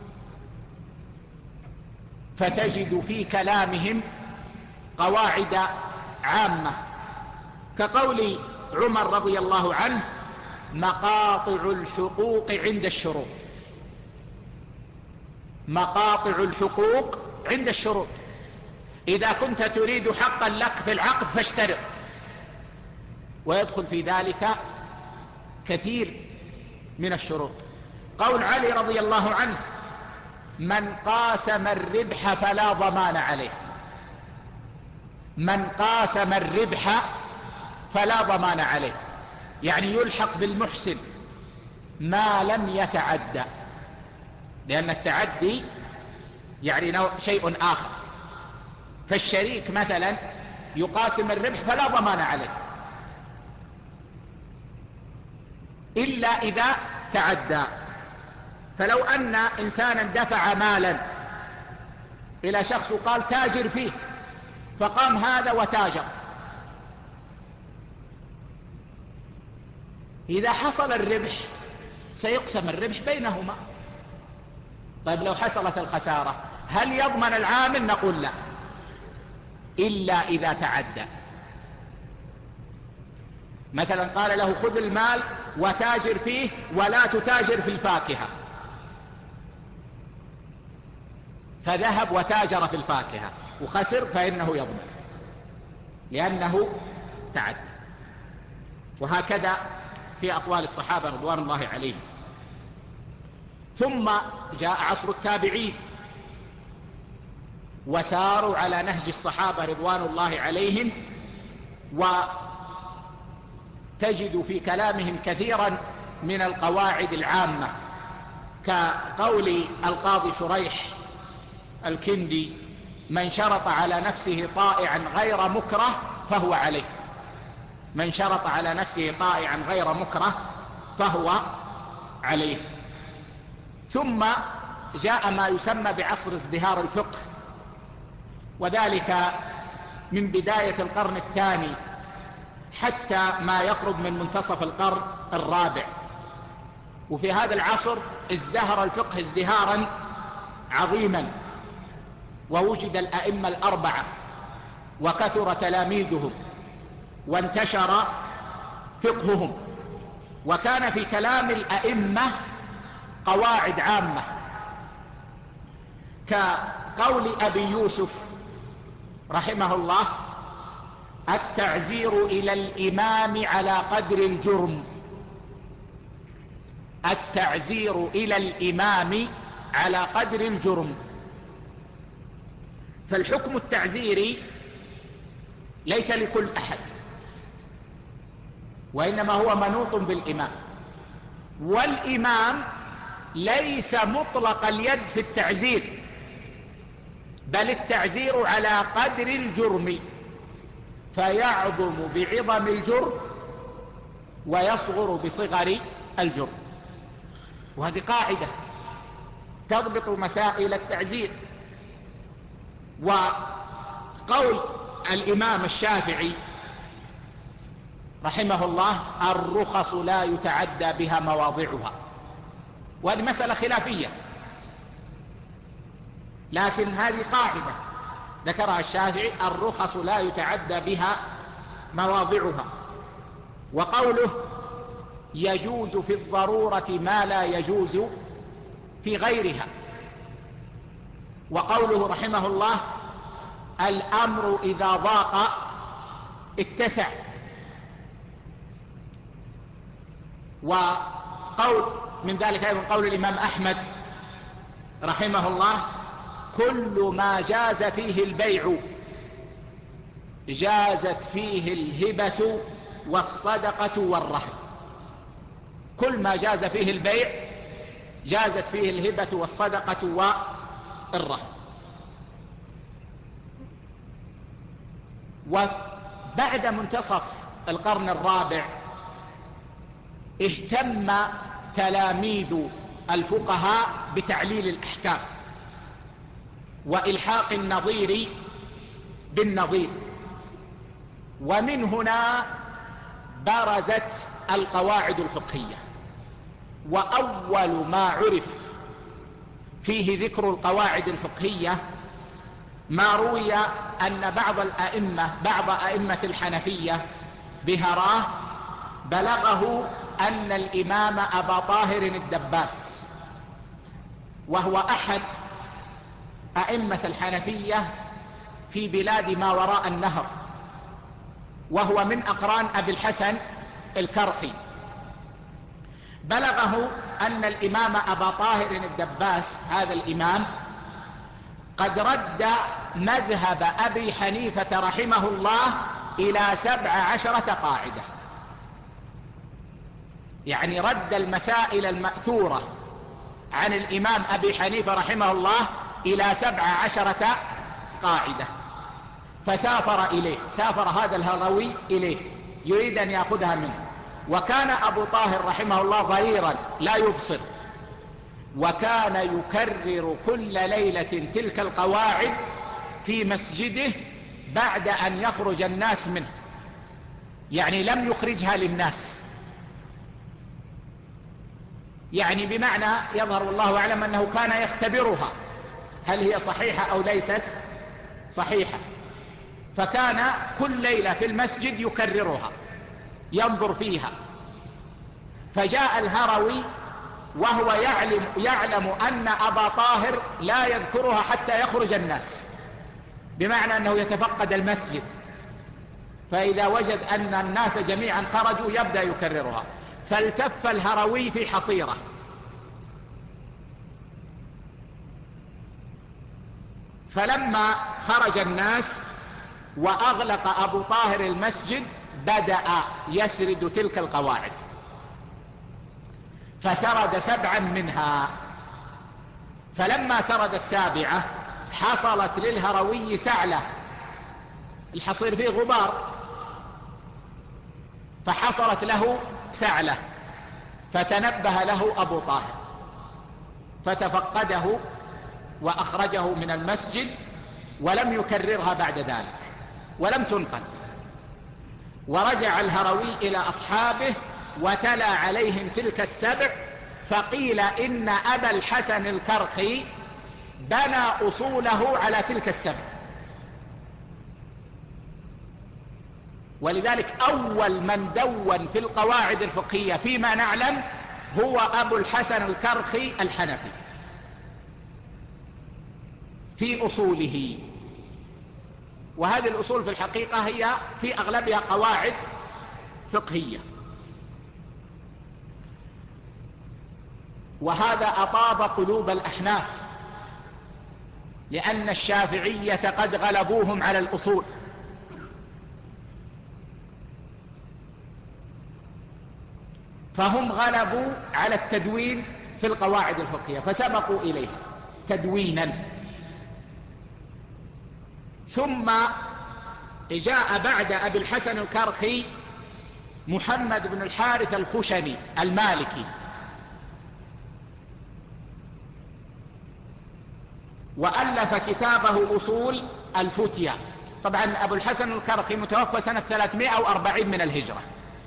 فتجد في كلامهم قواعد عامة، كقول عمر رضي الله عنه مقاطع الحقوق عند الشروط. مقاطع الحقوق عند الشروط، إذا كنت تريد حقا لك في العقد فاشترط. ويدخل في ذلك كثير من الشروط. قول علي رضي الله عنه من قاسم الربح فلا ضمان عليه. من قاسم الربح فلا ضمان عليه، يعني يلحق بالمحسن ما لم يتعدى، لأن التعدي يعني شيء آخر. فالشريك مثلا يقاسم الربح فلا ضمان عليه إلا إذا تعدى. فلو أن إنسانا دفع مالا إلى شخص وقال تاجر فيه، فقام هذا وتاجر، إذا حصل الربح سيقسم الربح بينهما. طيب لو حصلت الخسارة هل يضمن العامل؟ نقول لا، إلا إذا تعدى. مثلا قال له خذ المال وتاجر فيه ولا تتاجر في الفاكهة، فذهب وتاجر في الفاكهة وخسر، فإنه يضمن لأنه تعدى. وهكذا في أقوال الصحابة رضوان الله عليهم. ثم جاء عصر التابعين وساروا على نهج الصحابة رضوان الله عليهم، وتجد في كلامهم كثيرا من القواعد العامة، كقول القاضي شريح الكندي من شرط على نفسه طائعا غير مكره فهو عليه، من شرط على نفسه طائعا غير مكره فهو عليه. ثم جاء ما يسمى بعصر ازدهار الفقه، وذلك من بداية القرن الثاني حتى ما يقرب من منتصف القرن الرابع. وفي هذا العصر ازدهر الفقه ازدهارا عظيما، ووجد الأئمة الأربعة وكثر تلاميذهم وانتشر فقههم، وكان في كلام الأئمة قواعد عامة، كقول أبي يوسف رحمه الله: التعزير إلى الإمام على قدر الجرم. التعزير إلى الإمام على قدر الجرم. فالحكم التعزيري ليس لكل أحد، وإنما هو منوط بالإمام، والإمام ليس مطلق اليد في التعزير، بل التعزير على قدر الجرم، فيعظم بعظم الجرم ويصغر بصغر الجرم. وهذه قاعدة تضبط مسائل التعزير. وقول الإمام الشافعي رحمه الله: الرخص لا يتعدى بها مواضعها. وهذه مسألة خلافية، لكن هذه قاعدة ذكرها الشافعي: الرخص لا يتعدى بها مواضعها. وقوله: يجوز في الضرورة ما لا يجوز في غيرها. وقوله رحمه الله: الأمر إذا ضاق اتسع. وقول من ذلك أيضا قول الإمام أحمد رحمه الله: كل ما جاز فيه البيع جازت فيه الهبة والصدقة والرهن. كل ما جاز فيه البيع جازت فيه الهبة والصدقة والرهن. وبعد منتصف القرن الرابع اهتم تلاميذ الفقهاء بتعليل الأحكام وإلحاق النظير بالنظير، ومن هنا برزت القواعد الفقهية. وأول ما عرف فيه ذكر القواعد الفقهية ما روي أن بعض أئمة الحنفية بهراه بلغه أن الإمام أبا طاهر الدباس، وهو أحد أئمة الحنفية في بلاد ما وراء النهر، وهو من أقران أبي الحسن الكرخي، بلغه أن الإمام أبا طاهر الدباس هذا الإمام قد رد مذهب أبي حنيفة رحمه الله إلى 17 قاعدة، يعني رد المسائل المأثورة عن الإمام أبي حنيفة رحمه الله إلى 17 قاعدة. فسافر إليه، سافر هذا الهروي إليه يريد أن يأخذها منه. وكان أبو طاهر رحمه الله ضريرا لا يبصر، وكان يكرر كل ليلة تلك القواعد في مسجده بعد أن يخرج الناس منه، يعني لم يخرجها للناس، يعني بمعنى يظهر والله أعلم أنه كان يختبرها هل هي صحيحة أو ليست صحيحة، فكان كل ليلة في المسجد يكررها ينظر فيها. فجاء الهروي وهو يعلم أن أبا طاهر لا يذكرها حتى يخرج الناس، بمعنى أنه يتفقد المسجد، فإذا وجد أن الناس جميعا خرجوا يبدأ يكررها. فالتف الهروي في حصيرة، فلما خرج الناس وأغلق أبو طاهر المسجد بدأ يسرد تلك القواعد، فسرد 7 منها. فلما سرد 7 حصلت للهروي سعلة، الحصير فيه غبار، فحصلت له سعلة، فتنبه له أبو طاهر فتفقده وأخرجه من المسجد، ولم يكررها بعد ذلك ولم تنقل. ورجع الهروي إلى أصحابه وتلا عليهم تلك السبع، فقيل إن أبا الحسن الكرخي بنى أصوله على تلك السبع. ولذلك أول من دون في القواعد الفقهية فيما نعلم هو أبو الحسن الكرخي الحنفي في أصوله. وهذه الأصول في الحقيقة هي في أغلبها قواعد فقهية، وهذا أطاب قلوب الأحناف، لأن الشافعية قد غلبوهم على الأصول، فهم غلبوا على التدوين في القواعد الفقهية فسبقوا إليه تدوينا. ثم جاء بعد أبي الحسن الكرخي محمد بن الحارث الخشني المالكي، وألف كتابه أصول الفتية. طبعا أبو الحسن الكرخي متوفى سنة 340 من الهجرة،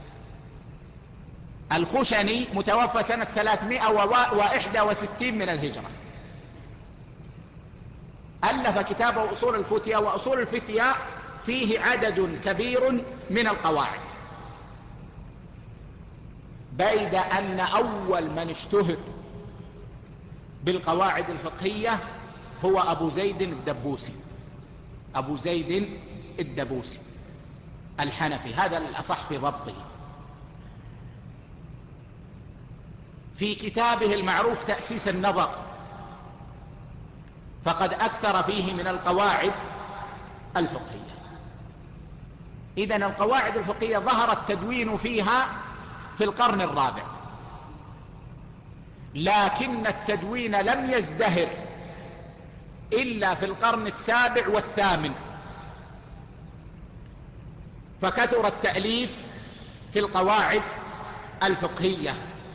الخشني متوفى سنة 361 من الهجرة. ألف كتابه أصول الفتية، وأصول الفتية فيه عدد كبير من القواعد، بيد أن أول من اشتهر بالقواعد الفقهية هو أبو زيد الدبوسي، أبو زيد الدبوسي الحنفي، هذا الأصح في ضبطه. في كتابه المعروف تأسيس النظر فقد أكثر فيه من القواعد الفقهية. إذن القواعد الفقهية ظهر التدوين فيها في القرن الرابع، لكن التدوين لم يزدهر إلا في القرن السابع والثامن، فكثر التأليف في القواعد الفقهية.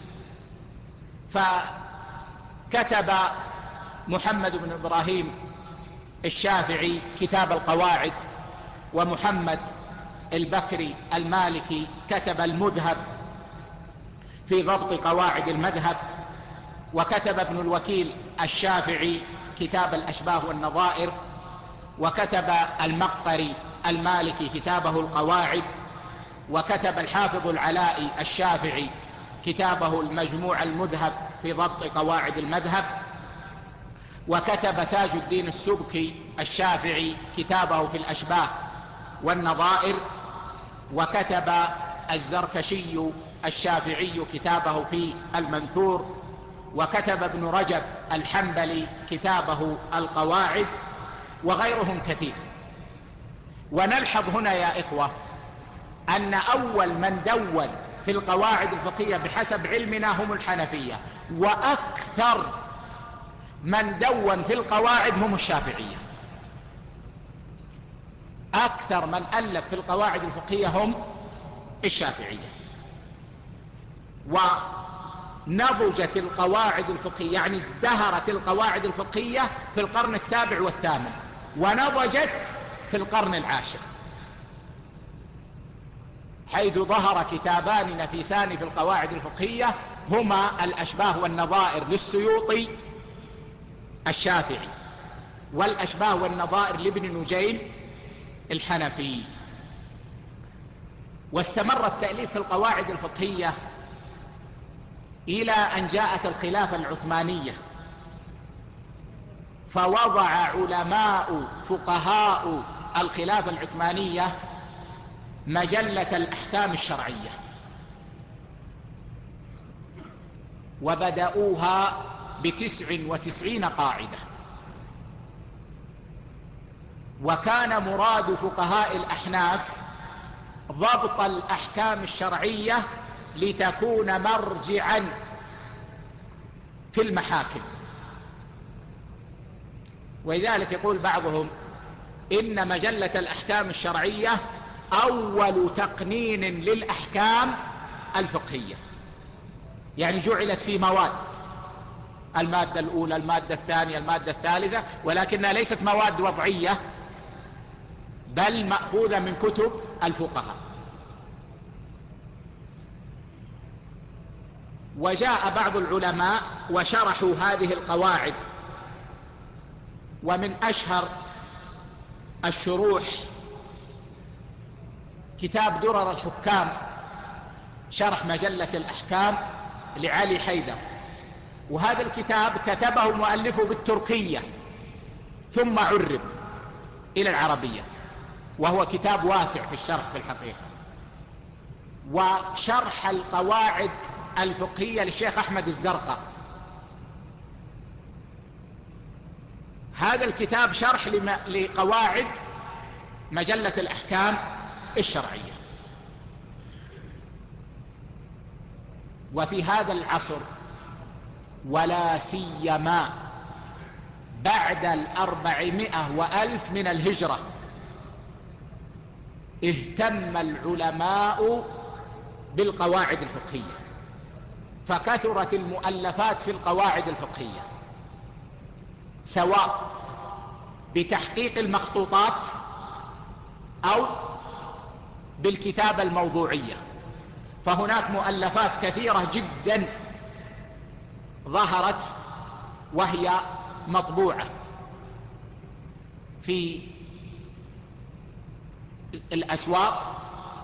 فكتب محمد بن إبراهيم الشافعي كتاب القواعد، ومحمد البكري المالكي كتب المذهب في ضبط قواعد المذهب، وكتب ابن الوكيل الشافعي كتاب الأشباه والنظائر، وكتب المقطري المالكي كتابه القواعد، وكتب الحافظ العلائي الشافعي كتابه المجموع المذهب في ضبط قواعد المذهب، وكتب تاج الدين السبكي الشافعي كتابه في الأشباه والنظائر، وكتب الزركشي الشافعي كتابه في المنثور، وكتب ابن رجب الحنبلي كتابه القواعد، وغيرهم كثير. ونلحظ هنا يا إخوة أن أول من دون في القواعد الفقهية بحسب علمنا هم الحنفية، وأكثر من دون في القواعد هم الشافعية. أكثر من ألف في القواعد الفقهية هم الشافعية. ونضجت القواعد الفقهية، يعني ازدهرت القواعد الفقهية في القرن السابع والثامن، ونضجت في القرن العاشر، حيث ظهر كتابان نفيسان في القواعد الفقهية هما الأشباه والنظائر للسيوطي الشافعي، والأشباه والنظائر لابن نجيم الحنفي. واستمر التأليف في القواعد الفقهية إلى أن جاءت الخلافة العثمانية، فوضع علماء فقهاء الخلافة العثمانية مجلة الأحكام الشرعية، وبدأوها ب99 قاعدة. وكان مراد فقهاء الأحناف ضبط الأحكام الشرعية لتكون مرجعا في المحاكم. ولذلك يقول بعضهم إن مجلة الأحكام الشرعية أول تقنين للأحكام الفقهية، يعني جعلت في مواد، المادة الأولى، المادة الثانية، المادة الثالثة، ولكنها ليست مواد وضعية بل مأخوذة من كتب الفقهاء. وجاء بعض العلماء وشرحوا هذه القواعد، ومن أشهر الشروح كتاب درر الحكام شرح مجلة الأحكام لعلي حيدر، وهذا الكتاب كتبه مؤلفه بالتركية ثم عرب إلى العربية، وهو كتاب واسع في الشرح في الحقيقة. وشرح القواعد الفقهية للشيخ أحمد الزرقاء، هذا الكتاب شرح لقواعد مجلة الأحكام الشرعية. وفي هذا العصر ولا سيما بعد 400 وألف من الهجرة اهتم العلماء بالقواعد الفقهية، فكثرت المؤلفات في القواعد الفقهية، سواء بتحقيق المخطوطات أو بالكتابة الموضوعية. فهناك مؤلفات كثيرة جدا ظهرت وهي مطبوعة في الأسواق،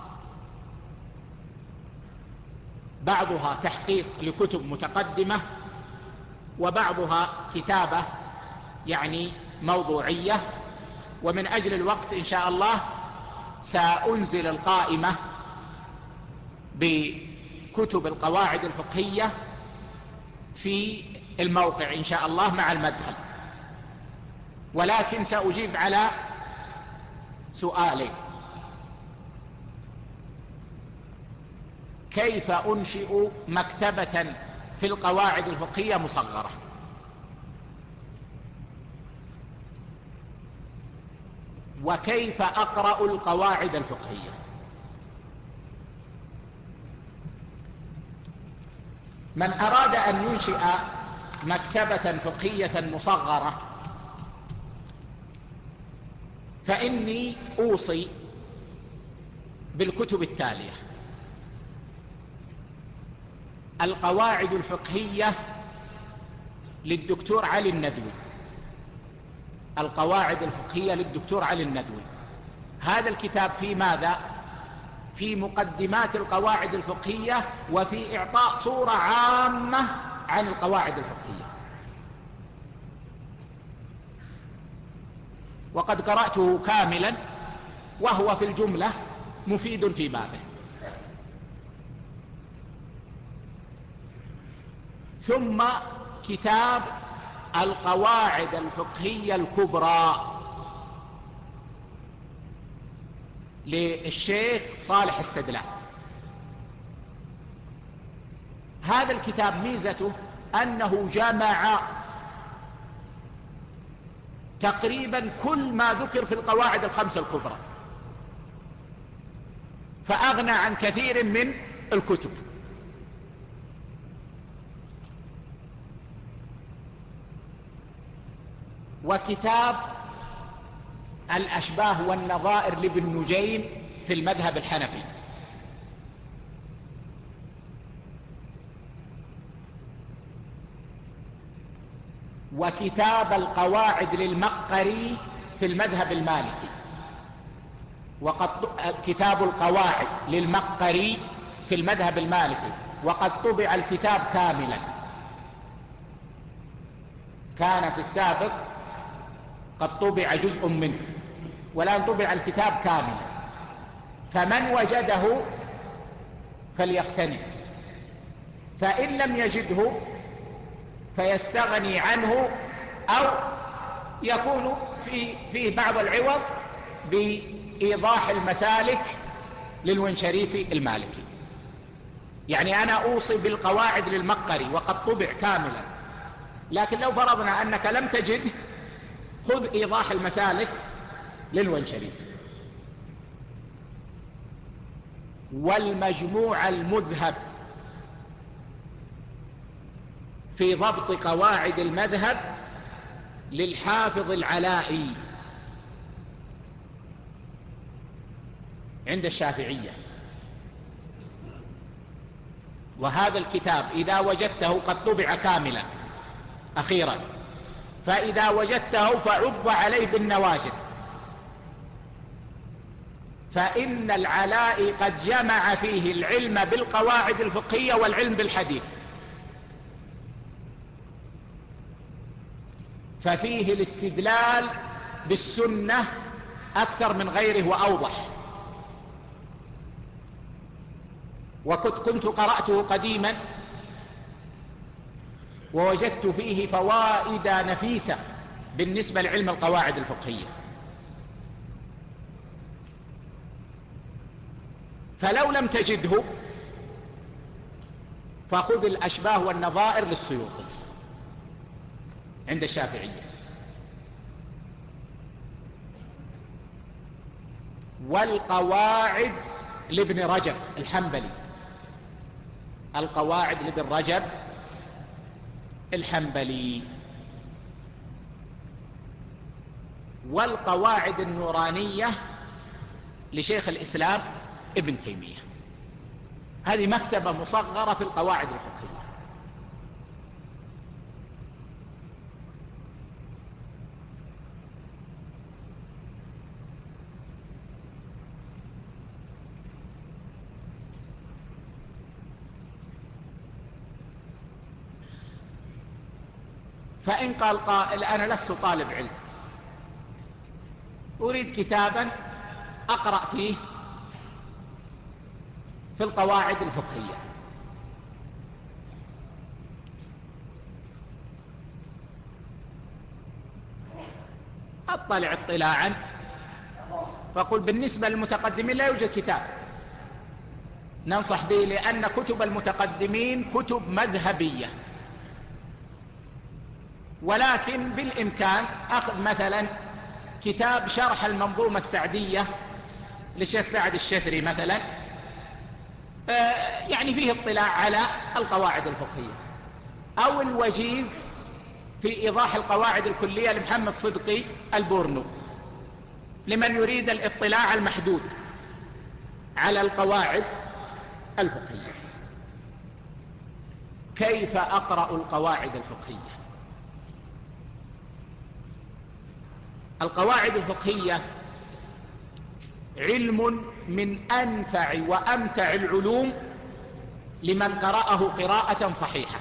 بعضها تحقيق لكتب متقدمة، وبعضها كتابة يعني موضوعية. ومن أجل الوقت إن شاء الله سأنزل القائمة بكتب القواعد الفقهية في الموقع إن شاء الله مع المدخل، ولكن سأجيب على سؤالين: كيف أنشئ مكتبة في القواعد الفقهية مصغرة؟ وكيف أقرأ القواعد الفقهية؟ من أراد أن ينشئ مكتبة فقهية مصغرة فإني أوصي بالكتب التالية: القواعد الفقهية للدكتور علي الندوي، القواعد الفقهية للدكتور علي الندوي. هذا الكتاب في ماذا؟ في مقدمات القواعد الفقهية، وفي إعطاء صورة عامة عن القواعد الفقهية. وقد قرأته كاملا، وهو في الجملة مفيد في بابه. ثم كتاب القواعد الفقهية الكبرى للشيخ صالح السدلان. هذا الكتاب ميزته أنه جمع تقريبا كل ما ذكر في القواعد الخمسة الكبرى، فأغنى عن كثير من الكتب. وكتاب الأشباه والنظائر لابن نجيم في المذهب الحنفي، وكتاب القواعد للمقري في المذهب المالكي، كتاب القواعد للمقري في المذهب المالكي، وقد طبع الكتاب كاملا. كان في السابق قد طبع جزء منه، والآن طبع الكتاب كاملا، فمن وجده فليقتني، فإن لم يجده فيستغني عنه، أو يكون فيه بعض العوض بإيضاح المسالك للونشريسي المالكي. يعني أنا أوصي بالقواعد للمقري وقد طبع كاملا، لكن لو فرضنا أنك لم تجده خذ إيضاح المسالك للونشريسي. والمجموع المذهب في ضبط قواعد المذهب للحافظ العلائي عند الشافعية. وهذا الكتاب إذا وجدته قد طبع كاملا أخيرا، فإذا وجدته فعض عليه بالنواجذ، فإن العلائي قد جمع فيه العلم بالقواعد الفقهية والعلم بالحديث، ففيه الاستدلال بالسنة أكثر من غيره وأوضح. وكنت قرأته قديما ووجدت فيه فوائد نفيسة بالنسبة لعلم القواعد الفقهية. فلو لم تجده فخذ الأشباه والنظائر للسيوطي عند الشافعية، والقواعد لابن رجب الحنبلي، القواعد لابن رجب الحنبلي، والقواعد النورانية لشيخ الإسلام ابن تيمية. هذه مكتبة مصغرة في القواعد الفقهية. فإن قال قائل أنا لست طالب علم، أريد كتابا أقرأ فيه في القواعد الفقهية، أطلع اطلاعا، فقل بالنسبة للمتقدمين لا يوجد كتاب ننصح به، لأن كتب المتقدمين كتب مذهبية، ولكن بالإمكان أخذ مثلا كتاب شرح المنظومة السعدية للشيخ سعد الشثري مثلا، يعني فيه اطلاع على القواعد الفقهية، أو الوجيز في إيضاح القواعد الكلية لمحمد صدقي البورنو لمن يريد الاطلاع المحدود على القواعد الفقهية. كيف أقرأ القواعد الفقهية؟ القواعد الفقهية علم من أنفع وأمتع العلوم لمن قرأه قراءة صحيحة،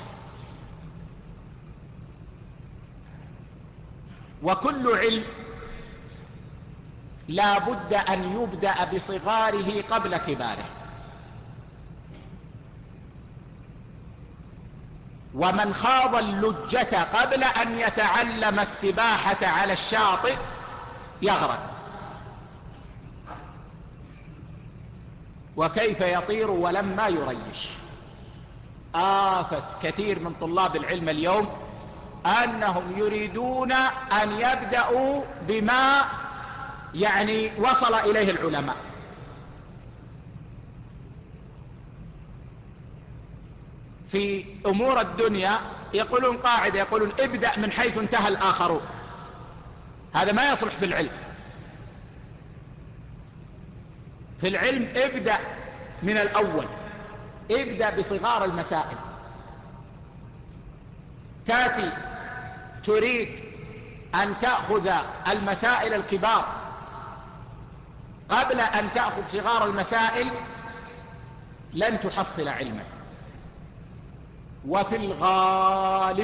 وكل علم لا بد أن يبدأ بصغاره قبل كباره، ومن خاض اللجة قبل أن يتعلم السباحة على الشاطئ يغرق. وكيف يطير ولما يريش؟ آفة كثير من طلاب العلم اليوم أنهم يريدون أن يبدأوا بما يعني وصل إليه العلماء، في أمور الدنيا يقولون قاعدة، يقولون ابدأ من حيث انتهى الآخرون. هذا ما يصلح في العلم. في العلم ابدأ من الأول، ابدأ بصغار المسائل. تأتي تريد أن تأخذ المسائل الكبار قبل أن تأخذ صغار المسائل لن تحصل علما. وفي الغالب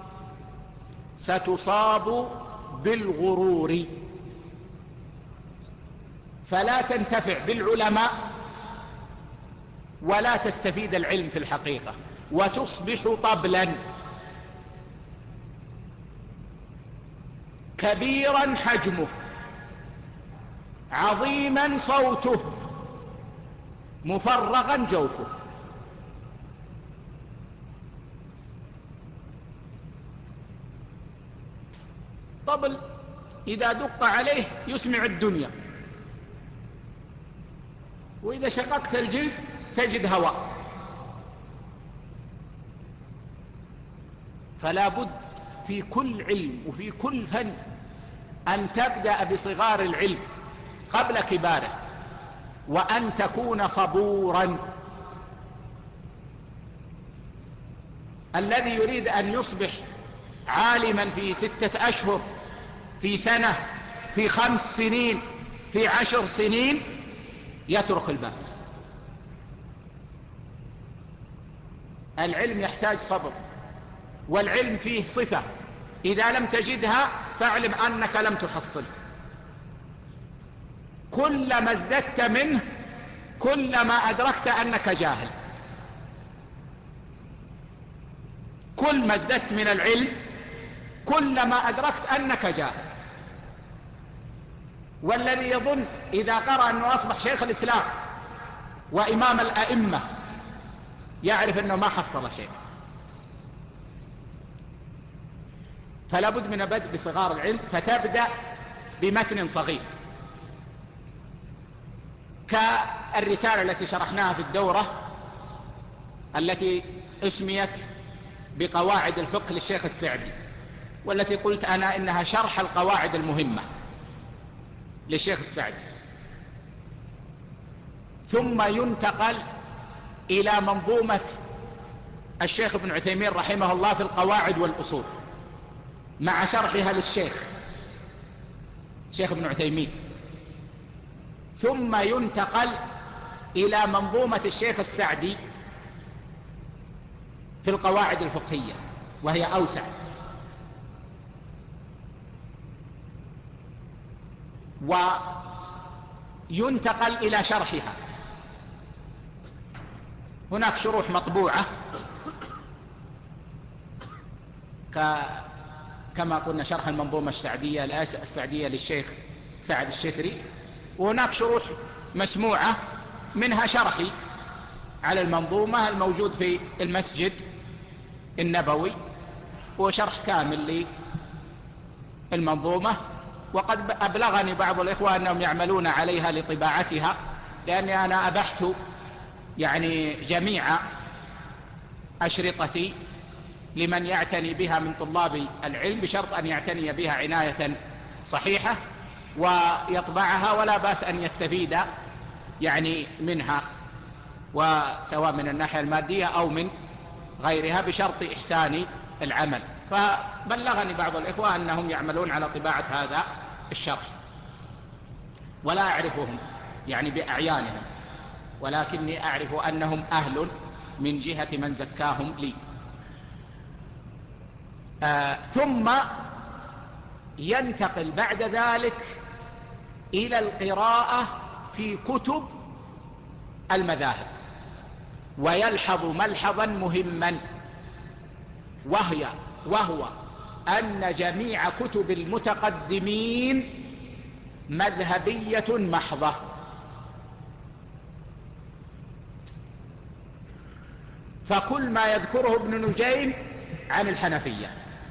ستصاب بالغرور، فلا تنتفع بالعلماء ولا تستفيد العلم في الحقيقة، وتصبح طبلا كبيرا حجمه، عظيما صوته، مفرغا جوفه. طبل إذا دق عليه يسمع الدنيا، وإذا شققت الجلد تجد هواء. فلا بد في كل علم وفي كل فن أن تبدأ بصغار العلم قبل كباره، وأن تكون صبورا. الذي يريد أن يصبح عالما في 6 أشهر، في سنة، في 5 سنين، في 10 سنين، يترك الباب. العلم يحتاج صبر، والعلم فيه صفة إذا لم تجدها فاعلم أنك لم تحصل. كلما ازددت منه كلما أدركت أنك جاهل. كل ما ازددت من العلم كلما أدركت أنك جاهل. والذي يظن إذا قرأ أنه أصبح شيخ الإسلام وإمام الأئمة يعرف أنه ما حصل شيء. فلا بد من البدء بصغار العلم، فتبدأ بمتن صغير كالرسالة التي شرحناها في الدورة التي اسميت بقواعد الفقه للشيخ السعدي، والتي قلت أنا إنها شرح القواعد المهمة للشيخ السعدي. ثم ينتقل إلى منظومة الشيخ ابن عثيمين رحمه الله في القواعد والأصول مع شرحها للشيخ ابن عثيمين. ثم ينتقل إلى منظومة الشيخ السعدي في القواعد الفقهية وهي أوسع. وينتقل إلى شرحها. هناك شروح مطبوعة كما قلنا شرح المنظومة السعدية للشيخ سعد الشكري، وهناك شروح مسموعة منها شرحي على المنظومة الموجود في المسجد النبوي، وشرح كامل للمنظومة. وقد أبلغني بعض الإخوة أنهم يعملون عليها لطباعتها، لأني أنا أبحت جميع أشرطتي لمن يعتني بها من طلاب العلم، بشرط أن يعتني بها عناية صحيحة ويطبعها، ولا بأس أن يستفيد منها، وسواء من الناحية المادية أو من غيرها، بشرط إحسان العمل. فبلغني بعض الإخوة أنهم يعملون على طباعة هذا الشرح، ولا أعرفهم بأعيانهم، ولكني أعرف أنهم أهل من جهة من زكاهم لي. ثم ينتقل بعد ذلك إلى القراءة في كتب المذاهب، ويلحظ ملحظا مهما، وهو أن جميع كتب المتقدمين مذهبية محضة. فكل ما يذكره ابن نجيم عن الحنفية،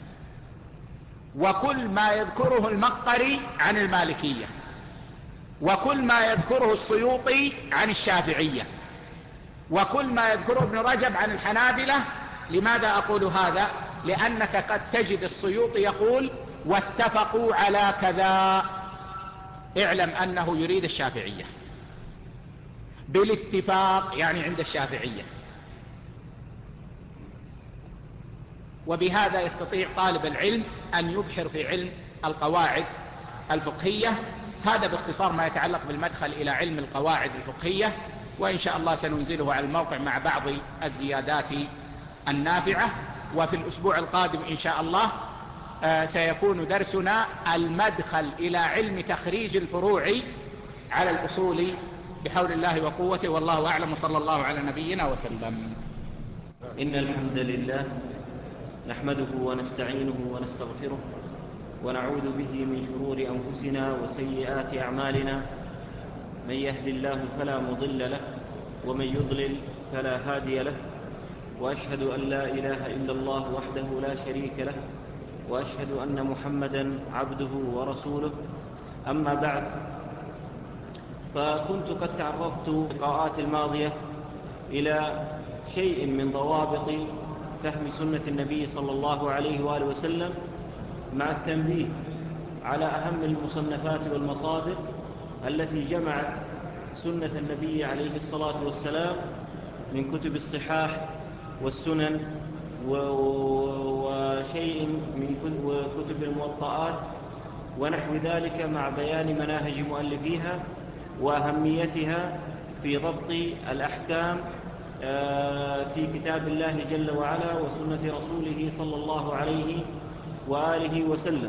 وكل ما يذكره المقري عن المالكية، وكل ما يذكره السيوطي عن الشافعية، وكل ما يذكره ابن رجب عن الحنابلة. لماذا أقول هذا؟ لأنك قد تجد السيوطي يقول واتفقوا على كذا، اعلم أنه يريد الشافعية بالاتفاق، عند الشافعية. وبهذا يستطيع طالب العلم أن يبحر في علم القواعد الفقهية. هذا باختصار ما يتعلق بالمدخل إلى علم القواعد الفقهية، وإن شاء الله سننزله على الموقع مع بعض الزيادات النافعة. وفي الأسبوع القادم إن شاء الله سيكون درسنا المدخل إلى علم تخريج الفروع على الأصول بحول الله وقوته، والله أعلم، وصلى الله على نبينا وسلم. إن الحمد لله نحمده ونستعينه ونستغفره ونعوذ به من شرور أنفسنا وسيئات أعمالنا. من يهد الله فلا مضل له، ومن يضلل فلا هادي له، وأشهد أن لا إله إلا الله وحده لا شريك له، وأشهد أن محمدا عبده ورسوله. أما بعد، فكنت قد تعرضت في اللقاءات الماضية إلى شيء من ضوابط فهم سنة النبي صلى الله عليه وآله وسلم، مع التنبيه على أهم المصنفات والمصادر التي جمعت سنة النبي عليه الصلاة والسلام من كتب الصحاح والسنن وشيء من كتب الموطئات ونحو ذلك، مع بيان مناهج مؤلفيها وأهميتها في ضبط الأحكام في كتاب الله جل وعلا وسنة رسوله صلى الله عليه وآله وسلم.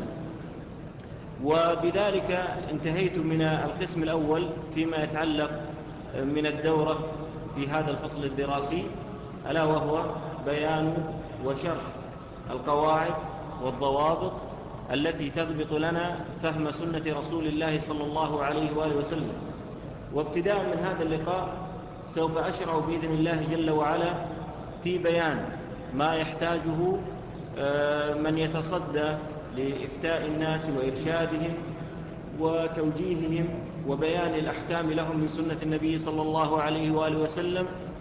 وبذلك انتهيت من القسم الأول فيما يتعلق من الدورة في هذا الفصل الدراسي، ألا وهو بيان وشرح القواعد والضوابط التي تضبط لنا فهم سنة رسول الله صلى الله عليه وآله وسلم. وابتداء من هذا اللقاء سوف أشرع بإذن الله جل وعلا في بيان ما يحتاجه من يتصدى لإفتاء الناس وإرشادهم وتوجيههم وبيان الأحكام لهم من سنة النبي صلى الله عليه وآله وسلم،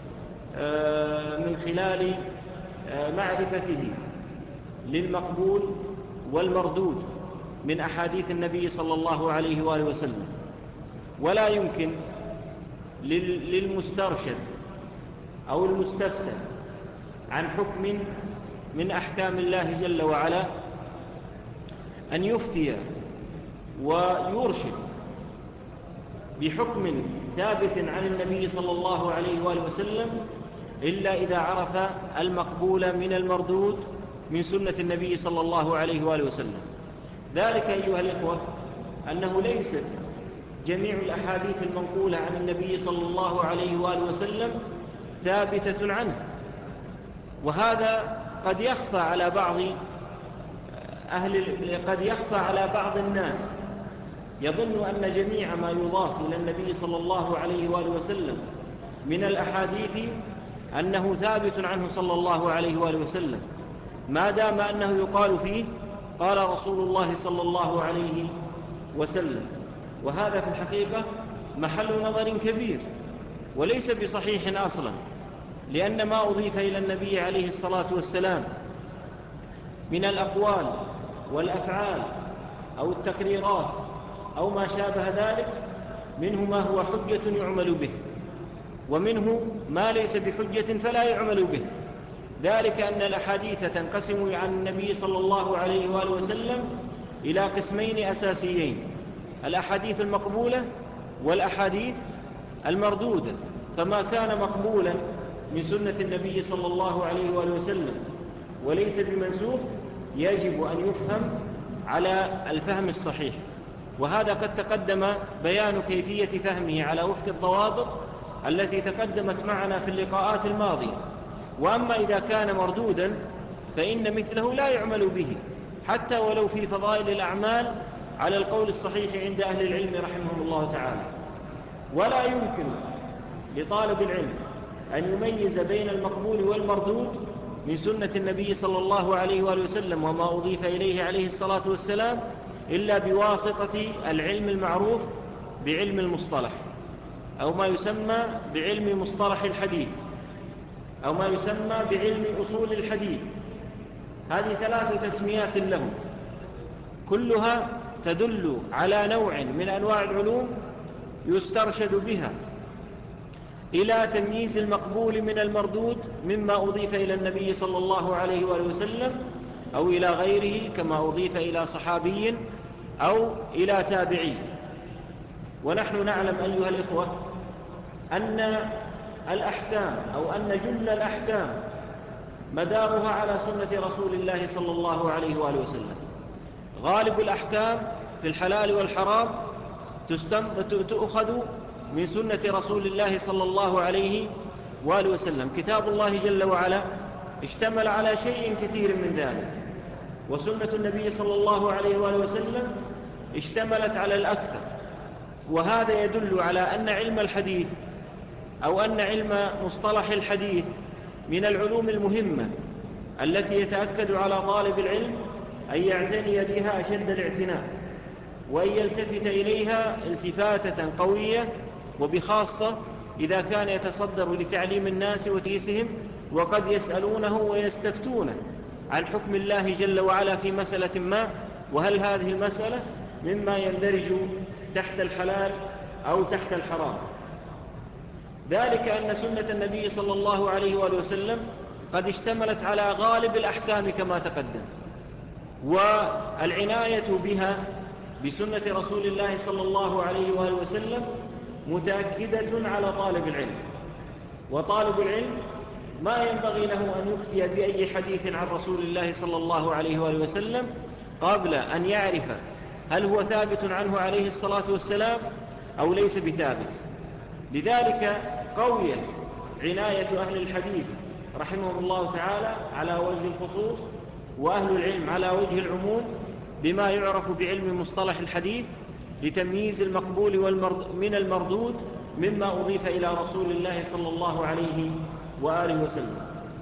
من خلال معرفته للمقبول والمردود من أحاديث النبي صلى الله عليه وآله وسلم. ولا يمكن للمسترشد أو المستفتى عن حكم من أحكام الله جل وعلا أن يفتي ويرشد بحكم ثابت عن النبي صلى الله عليه وآله وسلم إلا إذا عرف المقبول من المردود من سنة النبي صلى الله عليه وآله وسلم. ذلك أيها الإخوة أنه ليست جميع الأحاديث المنقولة عن النبي صلى الله عليه وآله وسلم ثابتة عنه، وهذا قد يخفى على بعض الناس يظن أن جميع ما يضاف إلى النبي صلى الله عليه وآله وسلم من الأحاديث أنه ثابت عنه صلى الله عليه وآله وسلم، ما دام أنه يقال فيه قال رسول الله صلى الله عليه وسلم. وهذا في الحقيقة محل نظر كبير وليس بصحيح أصلا، لأن ما أضيف إلى النبي عليه الصلاة والسلام من الأقوال والأفعال أو التقريرات أو ما شابه ذلك منه ما هو حجة يعمل به، ومنه ما ليس بحجة فلا يعمل به. ذلك أن الأحاديث تنقسم عن النبي صلى الله عليه وآله وسلم إلى قسمين أساسيين: الأحاديث المقبولة والأحاديث المردودة. فما كان مقبولا من سنة النبي صلى الله عليه وآله وسلم وليس بمنسوخ يجب أن يفهم على الفهم الصحيح، وهذا قد تقدم بيان كيفية فهمه على وفق الضوابط التي تقدمت معنا في اللقاءات الماضية. وأما إذا كان مردودا فإن مثله لا يعمل به حتى ولو في فضائل الأعمال على القول الصحيح عند أهل العلم رحمهم الله تعالى. ولا يمكن لطالب العلم أن يميز بين المقبول والمردود من سنة النبي صلى الله عليه وآله وسلم وما أضيف إليه عليه الصلاة والسلام إلا بواسطة العلم المعروف بعلم المصطلح، أو ما يسمى بعلم مصطلح الحديث، أو ما يسمى بعلم أصول الحديث. هذه 3 تسميات له، كلها تدل على نوع من أنواع العلوم يسترشد بها إلى تمييز المقبول من المردود مما أضيف إلى النبي صلى الله عليه وآله وسلم أو إلى غيره كما أضيف إلى صحابي أو إلى تابعي. ونحن نعلم أيها الإخوة أن الأحكام أو أن جل الأحكام مدارها على سنة رسول الله صلى الله عليه وآله وسلم. غالب الأحكام في الحلال والحرام تؤخذ من سنة رسول الله صلى الله عليه وآله وسلم. كتاب الله جل وعلا اشتمل على شيء كثير من ذلك، وسنة النبي صلى الله عليه وآله وسلم اشتملت على الأكثر. وهذا يدل على أن علم الحديث أو أن علم مصطلح الحديث من العلوم المهمة التي يتأكد على طالب العلم أن يعتني بها أشد الاعتناء، وأن يلتفت إليها التفاتة قوية وبخاصة إذا كان يتصدر لتعليم الناس وتيسهم، وقد يسألونه ويستفتونه عن حكم الله جل وعلا في مسألة ما، وهل هذه المسألة مما يندرج تحت الحلال أو تحت الحرام. ذلك أن سنة النبي صلى الله عليه وآله وسلم قد اشتملت على غالب الأحكام كما تقدم، والعناية بها بسنة رسول الله صلى الله عليه وآله وسلم متأكدة على طالب العلم. وطالب العلم ما ينبغي له أن يفتي بأي حديث عن رسول الله صلى الله عليه وآله وسلم قبل أن يعرف هل هو ثابت عنه عليه الصلاة والسلام أو ليس بثابت. لذلك قويت عناية أهل الحديث رحمهم الله تعالى على وجه الخصوص، وأهل العلم على وجه العموم، بما يعرف بعلم مصطلح الحديث لتمييز المقبول من المردود مما أضيف إلى رسول الله صلى الله عليه وآله وسلم.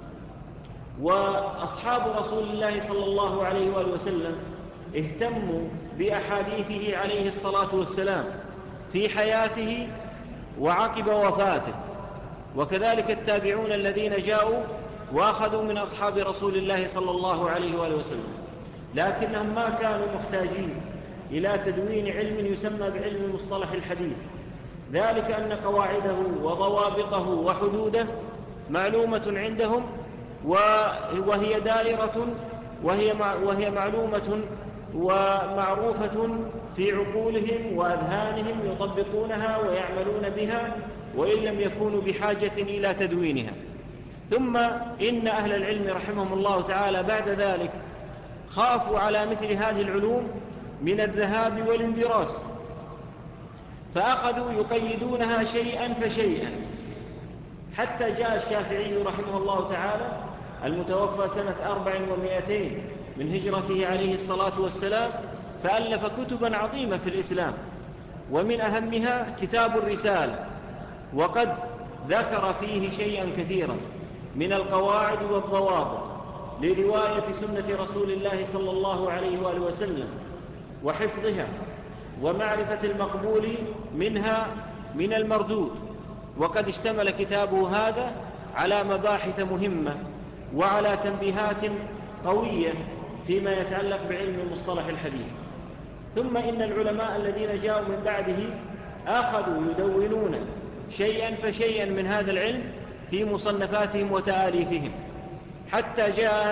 وأصحاب رسول الله صلى الله عليه وآله وسلم اهتموا بأحاديثه عليه الصلاة والسلام في حياته وعقب وفاته، وكذلك التابعون الذين جاءوا وأخذوا من أصحاب رسول الله صلى الله عليه وآله وسلم، لكنهم ما كانوا محتاجين إلى تدوين علم يسمى بعلم مصطلح الحديث، ذلك أن قواعده وضوابطه وحدوده معلومة عندهم، وهي دائرة وهي معلومة ومعروفة في عقولهم وأذهانهم، يطبقونها ويعملون بها وإن لم يكونوا بحاجة إلى تدوينها. ثم إن أهل العلم رحمهم الله تعالى بعد ذلك خافوا على مثل هذه العلوم من الذهاب والاندراس، فأخذوا يقيدونها شيئا فشيئا، حتى جاء الشافعي رحمه الله تعالى المتوفى سنة 400 من هجرته عليه الصلاة والسلام، فألف كتبا عظيمة في الإسلام، ومن أهمها كتاب الرسالة، وقد ذكر فيه شيئا كثيرا من القواعد والضوابط لرواية سنة رسول الله صلى الله عليه وآله وسلم وحفظها ومعرفة المقبول منها من المردود. وقد اشتمل كتابه هذا على مباحث مهمة وعلى تنبيهات قوية فيما يتعلق بعلم مصطلح الحديث. ثم إن العلماء الذين جاءوا من بعده أخذوا يدونون شيئا فشيئا من هذا العلم في مصنفاتهم وتآليفهم، حتى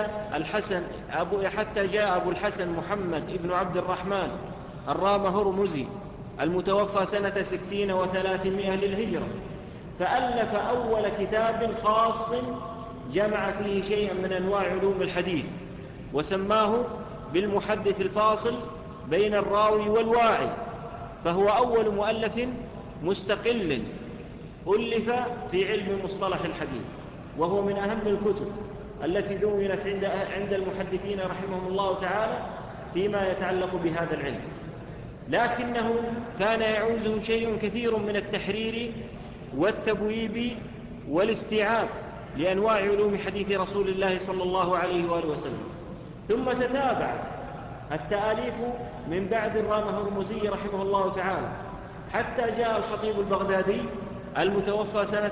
جاء أبو الحسن محمد ابن عبد الرحمن الرامهرمزي المتوفى سنة 60 و300 للهجرة، فألف أول كتاب خاص جمع فيه شيئا من أنواع علوم الحديث، وسماه بالمحدث الفاصل بين الراوي والواعي، فهو أول مؤلف مستقل ألف في علم مصطلح الحديث، وهو من أهم الكتب التي دونت عند المحدثين رحمهم الله تعالى فيما يتعلق بهذا العلم. لكنه كان يعوزه شيء كثير من التحرير والتبويب والاستيعاب لأنواع علوم حديث رسول الله صلى الله عليه وآله وسلم. ثم تتابعت التآليف من بعد الرامهرمزي رحمه الله تعالى، حتى جاء الخطيب البغدادي المتوفى سنة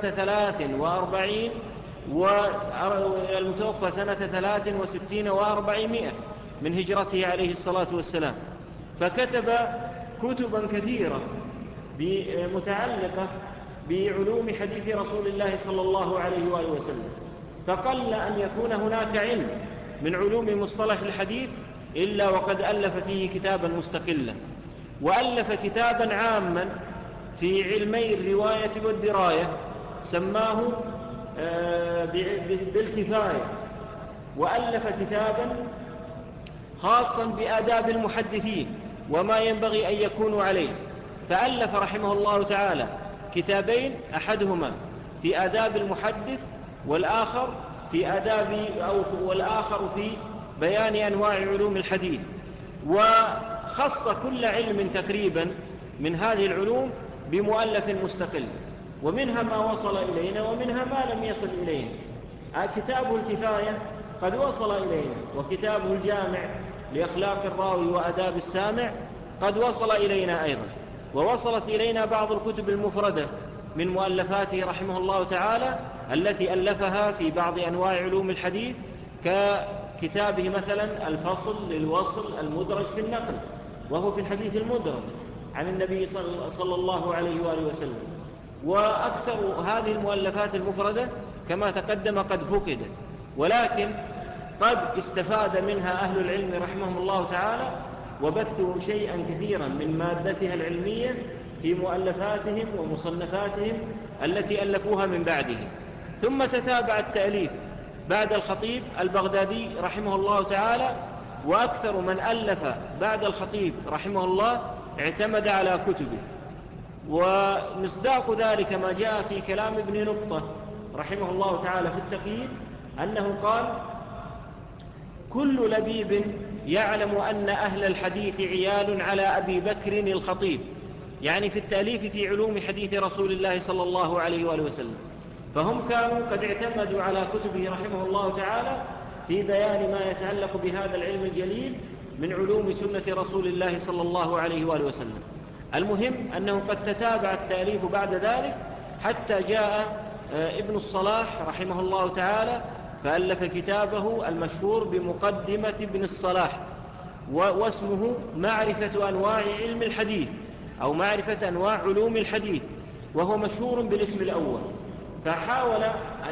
63 و400 من هجرته عليه الصلاة والسلام، فكتب كتبا كثيرة متعلقة بعلوم حديث رسول الله صلى الله عليه وآله وسلم، فقل أن يكون هناك علم من علوم مصطلح الحديث إلا وقد ألف فيه كتابا مستقلا، وألف كتابا عاما في علمي الرواية والدراية سماه بالكفاية، وألف كتابا خاصا بآداب المحدثين وما ينبغي أن يكونوا عليه، فألف رحمه الله تعالى كتابين، أحدهما في آداب المحدث والآخر في بيان أنواع علوم الحديث، وخص كل علم تقريبا من هذه العلوم بمؤلف مستقل، ومنها ما وصل إلينا ومنها ما لم يصل إلينا. كتابه الكفاية قد وصل إلينا، وكتابه الجامع لأخلاق الراوي وأداب السامع قد وصل إلينا أيضا. ووصلت إلينا بعض الكتب المفردة من مؤلفاته رحمه الله تعالى التي ألفها في بعض أنواع علوم الحديث، ككتابه مثلا الفصل للوصل المدرج في النقل، وهو في الحديث المدرج عن النبي صلى الله عليه وآله وسلم. وأكثر هذه المؤلفات المفردة كما تقدم قد فقدت، ولكن قد استفاد منها أهل العلم رحمهم الله تعالى وبثوا شيئا كثيرا من مادتها العلمية في مؤلفاتهم ومصنفاتهم التي ألفوها من بعده. ثم تتابع التأليف بعد الخطيب البغدادي رحمه الله تعالى، وأكثر من ألف بعد الخطيب رحمه الله اعتمد على كتبه. ومصداق ذلك ما جاء في كلام ابن نقطة رحمه الله تعالى في التقييد، أنه قال: كل لبيب يعلم أن أهل الحديث عيال على أبي بكر الخطيب، يعني في التأليف في علوم حديث رسول الله صلى الله عليه وآله وسلم. فهم كانوا قد اعتمدوا على كتبه رحمه الله تعالى في بيان ما يتعلق بهذا العلم الجليل من علوم سنة رسول الله صلى الله عليه وآله وسلم. المهم أنه قد تتابع التأليف بعد ذلك حتى جاء ابن الصلاح رحمه الله تعالى فألف كتابه المشهور بمقدمة ابن الصلاح، واسمه معرفة أنواع علم الحديث أو معرفة أنواع علوم الحديث، وهو مشهور بالاسم الأول. فحاول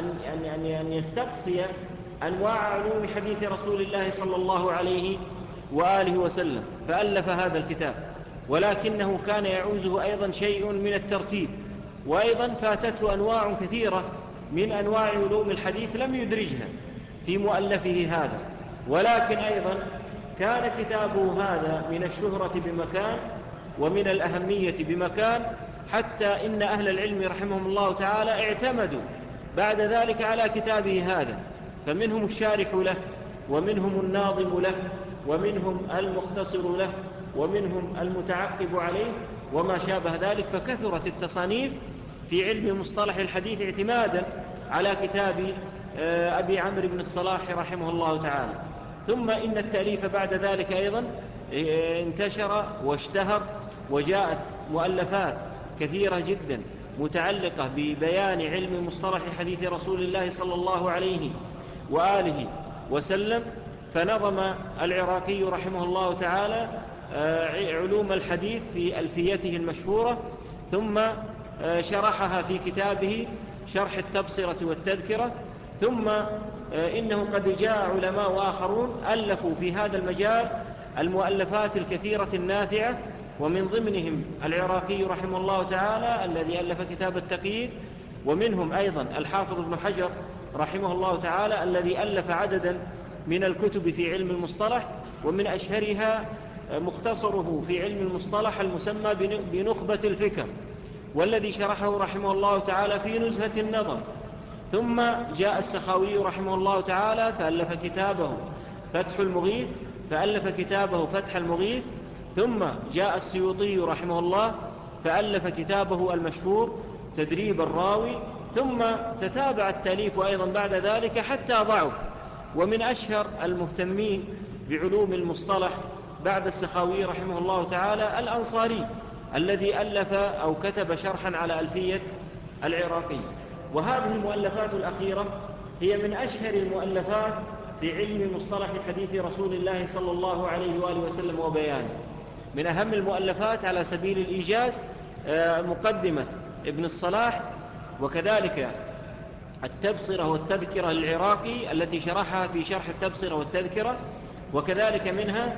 أن يستقصي أنواع علوم حديث رسول الله صلى الله عليه وآله وسلم، فألف هذا الكتاب، ولكنه كان يعوزه أيضا شيء من الترتيب، وأيضا فاتته أنواع كثيرة من أنواع علوم الحديث لم يدرجها في مؤلفه هذا. ولكن أيضا كان كتابه هذا من الشهرة بمكان ومن الأهمية بمكان، حتى إن أهل العلم رحمهم الله تعالى اعتمدوا بعد ذلك على كتابه هذا، فمنهم الشارح له، ومنهم الناظم له، ومنهم المختصر له، ومنهم المتعقب عليه، وما شابه ذلك. فكثرت التصانيف في علم مصطلح الحديث اعتمادا على كتاب أبي عمرو بن الصلاح رحمه الله تعالى. ثم إن التأليف بعد ذلك أيضا انتشر واشتهر، وجاءت مؤلفات كثيرة جدا متعلقة ببيان علم مصطلح حديث رسول الله صلى الله عليه وآله وسلم. فنظم العراقي رحمه الله تعالى علوم الحديث في ألفيته المشهورة، ثم شرحها في كتابه شرح التبصرة والتذكرة. ثم إنه قد جاء علماء آخرون ألفوا في هذا المجال المؤلفات الكثيرة النافعة، ومن ضمنهم العراقي رحمه الله تعالى الذي ألف كتاب التقييد، ومنهم أيضا الحافظ ابن حجر رحمه الله تعالى الذي ألف عددا من الكتب في علم المصطلح، ومن أشهرها مختصره في علم المصطلح المسمى بنخبة الفكر، والذي شرحه رحمه الله تعالى في نزهة النظر. ثم جاء السخاوي رحمه الله تعالى فألف كتابه فتح المغيث، فألف كتابه فتح المغيث. ثم جاء السيوطي رحمه الله فألف كتابه المشهور تدريب الراوي. ثم تتابع التأليف أيضا بعد ذلك حتى ضعف. ومن أشهر المهتمين بعلوم المصطلح بعد السخاوي رحمه الله تعالى الأنصاري الذي ألف أو كتب شرحا على ألفية العراقي. وهذه المؤلفات الأخيرة هي من أشهر المؤلفات في علم مصطلح حديث رسول الله صلى الله عليه وآله وسلم وبيانه. من أهم المؤلفات على سبيل الإيجاز مقدمة ابن الصلاح، وكذلك التبصرة والتذكرة للعراقي التي شرحها في شرح التبصرة والتذكرة، وكذلك منها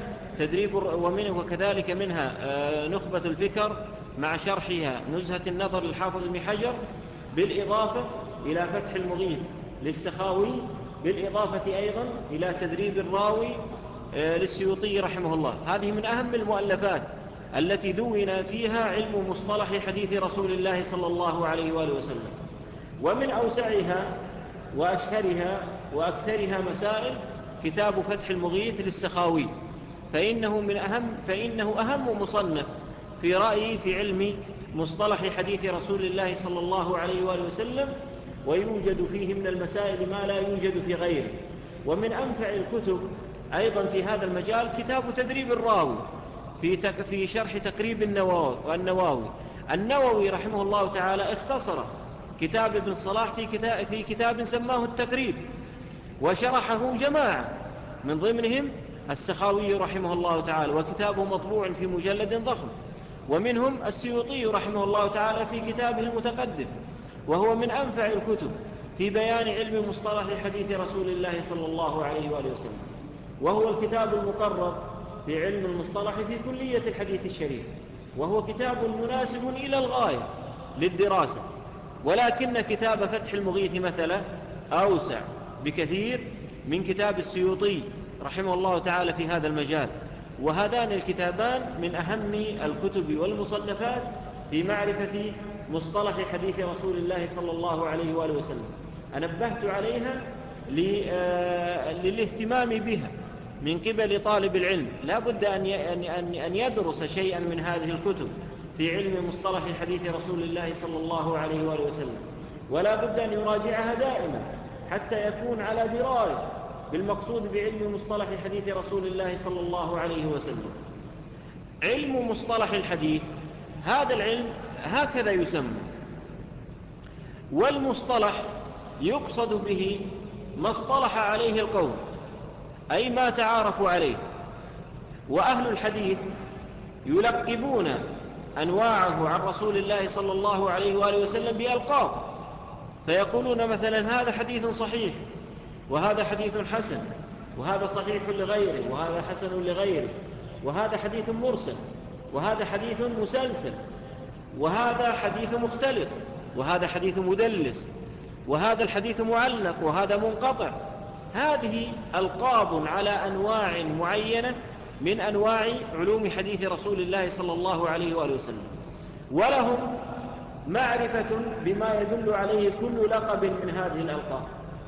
وكذلك منها نخبة الفكر مع شرحها نزهة النظر للحافظ ابن حجر، بالإضافة إلى فتح المغيث للسخاوي، بالإضافة أيضا إلى تدريب الراوي للسيوطي رحمه الله. هذه من أهم المؤلفات التي دون فيها علم مصطلح حديث رسول الله صلى الله عليه وآله وسلم. ومن أوسعها وأشهرها وأكثرها مسائل كتاب فتح المغيث للسخاوي، فإنه أهم مصنف في رأيي في علم مصطلح حديث رسول الله صلى الله عليه وآله وسلم، ويوجد فيه من المسائل ما لا يوجد في غيره. ومن أنفع الكتب أيضا في هذا المجال كتاب تدريب الراوي، في شرح تقريب النووي. النووي رحمه الله تعالى اختصر كتاب ابن صلاح في كتاب سماه التقريب، وشرحه جماعة من ضمنهم السخاوي رحمه الله تعالى، وكتابه مطبوع في مجلد ضخم، ومنهم السيوطي رحمه الله تعالى في كتابه المتقدم، وهو من أنفع الكتب في بيان علم مصطلح حديث رسول الله صلى الله عليه وآله وسلم، وهو الكتاب المقرر في علم المصطلح في كلية الحديث الشريف، وهو كتاب مناسب إلى الغاية للدراسة. ولكن كتاب فتح المغيث مثلا أوسع بكثير من كتاب السيوطي رحمه الله تعالى في هذا المجال، وهذان الكتابان من أهم الكتب والمصنفات في معرفة مصطلح حديث رسول الله صلى الله عليه وآله وسلم. أنبهت عليها للاهتمام بها من قبل طالب العلم، لا بد أن يدرس شيئا من هذه الكتب في علم مصطلح حديث رسول الله صلى الله عليه وآله وسلم، ولا بد أن يراجعها دائما حتى يكون على دراية بالمقصود بعلم مصطلح حديث رسول الله صلى الله عليه وسلم. علم مصطلح الحديث هذا العلم هكذا يسمى، والمصطلح يقصد به ما اصطلح عليه القوم، أي ما تعارفوا عليه. وأهل الحديث يلقبون أنواعه عن رسول الله صلى الله عليه وآله وسلم بألقاب، فيقولون مثلا هذا حديث صحيح، وهذا حديث حسن، وهذا صحيح لغيره، وهذا حسن لغيره، وهذا حديث مرسل، وهذا حديث مسلسل، وهذا حديث مختلط، وهذا حديث مدلس، وهذا الحديث معلق، وهذا منقطع. هذه ألقاب على أنواع معينة من أنواع علوم حديث رسول الله صلى الله عليه وآله وسلم، ولهم معرفة بما يدل عليه كل لقب من هذه الألقاب.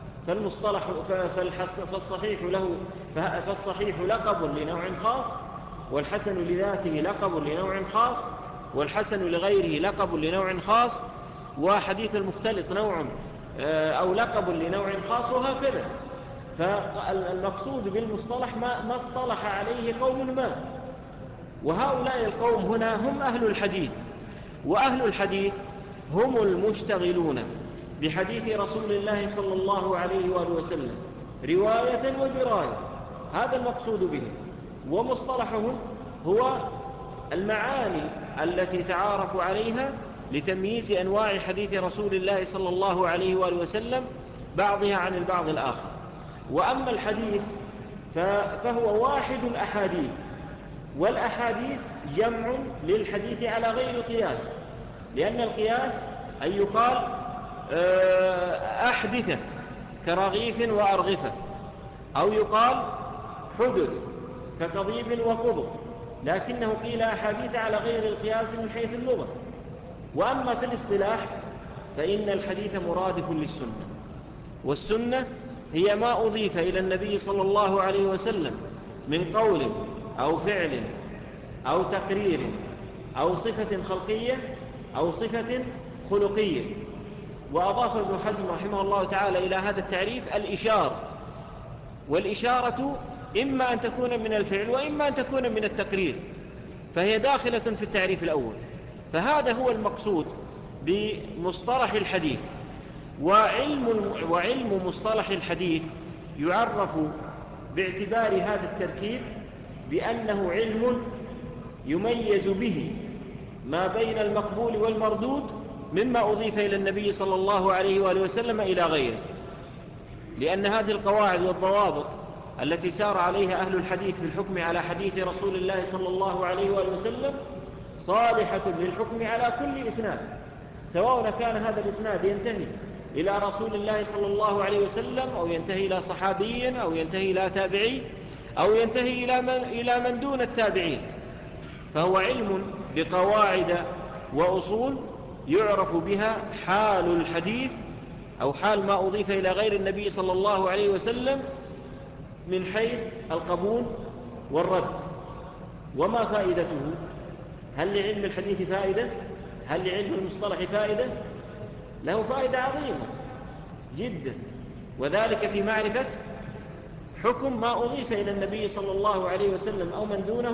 فالصحيح لقب لنوع خاص، والحسن لذاته لقب لنوع خاص، والحسن لغيره لقب لنوع خاص، وحديث المختلط نوع أو لقب لنوع خاص، وهكذا. فالمقصود بالمصطلح ما اصطلح عليه قوم ما، وهؤلاء القوم هنا هم أهل الحديث، وأهل الحديث هم المشتغلون بحديث رسول الله صلى الله عليه وآله وسلم رواية ودراية، هذا المقصود به. ومصطلحهم هو المعاني التي تعارفوا عليها لتمييز أنواع حديث رسول الله صلى الله عليه وآله وسلم بعضها عن البعض الآخر. وأما الحديث فهو واحد الأحاديث، والأحاديث جمع للحديث على غير القياس، لأن القياس أن يقال أحدثة كرغيف وأرغفة، أو يقال حدث كقضيب وقضب، لكنه قيل أحاديث على غير القياس من حيث اللغة. وأما في الاصطلاح فإن الحديث مرادف للسنة، والسنة هي ما أضيف إلى النبي صلى الله عليه وسلم من قول أو فعل أو تقرير أو صفة خلقية أو صفة خلقية. وأضاف ابن حزم رحمه الله تعالى إلى هذا التعريف الإشارة، والإشارة إما أن تكون من الفعل وإما أن تكون من التقرير، فهي داخلة في التعريف الأول. فهذا هو المقصود بمصطلح الحديث. وعلم مصطلح الحديث يعرف باعتبار هذا التركيب بأنه علم يميز به ما بين المقبول والمردود مما أضيف إلى النبي صلى الله عليه وآله وسلم إلى غيره، لأن هذه القواعد والضوابط التي سار عليها أهل الحديث في الحكم على حديث رسول الله صلى الله عليه وآله وسلم صالحة للحكم على كل إسناد، سواء كان هذا الإسناد ينتهي إلى رسول الله صلى الله عليه وسلم، أو ينتهي إلى صحابي، أو ينتهي إلى تابعي، أو ينتهي إلى من دون التابعين. فهو علم بقواعد وأصول يعرف بها حال الحديث أو حال ما أضيف إلى غير النبي صلى الله عليه وسلم من حيث القبول والرد. وما فائدته؟ هل لعلم الحديث فائدة؟ هل لعلم المصطلح فائدة؟ له فائدة عظيمة جدا، وذلك في معرفة حكم ما أضيف إلى النبي صلى الله عليه وسلم أو من دونه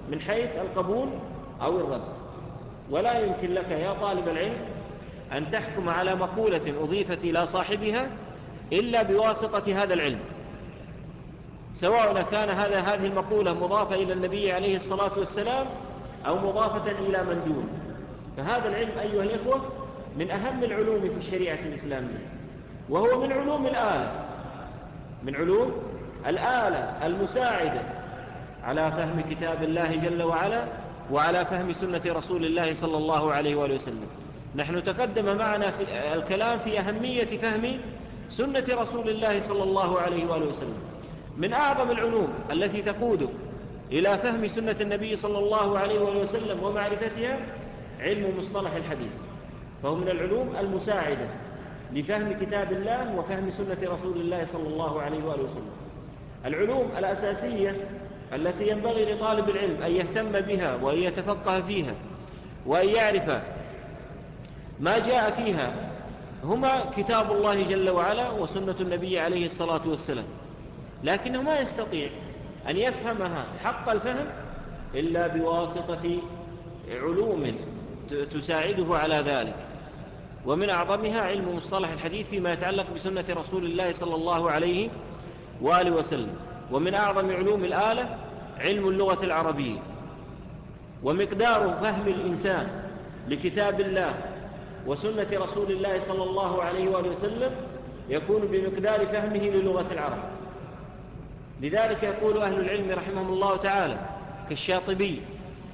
من حيث القبول أو الرد. ولا يمكن لك يا طالب العلم أن تحكم على مقولة أضيفت إلى صاحبها إلا بواسطة هذا العلم، سواء كان هذه المقولة مضافة إلى النبي عليه الصلاة والسلام أو مضافة إلى من دون. فهذا العلم أيها الإخوة من أهم العلوم في الشريعة الإسلامية، وهو من علوم الآلة، من علوم الآلة المساعدة على فهم كتاب الله جل وعلا وعلى فهم سنة رسول الله صلى الله عليه وآله وسلم. نحن تقدم معنا في الكلام في أهمية فهم سنة رسول الله صلى الله عليه وآله وسلم. من أعظم العلوم التي تقودك إلى فهم سنة النبي صلى الله عليه وآله وسلم ومعرفتها علم مصطلح الحديث، فهو من العلوم المساعدة لفهم كتاب الله وفهم سنة رسول الله صلى الله عليه وآله وسلم. العلوم الأساسية التي ينبغي لطالب العلم أن يهتم بها وأن يتفقه فيها وأن يعرف ما جاء فيها هما كتاب الله جل وعلا وسنة النبي عليه الصلاة والسلام، لكنه ما يستطيع أن يفهمها حق الفهم إلا بواسطة علوم تساعده على ذلك. ومن أعظمها علم مصطلح الحديث فيما يتعلق بسنة رسول الله صلى الله عليه وآله وسلم. ومن أعظم علوم الآلة علم اللغة العربية. ومقدار فهم الإنسان لكتاب الله وسنة رسول الله صلى الله عليه وآله وسلم يكون بمقدار فهمه للغة العرب. لذلك يقول أهل العلم رحمهم الله تعالى كالشاطبي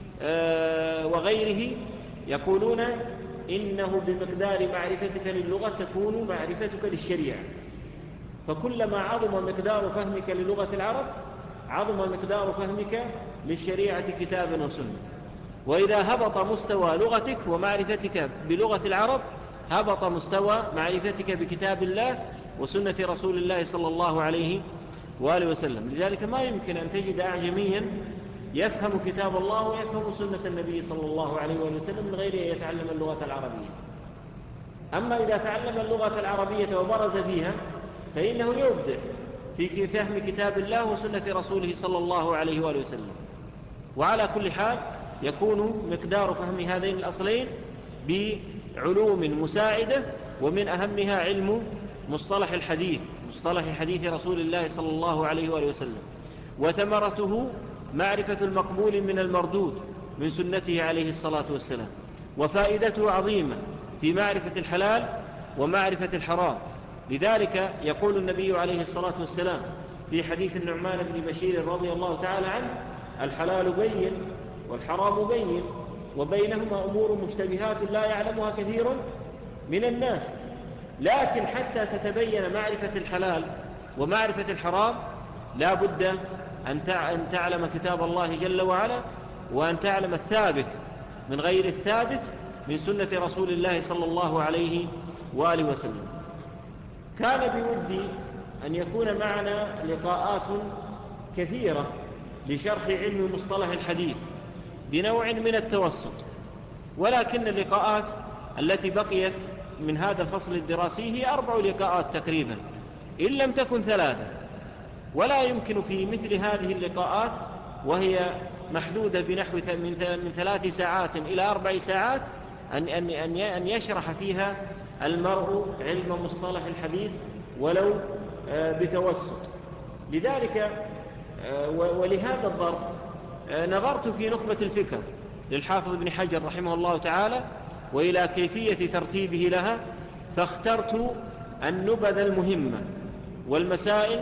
وغيره يقولون إنه بمقدار معرفتك للغة تكون معرفتك للشريعة. فكلما عظم مقدار فهمك للغة العرب عظم مقدار فهمك للشريعة كتابا وسنة. وإذا هبط مستوى لغتك ومعرفتك بلغة العرب هبط مستوى معرفتك بكتاب الله وسنة رسول الله صلى الله عليه وآله وسلم. لذلك ما يمكن أن تجد أعجميا يفهم كتاب الله ويفهم سنة النبي صلى الله عليه وآله وسلم من غير أن يتعلم اللغة العربية. أما إذا تعلم اللغة العربية وبرز فيها فإنه يبدع في فهم كتاب الله وسنة رسوله صلى الله عليه وآله وسلم. وعلى كل حال يكون مقدار فهم هذين الأصلين بعلوم مساعدة، ومن أهمها علم مصطلح الحديث، مصطلح حديث رسول الله صلى الله عليه وآله وسلم. وثمرته معرفة المقبول من المردود من سنته عليه الصلاة والسلام. وفائدته عظيمة في معرفة الحلال ومعرفة الحرام. لذلك يقول النبي عليه الصلاة والسلام في حديث النعمان بن بشير رضي الله تعالى عنه: الحلال بين والحرام بين وبينهما أمور مشتبهات لا يعلمها كثير من الناس. لكن حتى تتبين معرفة الحلال ومعرفة الحرام لا بد أن تعلم كتاب الله جل وعلا، وأن تعلم الثابت من غير الثابت من سنة رسول الله صلى الله عليه وآله وسلم. كان بودي أن يكون معنا لقاءات كثيرة لشرح علم مصطلح الحديث بنوع من التوسط، ولكن اللقاءات التي بقيت من هذا الفصل الدراسي هي 4 لقاءات تقريبا إن لم تكن 3. ولا يمكن في مثل هذه اللقاءات وهي محدودة بنحو من 3 ساعات إلى 4 ساعات أن يشرح فيها المرء علم مصطلح الحديث ولو بتوسط. لذلك ولهذا الظرف نظرت في نخبة الفكر للحافظ ابن حجر رحمه الله تعالى وإلى كيفية ترتيبه لها، فاخترت النبذ المهمة والمسائل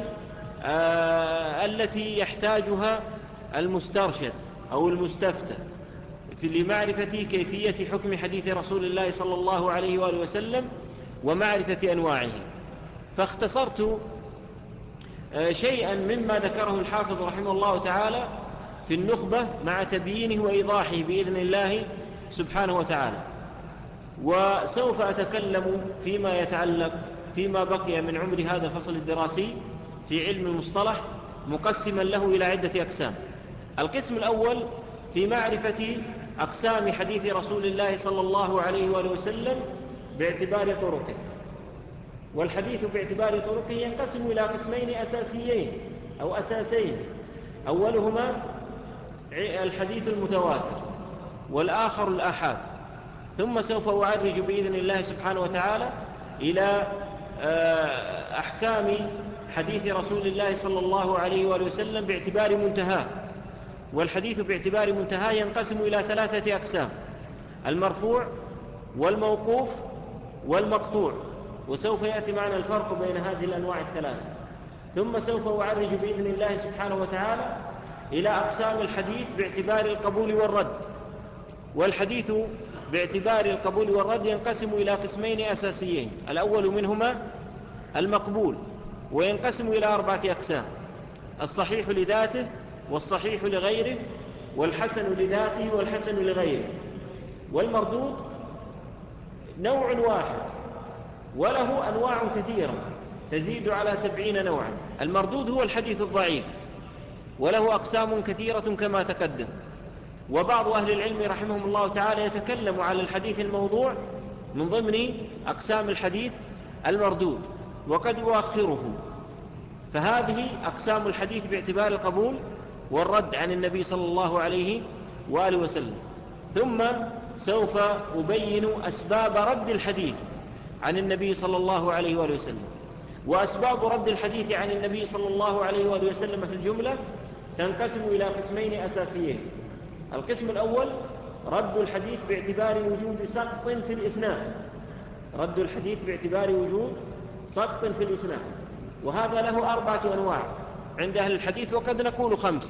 التي يحتاجها المسترشد أو المستفتى لمعرفة كيفية حكم حديث رسول الله صلى الله عليه وآله وسلم ومعرفة أنواعه. فاختصرت شيئا مما ذكره الحافظ رحمه الله تعالى في النخبة مع تبيينه وإيضاحه بإذن الله سبحانه وتعالى. وسوف أتكلم فيما يتعلق فيما بقي من عمر هذا الفصل الدراسي في علم المصطلح مقسما له إلى عدة أقسام. القسم الأول في معرفة أقسام حديث رسول الله صلى الله عليه وآله وسلم باعتبار طرقه. والحديث باعتبار طرقه ينقسم إلى قسمين أساسيين أو أساسين: أولهما الحديث المتواتر، والآخر الآحاد. ثم سوف أعرج بإذن الله سبحانه وتعالى إلى أحكام حديث رسول الله صلى الله عليه وآله وسلم باعتبار منتهاه. والحديث باعتبار منتهاه ينقسم إلى 3 أقسام: المرفوع والموقوف والمقطوع، وسوف يأتي معنا الفرق بين هذه الأنواع الثلاثة. ثم سوف أعرج بإذن الله سبحانه وتعالى إلى أقسام الحديث باعتبار القبول والرد. والحديث باعتبار القبول والرد ينقسم إلى قسمين أساسيين: الأول منهما المقبول، وينقسم إلى 4 أقسام: الصحيح لذاته، والصحيح لغيره، والحسن لذاته، والحسن لغيره. والمردود نوع واحد وله أنواع كثيرة تزيد على 70 نوعا. المردود هو الحديث الضعيف، وله أقسام كثيرة كما تقدم. وبعض أهل العلم رحمهم الله تعالى يتكلم على الحديث الموضوع من ضمن أقسام الحديث المردود، وقد يؤخره. فهذه أقسام الحديث باعتبار القبول والرد عن النبي صلى الله عليه وآله وسلم. ثم سوف أبين أسباب رد الحديث عن النبي صلى الله عليه وآله وسلم. وأسباب رد الحديث عن النبي صلى الله عليه وآله وسلم في الجملة تنقسم إلى قسمين أساسيين: القسم الأول رد الحديث باعتبار وجود سقط في الإسناد، رد الحديث باعتبار وجود سقط في الإسناد، وهذا له 4 أنواع عند أهل الحديث، وقد نقول 5.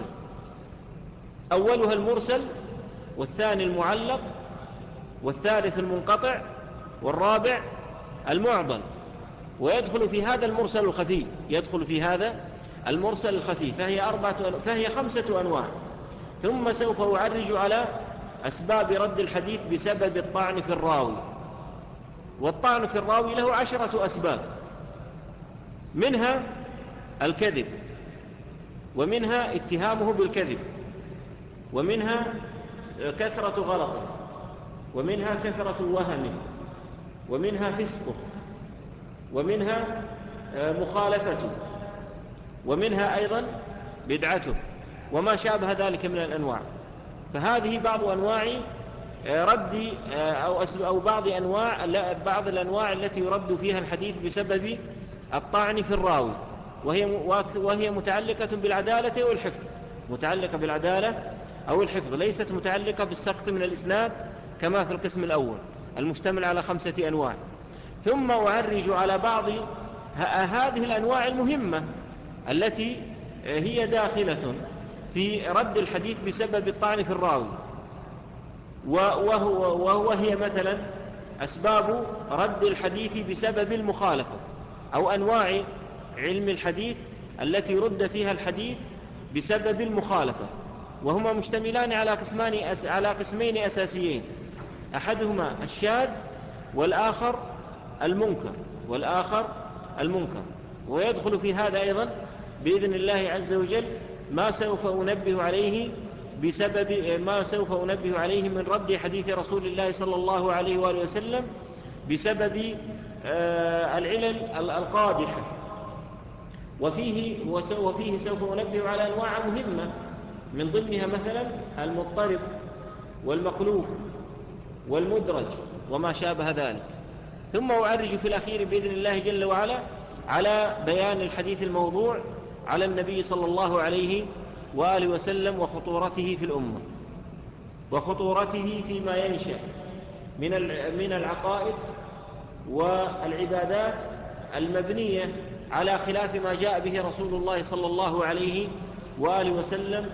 أولها المرسل، والثاني المعلق، والثالث المنقطع، والرابع المعضل. ويدخل في هذا المرسل الخفي، يدخل في هذا المرسل الخفي، فهي 5 أنواع. ثم سوف أعرج على أسباب رد الحديث بسبب الطعن في الراوي. والطعن في الراوي له 10 أسباب، منها الكذب، ومنها اتهامه بالكذب، ومنها كثرة غلطه، ومنها كثرة وهمه، ومنها فسقه، ومنها مخالفته، ومنها أيضا بدعته، وما شابه ذلك من الأنواع. فهذه بعض أنواع رد أو بعض الأنواع التي يرد فيها الحديث بسبب الطعن في الراوي، وهي متعلقة بالعدالة أو الحفظ، متعلقة بالعدالة أو الحفظ، ليست متعلقة بالسقط من الإسناد كما في القسم الأول المشتمل على 5 أنواع. ثم أعرج على بعض هذه الأنواع المهمة التي هي داخلة في رد الحديث بسبب الطعن في الراوي، وهي مثلا أسباب رد الحديث بسبب المخالفة، أو أنواع علم الحديث التي رد فيها الحديث بسبب المخالفة. وهما مشتملان على قسمين أساسيين: أحدهما الشاذ، والآخر المنكر. ويدخل في هذا أيضا بإذن الله عز وجل ما سوف أنبه عليه من رد حديث رسول الله صلى الله عليه وآله وسلم بسبب العلل القادحة. وفيه سوف أنبه على أنواع مهمة، من ضمنها مثلا المضطرب والمقلوب والمدرج وما شابه ذلك. ثم أعرج في الأخير بإذن الله جل وعلا على بيان الحديث الموضوع على النبي صلى الله عليه وآله وسلم، وخطورته في الأمة، وخطورته فيما ينشأ من العقائد والعبادات المبنية على خلاف ما جاء به رسول الله صلى الله عليه وآله وسلم،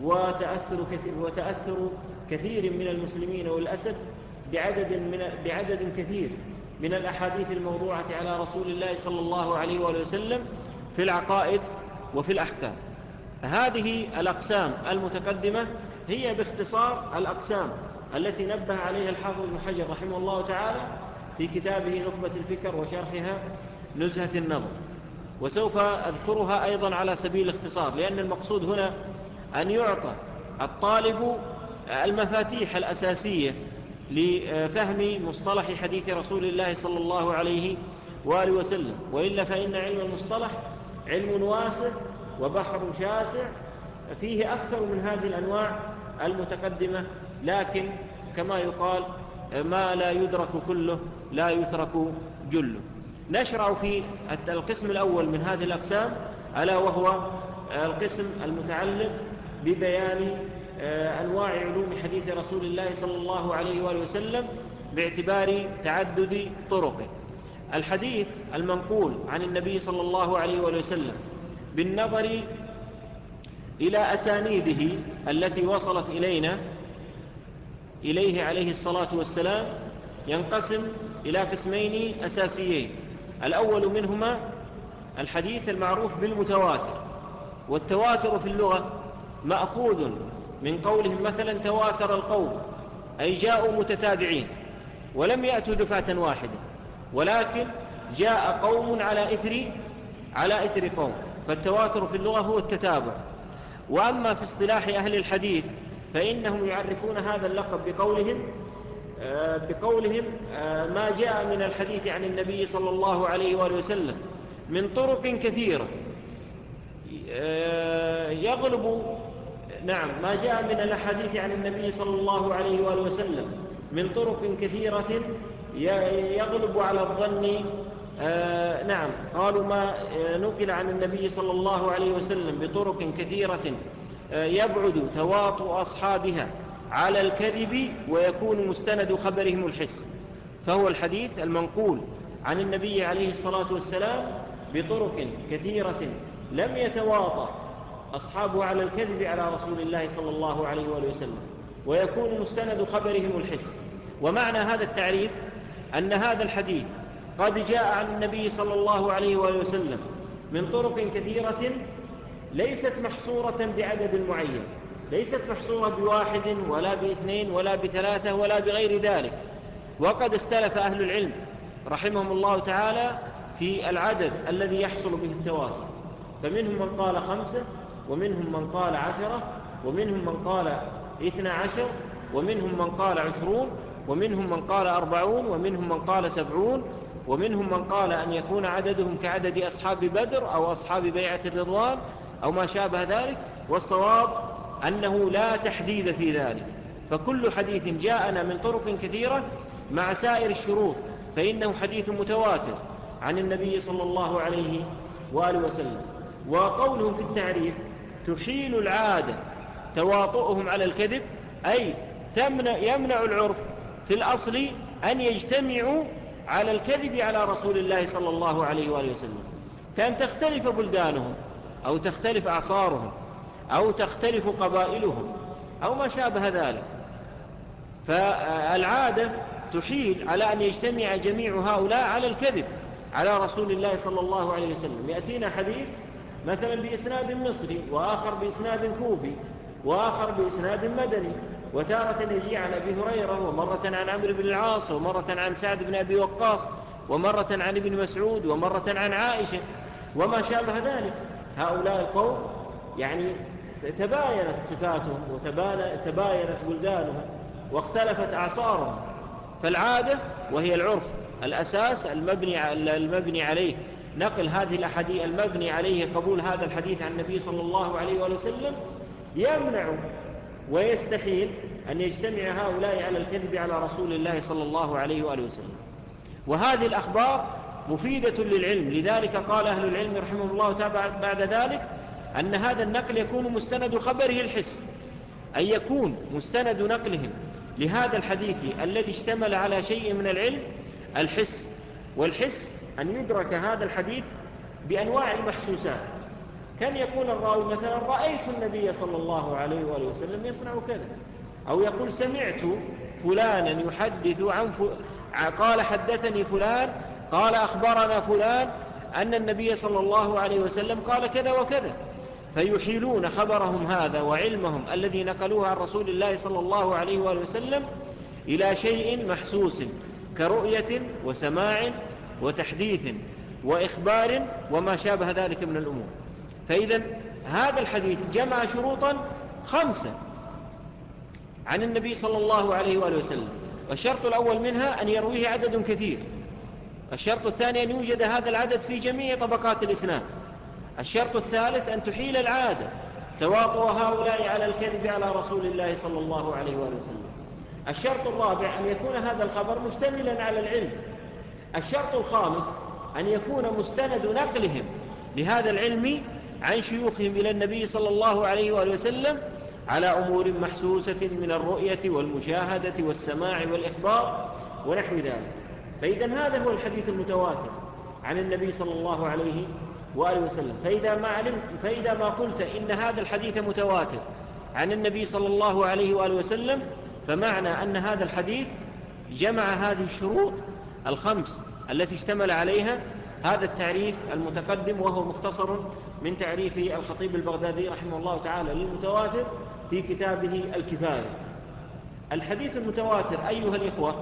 وتأثر كثير من المسلمين والأسف بعدد كثير من الأحاديث الموضوعة على رسول الله صلى الله عليه وآله وسلم في العقائد وفي الأحكام. هذه الأقسام المتقدمة هي باختصار الأقسام التي نبه عليها الحافظ ابن حجر رحمه الله تعالى في كتابه نخبة الفكر وشرحها نزهة النظر. وسوف أذكرها أيضا على سبيل الاختصار، لأن المقصود هنا أن يعطى الطالب المفاتيح الأساسية لفهم مصطلح حديث رسول الله صلى الله عليه وآله وسلم. وإلا فإن علم المصطلح علم واسع وبحر شاسع، فيه أكثر من هذه الأنواع المتقدمة، لكن كما يقال ما لا يدرك كله لا يترك جله. نشرع في القسم الأول من هذه الأقسام، ألا وهو القسم المتعلق ببيان أنواع علوم حديث رسول الله صلى الله عليه وآله وسلم باعتبار تعدد طرقه. الحديث المنقول عن النبي صلى الله عليه وآله وسلم بالنظر إلى أسانيده التي وصلت إليه عليه الصلاة والسلام ينقسم إلى قسمين أساسيين. الأول منهما الحديث المعروف بالمتواتر، والتواتر في اللغة مأخوذ من قولهم مثلا تواتر القوم، أي جاءوا متتابعين ولم يأتوا دفعة واحدة، ولكن جاء قوم على إثر قوم، فالتواتر في اللغة هو التتابع. وأما في اصطلاح أهل الحديث فإنهم يعرفون هذا اللقب بقولهم ما جاء من الحديث عن النبي صلى الله عليه وآله وسلم من طرق كثيرة يغلب ما جاء من الحديث عن النبي صلى الله عليه وآله وسلم من طرق كثيرة يغلب على الظن. قالوا ما نقل عن النبي صلى الله عليه وسلم بطرق كثيرة يبعد تواطؤ أصحابها على الكذب ويكون مستند خبرهم الحس، فهو الحديث المنقول عن النبي عليه الصلاة والسلام بطرق كثيرة لم يتواطأ أصحابه على الكذب على رسول الله صلى الله عليه وآله وسلم ويكون مستند خبرهم الحس. ومعنى هذا التعريف أن هذا الحديث قد جاء عن النبي صلى الله عليه وآله وسلم من طرق كثيرة ليست محصورة بعدد معين، ليست محصورة بواحد ولا باثنين ولا بثلاثة ولا بغير ذلك. وقد اختلف أهل العلم رحمهم الله تعالى في العدد الذي يحصل به التواتر، فمنهم من قال 5، ومنهم من قال 10، ومنهم من قال 12، ومنهم من قال 20، ومنهم من قال 40، ومنهم من قال 70، ومنهم من قال أن يكون عددهم كعدد أصحاب بدر أو أصحاب بيعة الرضوان أو ما شابه ذلك. والصواب أنه لا تحديد في ذلك، فكل حديث جاءنا من طرق كثيرة مع سائر الشروط فإنه حديث متواتر عن النبي صلى الله عليه وآله وسلم. وقولهم في التعريف تحيل العادة تواطؤهم على الكذب، أي يمنع العرف في الأصل أن يجتمعوا على الكذب على رسول الله صلى الله عليه وآله وسلم، كان تختلف بلدانهم أو تختلف أعصارهم أو تختلف قبائلهم أو ما شابه ذلك، فالعادة تحيل على أن يجتمع جميع هؤلاء على الكذب على رسول الله صلى الله عليه وسلم. يأتينا حديث مثلا بإسناد مصري، وآخر بإسناد كوفي، وآخر بإسناد مدني، وتارة يجي عن أبي هريرة، ومرة عن عمرو بن العاص، ومرة عن سعد بن أبي وقاص، ومرة عن ابن مسعود، ومرة عن عائشة وما شابه ذلك. هؤلاء القوم يعني تباينت صفاتهم وتباينت بلدانهم واختلفت أعصارهم، فالعادة وهي العرف الأساس المبني عليه نقل هذه الأحاديث، المبني عليه قبول هذا الحديث عن النبي صلى الله عليه وآله وسلم، يمنع ويستحيل أن يجتمع هؤلاء على الكذب على رسول الله صلى الله عليه وآله وسلم. وهذه الأخبار مفيدة للعلم، لذلك قال أهل العلم رحمه الله تعالى بعد ذلك أن هذا النقل يكون مستند خبره الحس، أي يكون مستند نقلهم لهذا الحديث الذي اشتمل على شيء من العلم الحس. والحس أن يدرك هذا الحديث بأنواع المحسوسات، كان يقول الراوي مثلا رأيت النبي صلى الله عليه وآله وسلم يصنع كذا، أو يقول سمعت فلانا يحدث قال حدثني فلان قال أخبرنا فلان أن النبي صلى الله عليه وسلم قال كذا وكذا، فيحيلون خبرهم هذا وعلمهم الذي نقلوه عن رسول الله صلى الله عليه وآله وسلم إلى شيء محسوس كرؤية وسماع وتحديث وإخبار وما شابه ذلك من الأمور. فإذا هذا الحديث جمع شروطا 5 عن النبي صلى الله عليه وآله وسلم، والشرط الأول منها أن يرويه عدد كثير، الشرط الثاني أن يوجد هذا العدد في جميع طبقات الإسناد، الشرط الثالث أن تحيل العادة تواطؤ هؤلاء على الكذب على رسول الله صلى الله عليه وآله وسلم. الشرط الرابع أن يكون هذا الخبر مشتملا على العلم. الشرط الخامس أن يكون مستند نقلهم لهذا العلم عن شيوخهم إلى النبي صلى الله عليه وآله وسلم على أمور محسوسة من الرؤية والمشاهدة والسماع والإخبار ونحو ذلك. فإذا هذا هو الحديث المتواتر عن النبي صلى الله عليه وآله وسلم. فإذا ما قلت إن هذا الحديث متواتر عن النبي صلى الله عليه وآله وسلم، فمعنى أن هذا الحديث جمع هذه الشروط الخمس التي اشتمل عليها هذا التعريف المتقدم، وهو مختصر من تعريف الخطيب البغدادي رحمه الله تعالى للمتواتر في كتابه الكفاية. الحديث المتواتر أيها الإخوة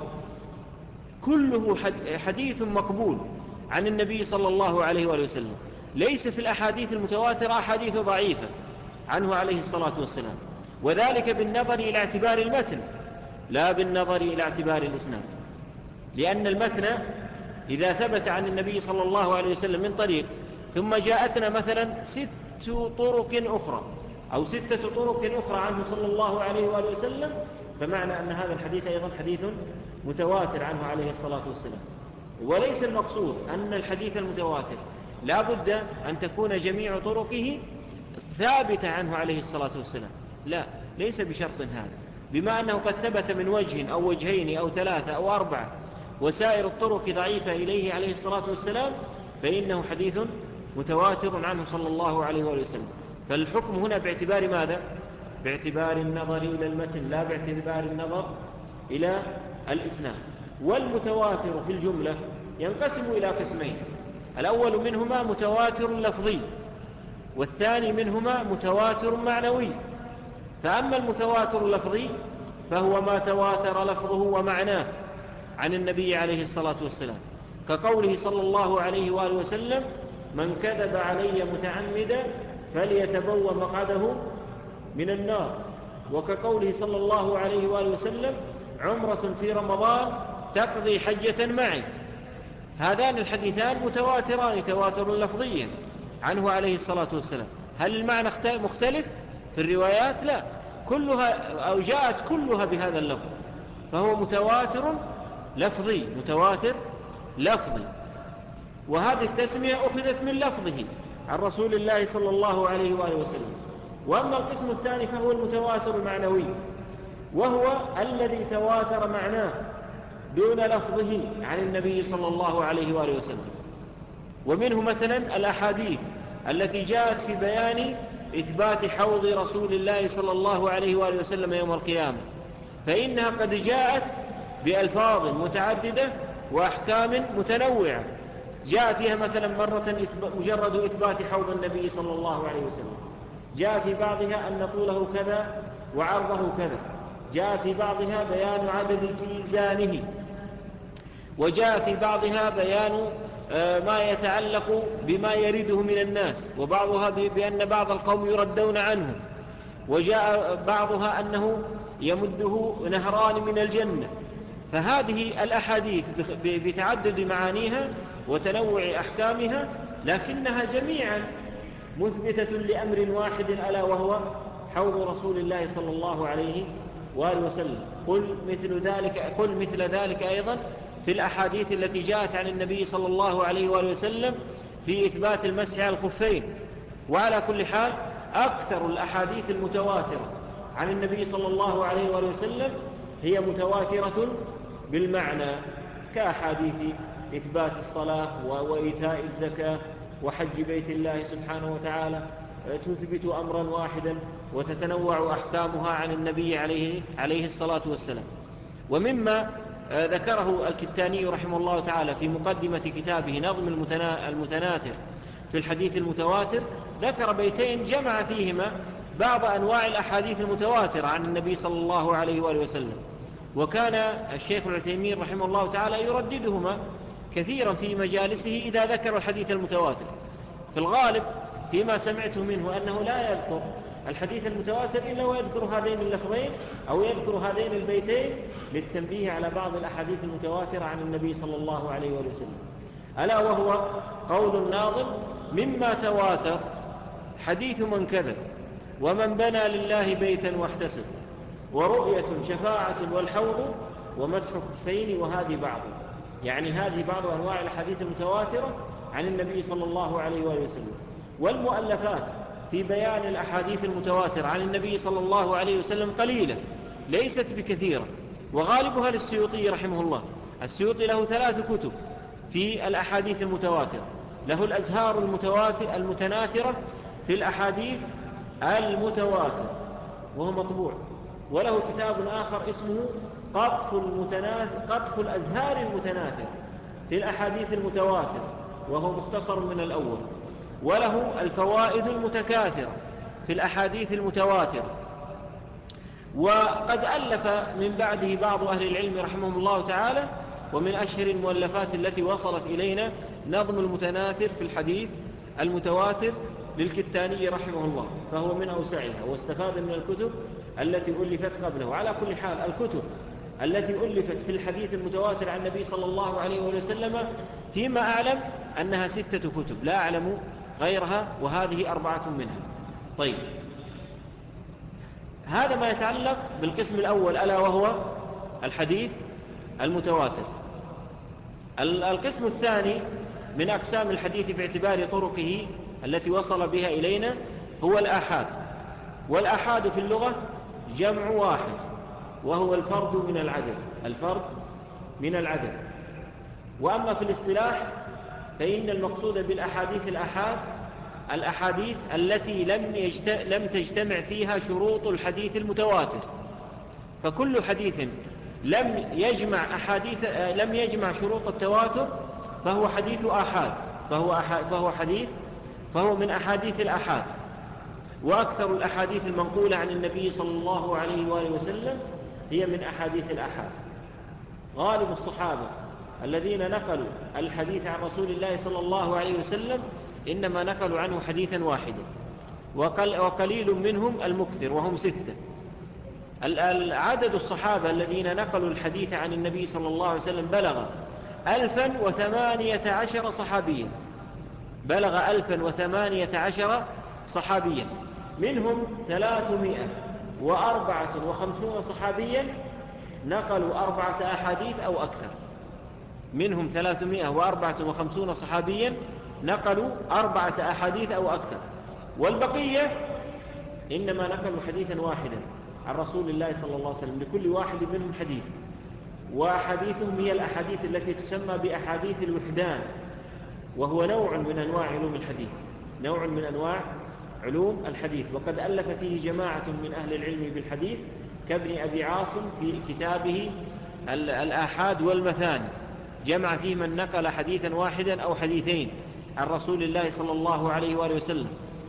كله حديث مقبول عن النبي صلى الله عليه وآله وسلم. ليس في الأحاديث المتواترة أحاديث ضعيفة عنه عليه الصلاة والسلام، وذلك بالنظر إلى اعتبار المتن لا بالنظر إلى اعتبار الإسناد، لأن المتن إذا ثبت عن النبي صلى الله عليه وسلم من طريق ثم جاءتنا مثلا 6 طرق أخرى أو 6 طرق أخرى عنه صلى الله عليه وآله وسلم، فمعنى أن هذا الحديث أيضا حديث متواتر عنه عليه الصلاة والسلام. وليس المقصود أن الحديث المتواتر لا بد أن تكون جميع طرقه ثابتة عنه عليه الصلاة والسلام، لا، ليس بشرط هذا. بما أنه قد ثبت من وجه أو وجهين أو 3 أو 4 وسائر الطرق ضعيفة إليه عليه الصلاة والسلام، فإنه حديث متواتر عنه صلى الله عليه وسلم. فالحكم هنا باعتبار ماذا؟ باعتبار النظر إلى المتن لا باعتبار النظر إلى الإسناد. والمتواتر في الجملة ينقسم إلى قسمين: الأول منهما متواتر لفظي، والثاني منهما متواتر معنوي. فأما المتواتر اللفظي فهو ما تواتر لفظه ومعناه عن النبي عليه الصلاة والسلام، كقوله صلى الله عليه وآله وسلم: من كذب علي متعمدا فليتبوأ مقعده من النار، وكقوله صلى الله عليه وآله وسلم: عمرة في رمضان تقضي حجة معي. هذان الحديثان متواتران تواتر لفظيا عنه عليه الصلاة والسلام. هل المعنى مختلف في الروايات؟ لا، كلها أو جاءت كلها بهذا اللفظ، فهو متواتر لفظي، متواتر لفظي. وهذه التسمية أخذت من لفظه عن رسول الله صلى الله عليه وآله وسلم. وأما القسم الثاني فهو المتواتر المعنوي، وهو الذي تواتر معناه دون لفظه عن النبي صلى الله عليه وآله وسلم. ومنه مثلا الأحاديث التي جاءت في بيان إثبات حوض رسول الله صلى الله عليه وآله وسلم يوم القيامة، فإنها قد جاءت بألفاظ متعددة وأحكام متنوعة. جاء فيها مثلا مرة مجرد إثبات حوض النبي صلى الله عليه وسلم، جاء في بعضها أن طوله كذا وعرضه كذا، جاء في بعضها بيان عدد كيزانه، وجاء في بعضها بيان ما يتعلق بما يرده من الناس، وبعضها بأن بعض القوم يردون عنه، وجاء بعضها أنه يمده نهران من الجنة. فهذه الأحاديث بتعدد معانيها وتنوع أحكامها، لكنها جميعا مثبتة لأمر واحد، ألا وهو حوض رسول الله صلى الله عليه وآله وسلم. قل مثل ذلك أيضا في الأحاديث التي جاءت عن النبي صلى الله عليه وآله وسلم في إثبات المسح على الخفين. وعلى كل حال أكثر الأحاديث المتواترة عن النبي صلى الله عليه وآله وسلم هي متواترة بالمعنى، كأحاديث إثبات الصلاة وإيتاء الزكاة وحج بيت الله سبحانه وتعالى، تثبت أمرا واحدا وتتنوع أحكامها عن النبي عليه الصلاة والسلام. ومما ذكره الكتاني رحمه الله تعالى في مقدمة كتابه نظم المتناثر في الحديث المتواتر، ذكر بيتين جمع فيهما بعض أنواع الأحاديث المتواترة عن النبي صلى الله عليه وآله وسلم. وكان الشيخ العثيمين رحمه الله تعالى يرددهما كثيرا في مجالسه إذا ذكر الحديث المتواتر. في الغالب فيما سمعته منه أنه لا يذكر الحديث المتواتر إلا ويذكر هذين اللفظين أو يذكر هذين البيتين للتنبيه على بعض الأحاديث المتواترة عن النبي صلى الله عليه وسلم، ألا وهو قول الناظم: مما تواتر حديث من كذب ومن بنى لله بيتا واحتسب، ورؤية شفاعة والحوض، ومسح خفين، وهذه بعض. يعني هذه بعض أنواع الحديث المتواترة عن النبي صلى الله عليه وآله وسلم. والمؤلفات في بيان الأحاديث المتواترة عن النبي صلى الله عليه وسلم قليلة، ليست بكثيرة، وغالبها للسيوطي رحمه الله. السيوطي له 3 كتب في الأحاديث المتواترة، له الأزهار المتناثرة في الأحاديث المتواترة وهو مطبوع، وله كتاب آخر اسمه قطف الأزهار المتناثرة في الأحاديث المتواترة وهو مختصر من الأول، وله الفوائد المتكاثرة في الأحاديث المتواترة. وقد ألف من بعده بعض أهل العلم رحمهم الله تعالى، ومن أشهر المؤلفات التي وصلت إلينا نظم المتناثر في الحديث المتواتر للكتاني رحمه الله، فهو من أوسعها، واستفاد من الكتب التي ألفت قبله. على كل حال الكتب التي ألفت في الحديث المتواتر عن النبي صلى الله عليه وسلم فيما أعلم أنها 6 كتب، لا أعلم غيرها، وهذه 4 منها. طيب، هذا ما يتعلق بالقسم الأول، ألا وهو الحديث المتواتر. القسم الثاني من أقسام الحديث باعتبار طرقه التي وصل بها إلينا هو الآحاد. والآحاد في اللغة جمع واحد، وهو الفرد من العدد، الفرد من العدد. وأما في الاصطلاح فإن المقصود بالأحاديث الأحاديث التي لم تجتمع فيها شروط الحديث المتواتر. فكل حديث لم يجمع شروط التواتر فهو حديث آحاد، فهو من أحاديث الآحاد. وأكثر الأحاديث المنقولة عن النبي صلى الله عليه وآله وسلم هي من أحاديث الآحاد. غالب الصحابة الذين نقلوا الحديث عن رسول الله صلى الله عليه وسلم إنما نقلوا عنه حديثا واحدا، وقليل منهم المكثر وهم 6. عدد الصحابة الذين نقلوا الحديث عن النبي صلى الله عليه وسلم بلغ 1018 صحابيا، بلغ 1018 صحابيا، منهم 354 صحابيا نقلوا 4 أحاديث أو أكثر، منهم 354 صحابيا نقلوا 4 أحاديث أو أكثر، والبقية إنما نقلوا حديثا واحدا عن رسول الله صلى الله عليه وسلم، لكل واحد منهم حديث. وأحاديثهم هي الأحاديث التي تسمى بأحاديث الوحدان، وهو نوع من أنواع علوم الحديث، نوع من أنواع علوم الحديث. وقد ألف فيه جماعة من أهل العلم بالحديث كابن أبي عاصم في كتابه الآحاد والمثاني، جمع فيه من نقل حديثا واحدا أو حديثين عن رسول الله صلى الله عليه وآله وسلم،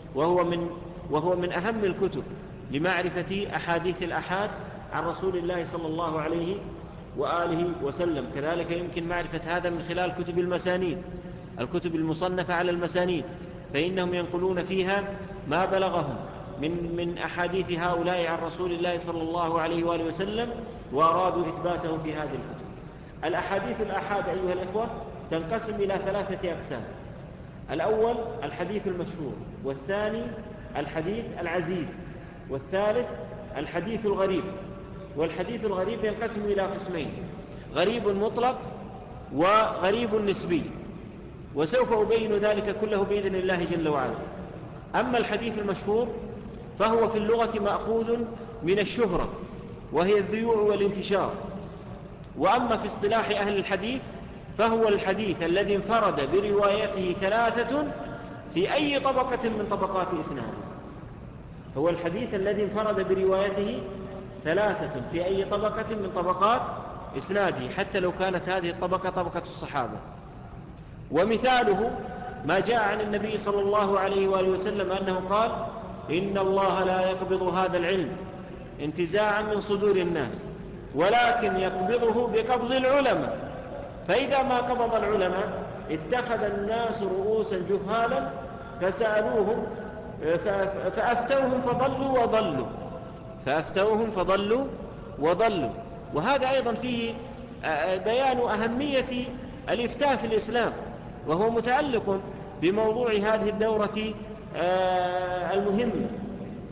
وهو من أهم الكتب لمعرفة أحاديث الآحاد عن رسول الله صلى الله عليه وآله وسلم. كذلك يمكن معرفة هذا من خلال كتب المسانيد، الكتب المصنفة على المسانيد، فإنهم ينقلون فيها ما بلغهم من أحاديث هؤلاء عن رسول الله صلى الله عليه وآله وسلم، وأرادوا إثباته في هذه الكتب. الأحاديث الآحاد أيها الإخوة تنقسم إلى 3 أقسام: الأول الحديث المشهور، والثاني الحديث العزيز، والثالث الحديث الغريب. والحديث الغريب ينقسم إلى قسمين: غريب مطلق وغريب نسبي، وسوف أبين ذلك كله بإذن الله جل وعلا. أما الحديث المشهور فهو في اللغة مأخوذ من الشهرة، وهي الذيوع والانتشار. وأما في اصطلاح أهل الحديث فهو الحديث الذي انفرد بروايته 3 في أي طبقة من طبقات إسناده. هو الحديث الذي انفرد بروايته 3 في أي طبقة من طبقات إسناده، حتى لو كانت هذه الطبقة طبقة الصحابة. ومثاله ما جاء عن النبي صلى الله عليه وآله وسلم أنه قال: إن الله لا يقبض هذا العلم انتزاعا من صدور الناس، ولكن يقبضه بقبض العلماء، فإذا ما قبض العلماء اتخذ الناس رؤوسا جهالا فسألوهم فأفتوهم فضلوا وضلوا. وهذا أيضا فيه بيان أهمية الإفتاء في الإسلام، وهو متعلق بموضوع هذه الدورة المهمة،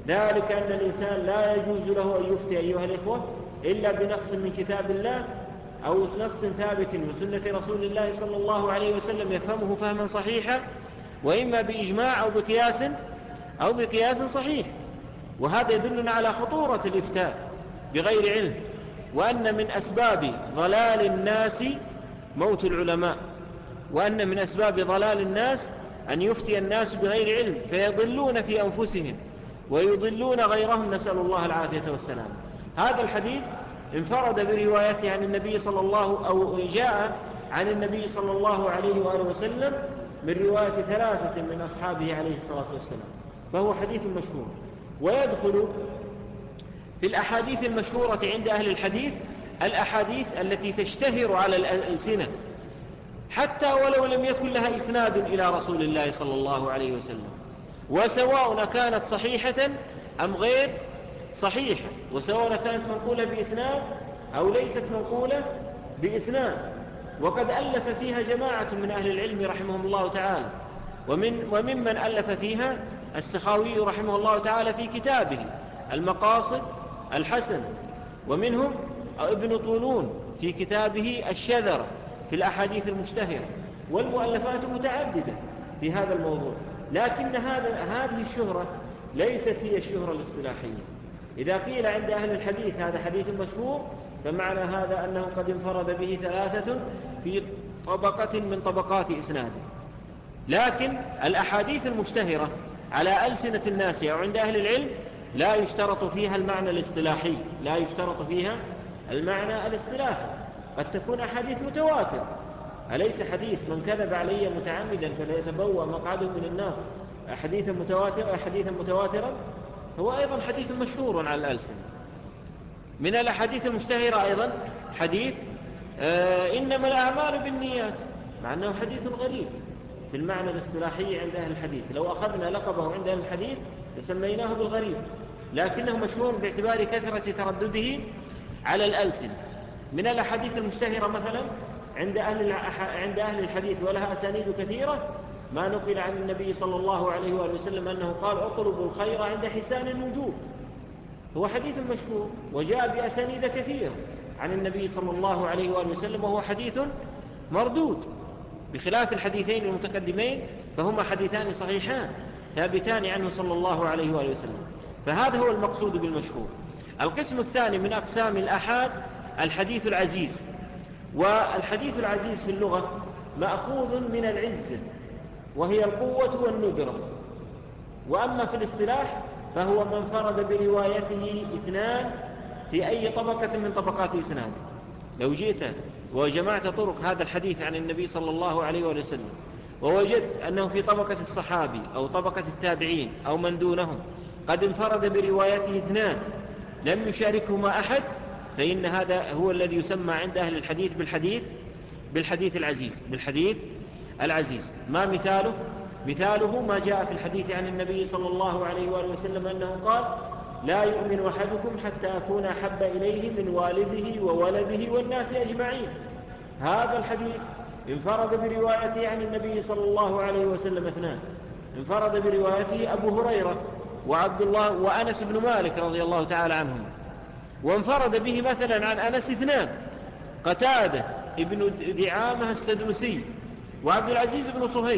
ذلك أن الإنسان لا يجوز له أن يفتي أيها الإخوة إلا بنص من كتاب الله أو نص ثابت من سنة رسول الله صلى الله عليه وسلم يفهمه فهما صحيحا، وإما بإجماع أو بقياس صحيح. وهذا يدلنا على خطورة الإفتاء بغير علم، وأن من أسباب ضلال الناس موت العلماء، وأن من أسباب ضلال الناس أن يفتي الناس بغير علم فيضلون في أنفسهم ويضلون غيرهم، نسأل الله العافية والسلام. هذا الحديث انفرد بروايته عن النبي صلى الله أو جاء عن النبي صلى الله عليه وآله وسلم من رواية 3 من أصحابه عليه الصلاة والسلام، فهو حديث مشهور. ويدخل في الأحاديث المشهورة عند أهل الحديث الأحاديث التي تشتهر على الألسنة حتى ولو لم يكن لها إسناد إلى رسول الله صلى الله عليه وسلم، وسواء كانت صحيحة أم غير صحيحة، وسواء كانت منقولة بإسناد أو ليست منقولة بإسناد. وقد ألف فيها جماعة من أهل العلم رحمهم الله تعالى، وممن ألف فيها السخاوي رحمه الله تعالى في كتابه المقاصد الحسنة، ومنهم ابن طولون في كتابه الشذرة في الأحاديث المشتهرة، والمؤلفات متعددة في هذا الموضوع. لكن هذه الشهرة ليست هي الشهرة الاصطلاحية. إذا قيل عند أهل الحديث هذا حديث مشهور، فمعنى هذا أنه قد انفرد به 3 في طبقة من طبقات إسناده. لكن الأحاديث المشتهرة على ألسنة الناس أو عند أهل العلم لا يشترط فيها المعنى الاصطلاحي، قد تكون أحاديث متواتر. أليس حديث من كذب علي متعمدا فليتبوأ مقعده من النار حديثا متواترا هو أيضا حديث مشهور على الألسنة. من الأحاديث المشتهرة أيضا حديث إنما الأعمال بالنيات، مع أنه حديث غريب في المعنى الاصطلاحي عند أهل الحديث. لو أخذنا لقبه عند أهل الحديث لسميناه بالغريب، لكنه مشهور باعتبار كثرة تردده على الألسنة. من الأحاديث المشتهرة مثلا عند أهل الحديث ولها أسانيد كثيرة ما نقل عن النبي صلى الله عليه وآله وسلم أنه قال اطلبوا الخير عند حسان الوجوه. هو حديث مشهور وجاء بأسانيد كثيرة عن النبي صلى الله عليه وآله وسلم، وهو حديث مردود بخلاف الحديثين المتقدمين، فهما حديثان صحيحان ثابتان عنه صلى الله عليه وآله وسلم. فهذا هو المقصود بالمشهور. القسم الثاني من أقسام الآحاد الحديث العزيز. والحديث العزيز في اللغة مأخوذ من العزة وهي القوة والندرة. وأما في الاصطلاح فهو من فرد بروايته 2 في أي طبقة من طبقات إسناده. لو جئت وجمعت طرق هذا الحديث عن النبي صلى الله عليه وسلم ووجدت أنه في طبقة الصحابي أو طبقة التابعين أو من دونهم قد انفرد بروايته 2 لم يشاركهما أحد، فإن هذا هو الذي يسمى عند أهل الحديث بالحديث العزيز. ما مثاله؟ مثاله ما جاء في الحديث عن النبي صلى الله عليه وآله وسلم أنه قال لا يؤمن أحدكم حتى أكون أحب إليه من والده وولده والناس أجمعين. هذا الحديث انفرد بروايته عن النبي صلى الله عليه وسلم 2. انفرد بروايته أبو هريرة وعبد الله وأنس بن مالك رضي الله تعالى عنهم. وانفرد به مثلا عن أنس 2 قتادة ابن دعامة السدوسي وعبد العزيز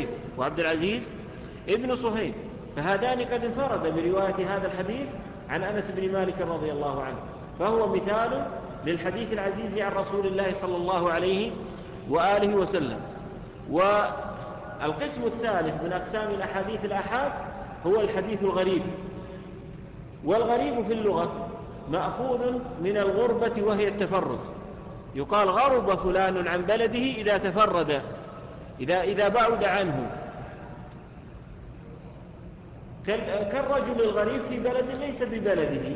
ابن صهيب. فهذان قد انفرد برواية هذا الحديث عن أنس بن مالك رضي الله عنه، فهو مثال للحديث العزيز عن رسول الله صلى الله عليه وآله وسلم. والقسم الثالث من أقسام الأحاديث الآحاد هو الحديث الغريب. والغريب في اللغة مأخوذ من الغربة وهي التفرد. يقال غرب فلان عن بلده إذا تفرد، إذا بعد عنه، كالرجل الغريب في بلد ليس ببلده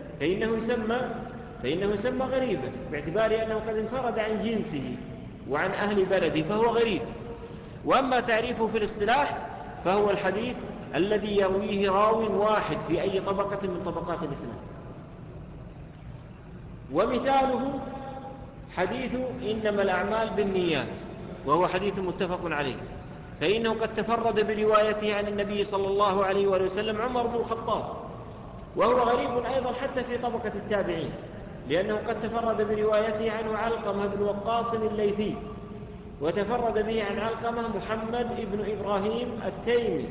فإنه يسمى غريبا باعتبار أنه قد انفرد عن جنسه وعن أهل بلده فهو غريب. وأما تعريفه في الاصطلاح فهو الحديث الذي يرويه راو واحد في أي طبقة من طبقات الإسناد. ومثاله حديث إنما الأعمال بالنيات، وهو حديث متفق عليه، فإنه قد تفرد بروايته عن النبي صلى الله عليه وآله وسلم عمر بن الخطاب، وهو غريب أيضا حتى في طبقة التابعين، لأنه قد تفرد بروايته عنه علقمة بن وقاص الليثي، وتفرد به عن علقمة محمد بن إبراهيم التيمي،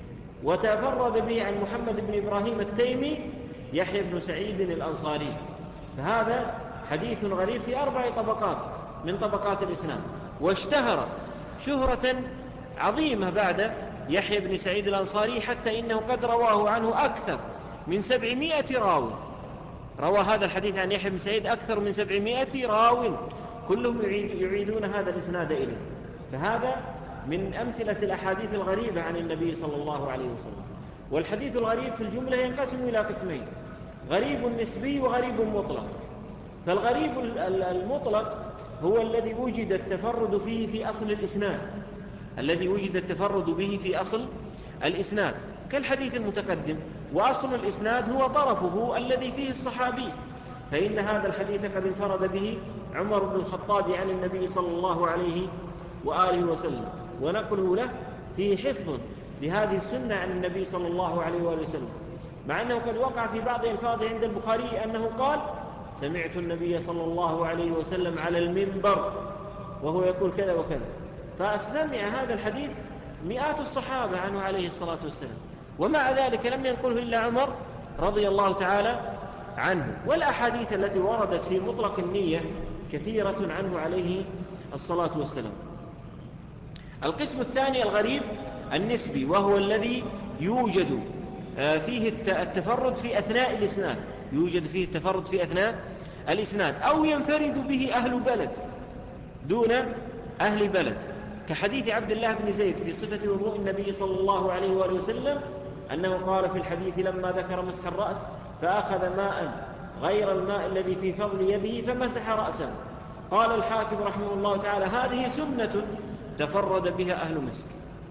وتفرد به عن محمد بن إبراهيم التيمي يحيى بن سعيد الأنصاري. فهذا حديث غريب في 4 طبقات من طبقات الإسلام، واشتهر شهرة عظيمة بعد يحيى بن سعيد الأنصاري، حتى إنه قد رواه عنه أكثر من 700 راو. روى هذا الحديث عن يحيى بن سعيد أكثر من 700 راو، كلهم يعيدون هذا الإسناد إليه. فهذا من أمثلة الأحاديث الغريبة عن النبي صلى الله عليه وسلم. والحديث الغريب في الجملة ينقسم إلى قسمين: غريب نسبي وغريب مطلق. فالغريب المطلق هو الذي وجد التفرد فيه في أصل الإسناد، الذي وجد التفرد به في أصل الإسناد، كالحديث المتقدم، وأصل الإسناد هو طرفه الذي فيه الصحابي. فإن هذا الحديث قد انفرد به عمر بن الخطاب عن النبي صلى الله عليه وآله وسلم، ونقله له فيه حفظ لهذه السنة عن النبي صلى الله عليه وآله وسلم، مع أنه قد وقع في بعض ألفاظه عند البخاري أنه قال: سمعت النبي صلى الله عليه وسلم على المنبر وهو يقول كذا وكذا. فسمع هذا الحديث مئات الصحابة عنه عليه الصلاة والسلام، ومع ذلك لم ينقله إلا عمر رضي الله تعالى عنه. والأحاديث التي وردت في مطلق النية كثيرة عنه عليه الصلاة والسلام. القسم الثاني الغريب النسبي، وهو الذي يوجد فيه التفرد في أثناء الإسناد، يوجد فيه التفرد في أثناء الإسناد، أو ينفرد به أهل بلد دون أهل بلد، كحديث عبد الله بن زيد في صفة وضوء النبي صلى الله عليه وآله وسلم، أنه قال في الحديث لما ذكر مسح الرأس: فأخذ ماء غير الماء الذي في فضل يده فمسح رأسه. قال الحاكم رحمه الله تعالى: هذه سنة تفرد بها أهل مصر.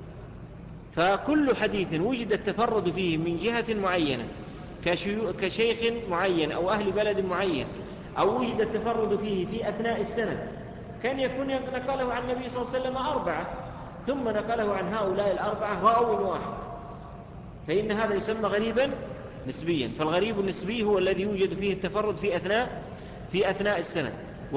فكل حديث وجد التفرد فيه من جهة معينة كشيخ معين أو أهل بلد معين، أو وجد التفرد فيه في أثناء السنة، كان يكون نقله عن النبي صلى الله عليه وسلم 4 ثم نقله عن هؤلاء 4 راو واحد، فإن هذا يسمى غريبا نسبيا. فالغريب النسبي هو الذي يوجد فيه التفرد في أثناء السنة.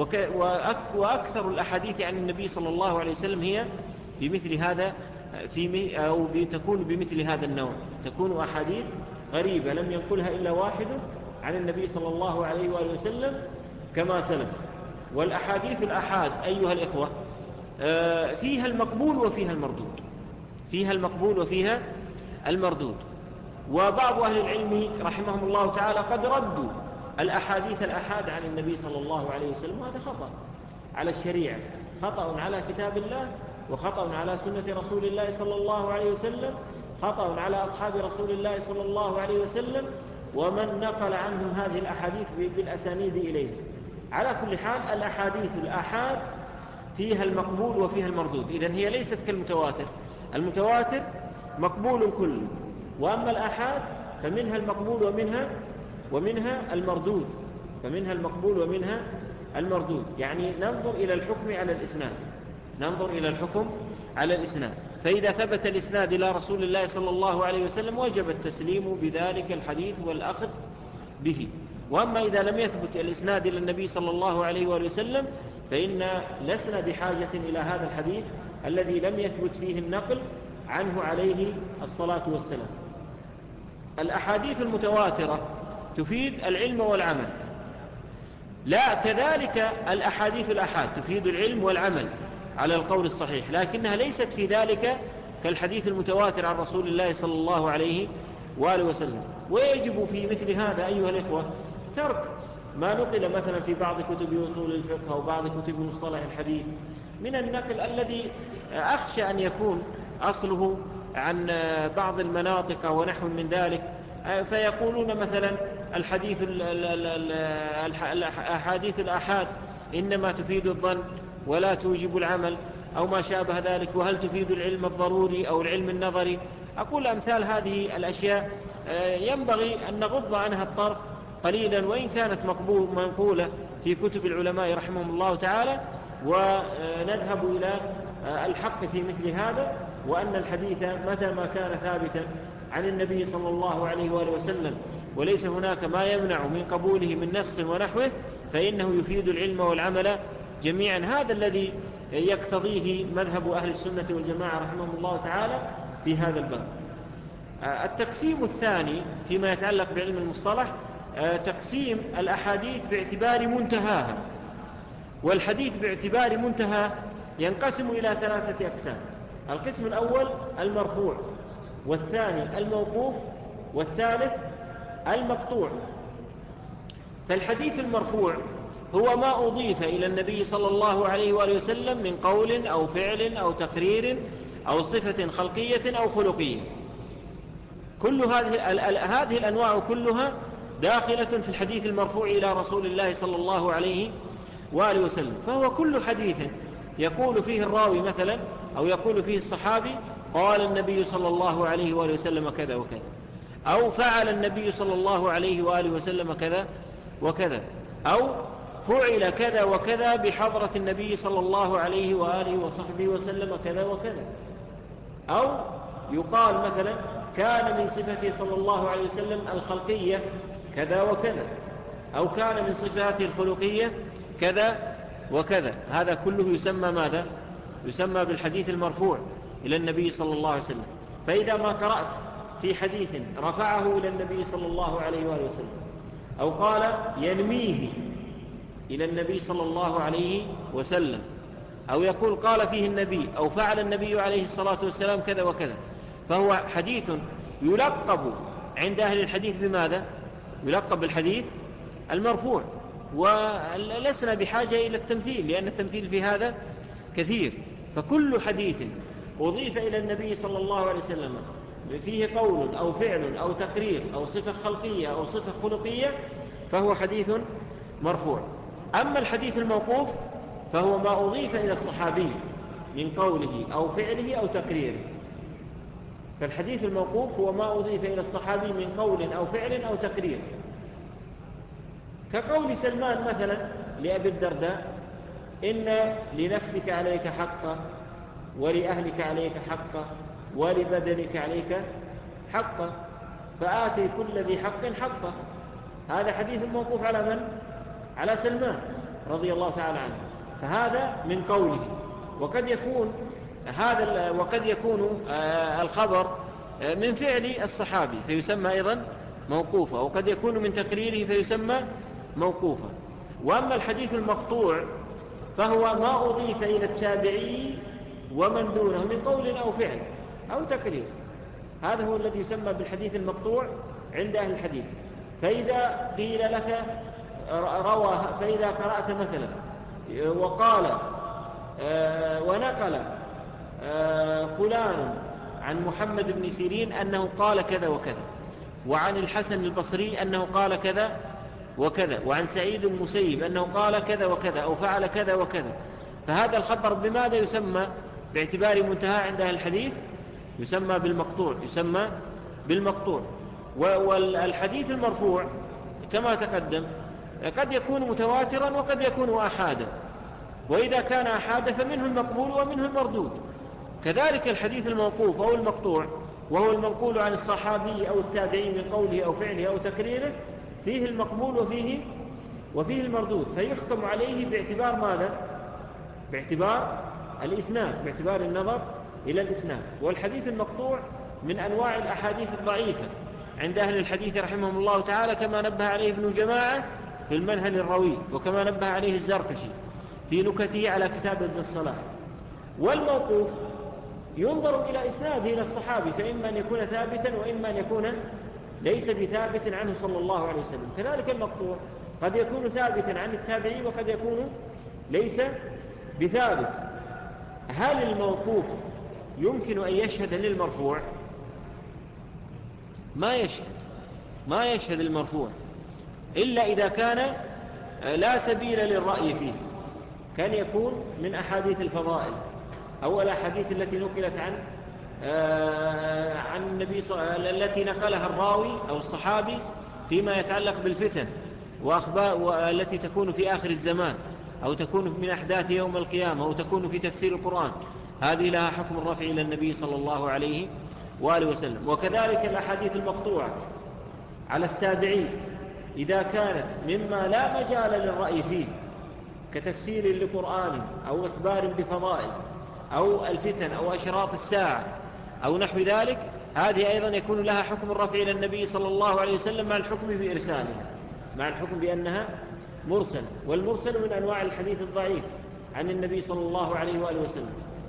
وأكثر الأحاديث عن النبي صلى الله عليه وسلم هي بمثل هذا، أو تكون بمثل هذا النوع، تكون أحاديث غريبة لم ينقلها إلا واحد عن النبي صلى الله عليه وآله وسلم كما سلف. والأحاديث الأحاد أيها الإخوة فيها المقبول وفيها المردود، فيها المقبول وفيها المردود. وبعض أهل العلم رحمهم الله تعالى قد ردوا الأحاديث الأحاد عن النبي صلى الله عليه وسلم، وهذا خطأ على الشريعة، خطأ على كتاب الله، وخطأ على سنة رسول الله صلى الله عليه وسلم، خطأ على أصحاب رسول الله صلى الله عليه وسلم، ومن نقل عنهم هذه الأحاديث بالأسانيد إليه. على كل حال الأحاديث الآحاد فيها المقبول وفيها المردود. إذن هي ليست كالمتواتر، المتواتر مقبول كله، وأما الآحاد فمنها المقبول ومنها المردود، فمنها المقبول ومنها المردود. يعني ننظر إلى الحكم على الإسناد، ننظر إلى الحكم على الإسناد. فإذا ثبت الإسناد إلى رسول الله صلى الله عليه وسلم وجب التسليم بذلك الحديث والأخذ به. وأما إذا لم يثبت الإسناد إلى النبي صلى الله عليه وآله وسلم فإن لسنا بحاجة إلى هذا الحديث الذي لم يثبت فيه النقل عنه عليه الصلاة والسلام. الأحاديث المتواترة تفيد العلم والعمل، لا كذلك الأحاديث الأحاد تفيد العلم والعمل على القول الصحيح، لكنها ليست في ذلك كالحديث المتواتر عن رسول الله صلى الله عليه وآله وسلم. ويجب في مثل هذا أيها الإخوة ترك ما نقل مثلا في بعض كتب أصول الفقه أو بعض كتب مصطلح الحديث من النقل الذي أخشى أن يكون أصله عن بعض المناطق ونحو من ذلك، فيقولون مثلا الأحاديث الآحاد إنما تفيد الظن ولا توجب العمل أو ما شابه ذلك، وهل تفيد العلم الضروري أو العلم النظري. أقول أمثال هذه الأشياء ينبغي أن نغض عنها الطرف قليلا، وإن كانت منقولة في كتب العلماء رحمهم الله تعالى، ونذهب إلى الحق في مثل هذا، وأن الحديث متى ما كان ثابتا عن النبي صلى الله عليه وآله وسلم وليس هناك ما يمنع من قبوله من نسخ ونحوه فإنه يفيد العلم والعمل جميعا. هذا الذي يقتضيه مذهب أهل السنة والجماعة رحمهم الله تعالى في هذا الباب. التقسيم الثاني فيما يتعلق بعلم المصطلح تقسيم الأحاديث باعتبار منتهاها. والحديث باعتبار منتهى ينقسم إلى 3 أقسام: القسم الأول المرفوع، والثاني الموقوف، والثالث المقطوع. فالحديث المرفوع هو ما أضيف إلى النبي صلى الله عليه وآله وسلم من قول أو فعل أو تقرير أو صفة خلقية أو خلقية. كل هذه الأنواع كلها داخلة في الحديث المرفوع إلى رسول الله صلى الله عليه وآله وسلم. فهو كل حديث يقول فيه الراوي مثلا أو يقول فيه الصحابي قال النبي صلى الله عليه وآله وسلم كذا وكذا، أو فعل النبي صلى الله عليه وآله وسلم كذا وكذا، أو فعل كذا وكذا بحضرة النبي صلى الله عليه وآله وصحبه وسلم كذا وكذا، أو يقال مثلا كان من صفته صلى الله عليه وسلم الخلقية كذا وكذا، أو كان من صفاته الخلقية كذا وكذا. هذا كله يسمى ماذا؟ يسمى بالحديث المرفوع إلى النبي صلى الله عليه وسلم. فإذا ما قرأت في حديث رفعه إلى النبي صلى الله عليه وآله وسلم، أو قال ينميه إلى النبي صلى الله عليه وسلم، أو يقول قال فيه النبي أو فعل النبي عليه الصلاة والسلام كذا وكذا، فهو حديث يلقب عند أهل الحديث بماذا؟ يلقب بالحديث المرفوع. ولسنا بحاجة إلى التمثيل، لأن التمثيل في هذا كثير. فكل حديث أضيف إلى النبي صلى الله عليه وسلم فيه قول أو فعل أو تقرير أو صفة خلقية أو صفة خلقية فهو حديث مرفوع. أما الحديث الموقوف فهو ما أضيف إلى الصحابي من قوله أو فعله أو تقريره. فالحديث الموقوف هو ما أضيف إلى الصحابي من قول أو فعل أو تقرير، كقول سلمان مثلا لأبي الدرداء: إن لنفسك عليك حقا، ولأهلك عليك حقا، ولبدنك عليك حقا، فآتي كل ذي حق حقه. هذا حديث موقوف على من؟ على سلمان رضي الله تعالى عنه. فهذا من قوله. وقد يكون الخبر من فعل الصحابي فيسمى أيضا موقوفا، وقد يكون من تقريره فيسمى موقوفا. وأما الحديث المقطوع فهو ما أضيف إلى التابعي ومن دونه من قول أو فعل أو تقرير. هذا هو الذي يسمى بالحديث المقطوع عند أهل الحديث. فإذا قيل لك فإذا قرأت مثلا وقال ونقل فلان عن محمد بن سيرين أنه قال كذا وكذا، وعن الحسن البصري أنه قال كذا وكذا، وعن سعيد المسيب أنه قال كذا وكذا أو فعل كذا وكذا، فهذا الخبر بماذا يسمى باعتبار منتهى عند أهل الحديث؟ يسمى بالمقطوع. يسمى بالمقطوع. والحديث المرفوع كما تقدم قد يكون متواترا وقد يكون أحادا، وإذا كان أحادا فمنه المقبول ومنه المردود. كذلك الحديث الموقوف أو المقطوع وهو المنقول عن الصحابي أو التابعي من قوله أو فعله أو تقريره فيه المقبول وفيه المردود، فيحكم عليه باعتبار ماذا؟ باعتبار الإسناد، باعتبار النظر إلى الإسناد. والحديث المقطوع من أنواع الأحاديث الضعيفة عند أهل الحديث رحمهم الله تعالى، كما نبه عليه ابن جماعة في المنهل الروي، وكما نبه عليه الزركشي في نكته على كتاب ابن الصلاح. والموقوف ينظر إلى إسناده إلى الصحابي، فإما أن يكون ثابتا وإما أن يكون ليس بثابت عنه صلى الله عليه وسلم. كذلك المقطوع قد يكون ثابتا عن التابعي وقد يكون ليس بثابت. هل الموقوف يمكن أن يشهد للمرفوع؟ ما يشهد المرفوع إلا إذا كان لا سبيل للرأي فيه، كان يكون من أحاديث الفضائل أو الأحاديث التي نقلت عن النبي التي نقلها الراوي أو الصحابي فيما يتعلق بالفتن وأخبار التي تكون في آخر الزمان، أو تكون من أحداث يوم القيامة، أو تكون في تفسير القرآن. هذه لها حكم الرفع إلى النبي صلى الله عليه وآله وسلم. وكذلك الأحاديث المقطوعة على التابعين إذا كانت مما لا مجال للرأي فيه كتفسير لقرآن أو إخبار بفضائل أو الفتن أو أشراط الساعة أو نحو ذلك، هذه أيضا يكون لها حكم الرفع إلى النبي صلى الله عليه وسلم مع الحكم بإرسالها، مع الحكم بأنها مرسل. والمرسل من أنواع الحديث الضعيف عن النبي صلى الله عليه وآله وسلم.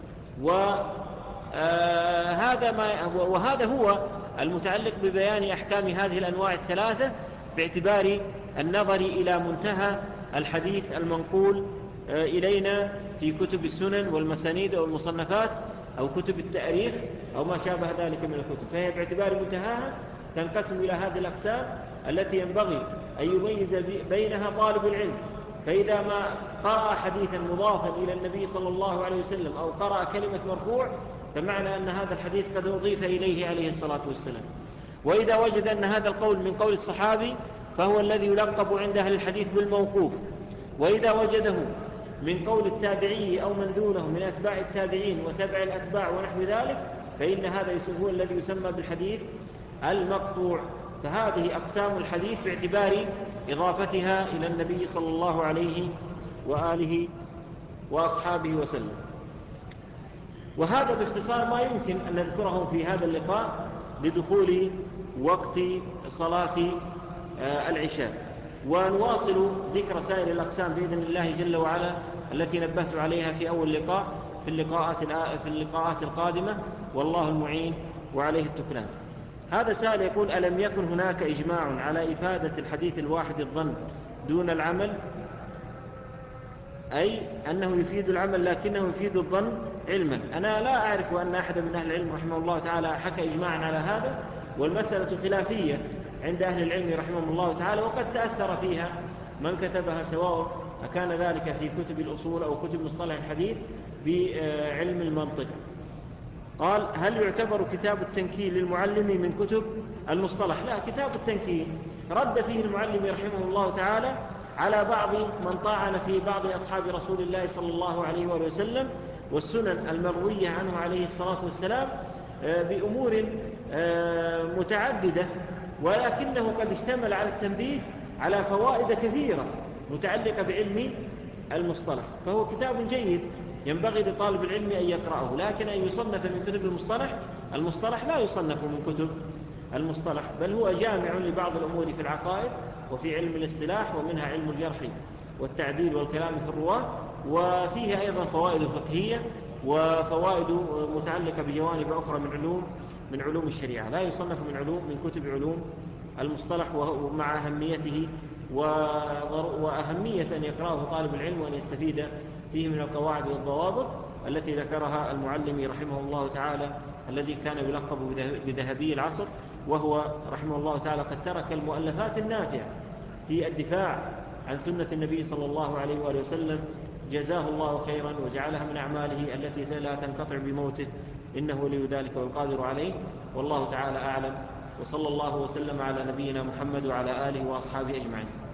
وهذا هو المتعلق ببيان أحكام هذه الأنواع الثلاثة باعتبار النظر إلى منتهى الحديث المنقول إلينا في كتب السنن والمسانيد أو المصنفات أو كتب التاريخ أو ما شابه ذلك من الكتب. فهي باعتبار منتهاها تنقسم إلى هذه الأقسام التي ينبغي أن يميز بينها طالب العلم. فإذا ما قرأ حديثا مضافا إلى النبي صلى الله عليه وسلم أو قرأ كلمة مرفوع فمعنى أن هذا الحديث قد أضيف إليه عليه الصلاة والسلام. وإذا وجد أن هذا القول من قول الصحابي فهو الذي يلقب عند أهل الحديث بالموقوف. وإذا وجده من قول التابعي أو من دونه من أتباع التابعين وتبع الأتباع ونحو ذلك فإن هذا هو الذي يسمى بالحديث المقطوع. فهذه أقسام الحديث باعتبار إضافتها إلى النبي صلى الله عليه وآله وأصحابه وسلم. وهذا باختصار ما يمكن أن نذكره في هذا اللقاء لدخول وقت صلاة العشاء، ونواصل ذكر سائر الأقسام بإذن الله جل وعلا التي نبهت عليها في أول لقاء في اللقاءات القادمة، والله المعين وعليه التكلان. هذا سائل يقول: ألم يكن هناك إجماع على إفادة الحديث الواحد الظن دون العمل؟ أي أنه يفيد العمل لكنه يفيد الظن علما. أنا لا أعرف أن أحد من أهل العلم رحمه الله تعالى حكى إجماعا على هذا، والمسألة خلافية عند أهل العلم رحمه الله تعالى، وقد تأثر فيها من كتبها سواء أكان ذلك في كتب الأصول أو كتب مصطلح الحديث بعلم المنطق. قال: هل يعتبر كتاب التنكيل للمعلم من كتب المصطلح؟ لا، كتاب التنكيل رد فيه المعلم رحمه الله تعالى على بعض من طعن في بعض أصحاب رسول الله صلى الله عليه وآله وسلم والسنن المروية عنه عليه الصلاة والسلام بأمور متعددة، ولكنه قد اشتمل على التنبيه على فوائد كثيرة متعلقة بعلم المصطلح. فهو كتاب جيد ينبغي لطالب العلم أن يقرأه، لكن أن يصنف من كتب المصطلح لا يصنف من كتب المصطلح، بل هو جامع لبعض الأمور في العقائد وفي علم الاصطلاح، ومنها علم الجرح والتعديل والكلام في الرواة، وفيه أيضا فوائد فقهية وفوائد متعلقة بجوانب أخرى من علوم الشريعة. لا يصنف من كتب علوم المصطلح، ومع أهميته وأهمية أن يقرأه طالب العلم وأن يستفيد فيه من القواعد والضوابط التي ذكرها المعلم رحمه الله تعالى، الذي كان يلقب بذهبي العصر، وهو رحمه الله تعالى قد ترك المؤلفات النافعة في الدفاع عن سنة النبي صلى الله عليه وآله وسلم، جزاه الله خيرا وجعلها من أعماله التي لا تنقطع بموته، إنه ولي ذلك والقادر عليه. والله تعالى أعلم، وصلى الله وسلم على نبينا محمد وعلى آله وأصحابه أجمعين.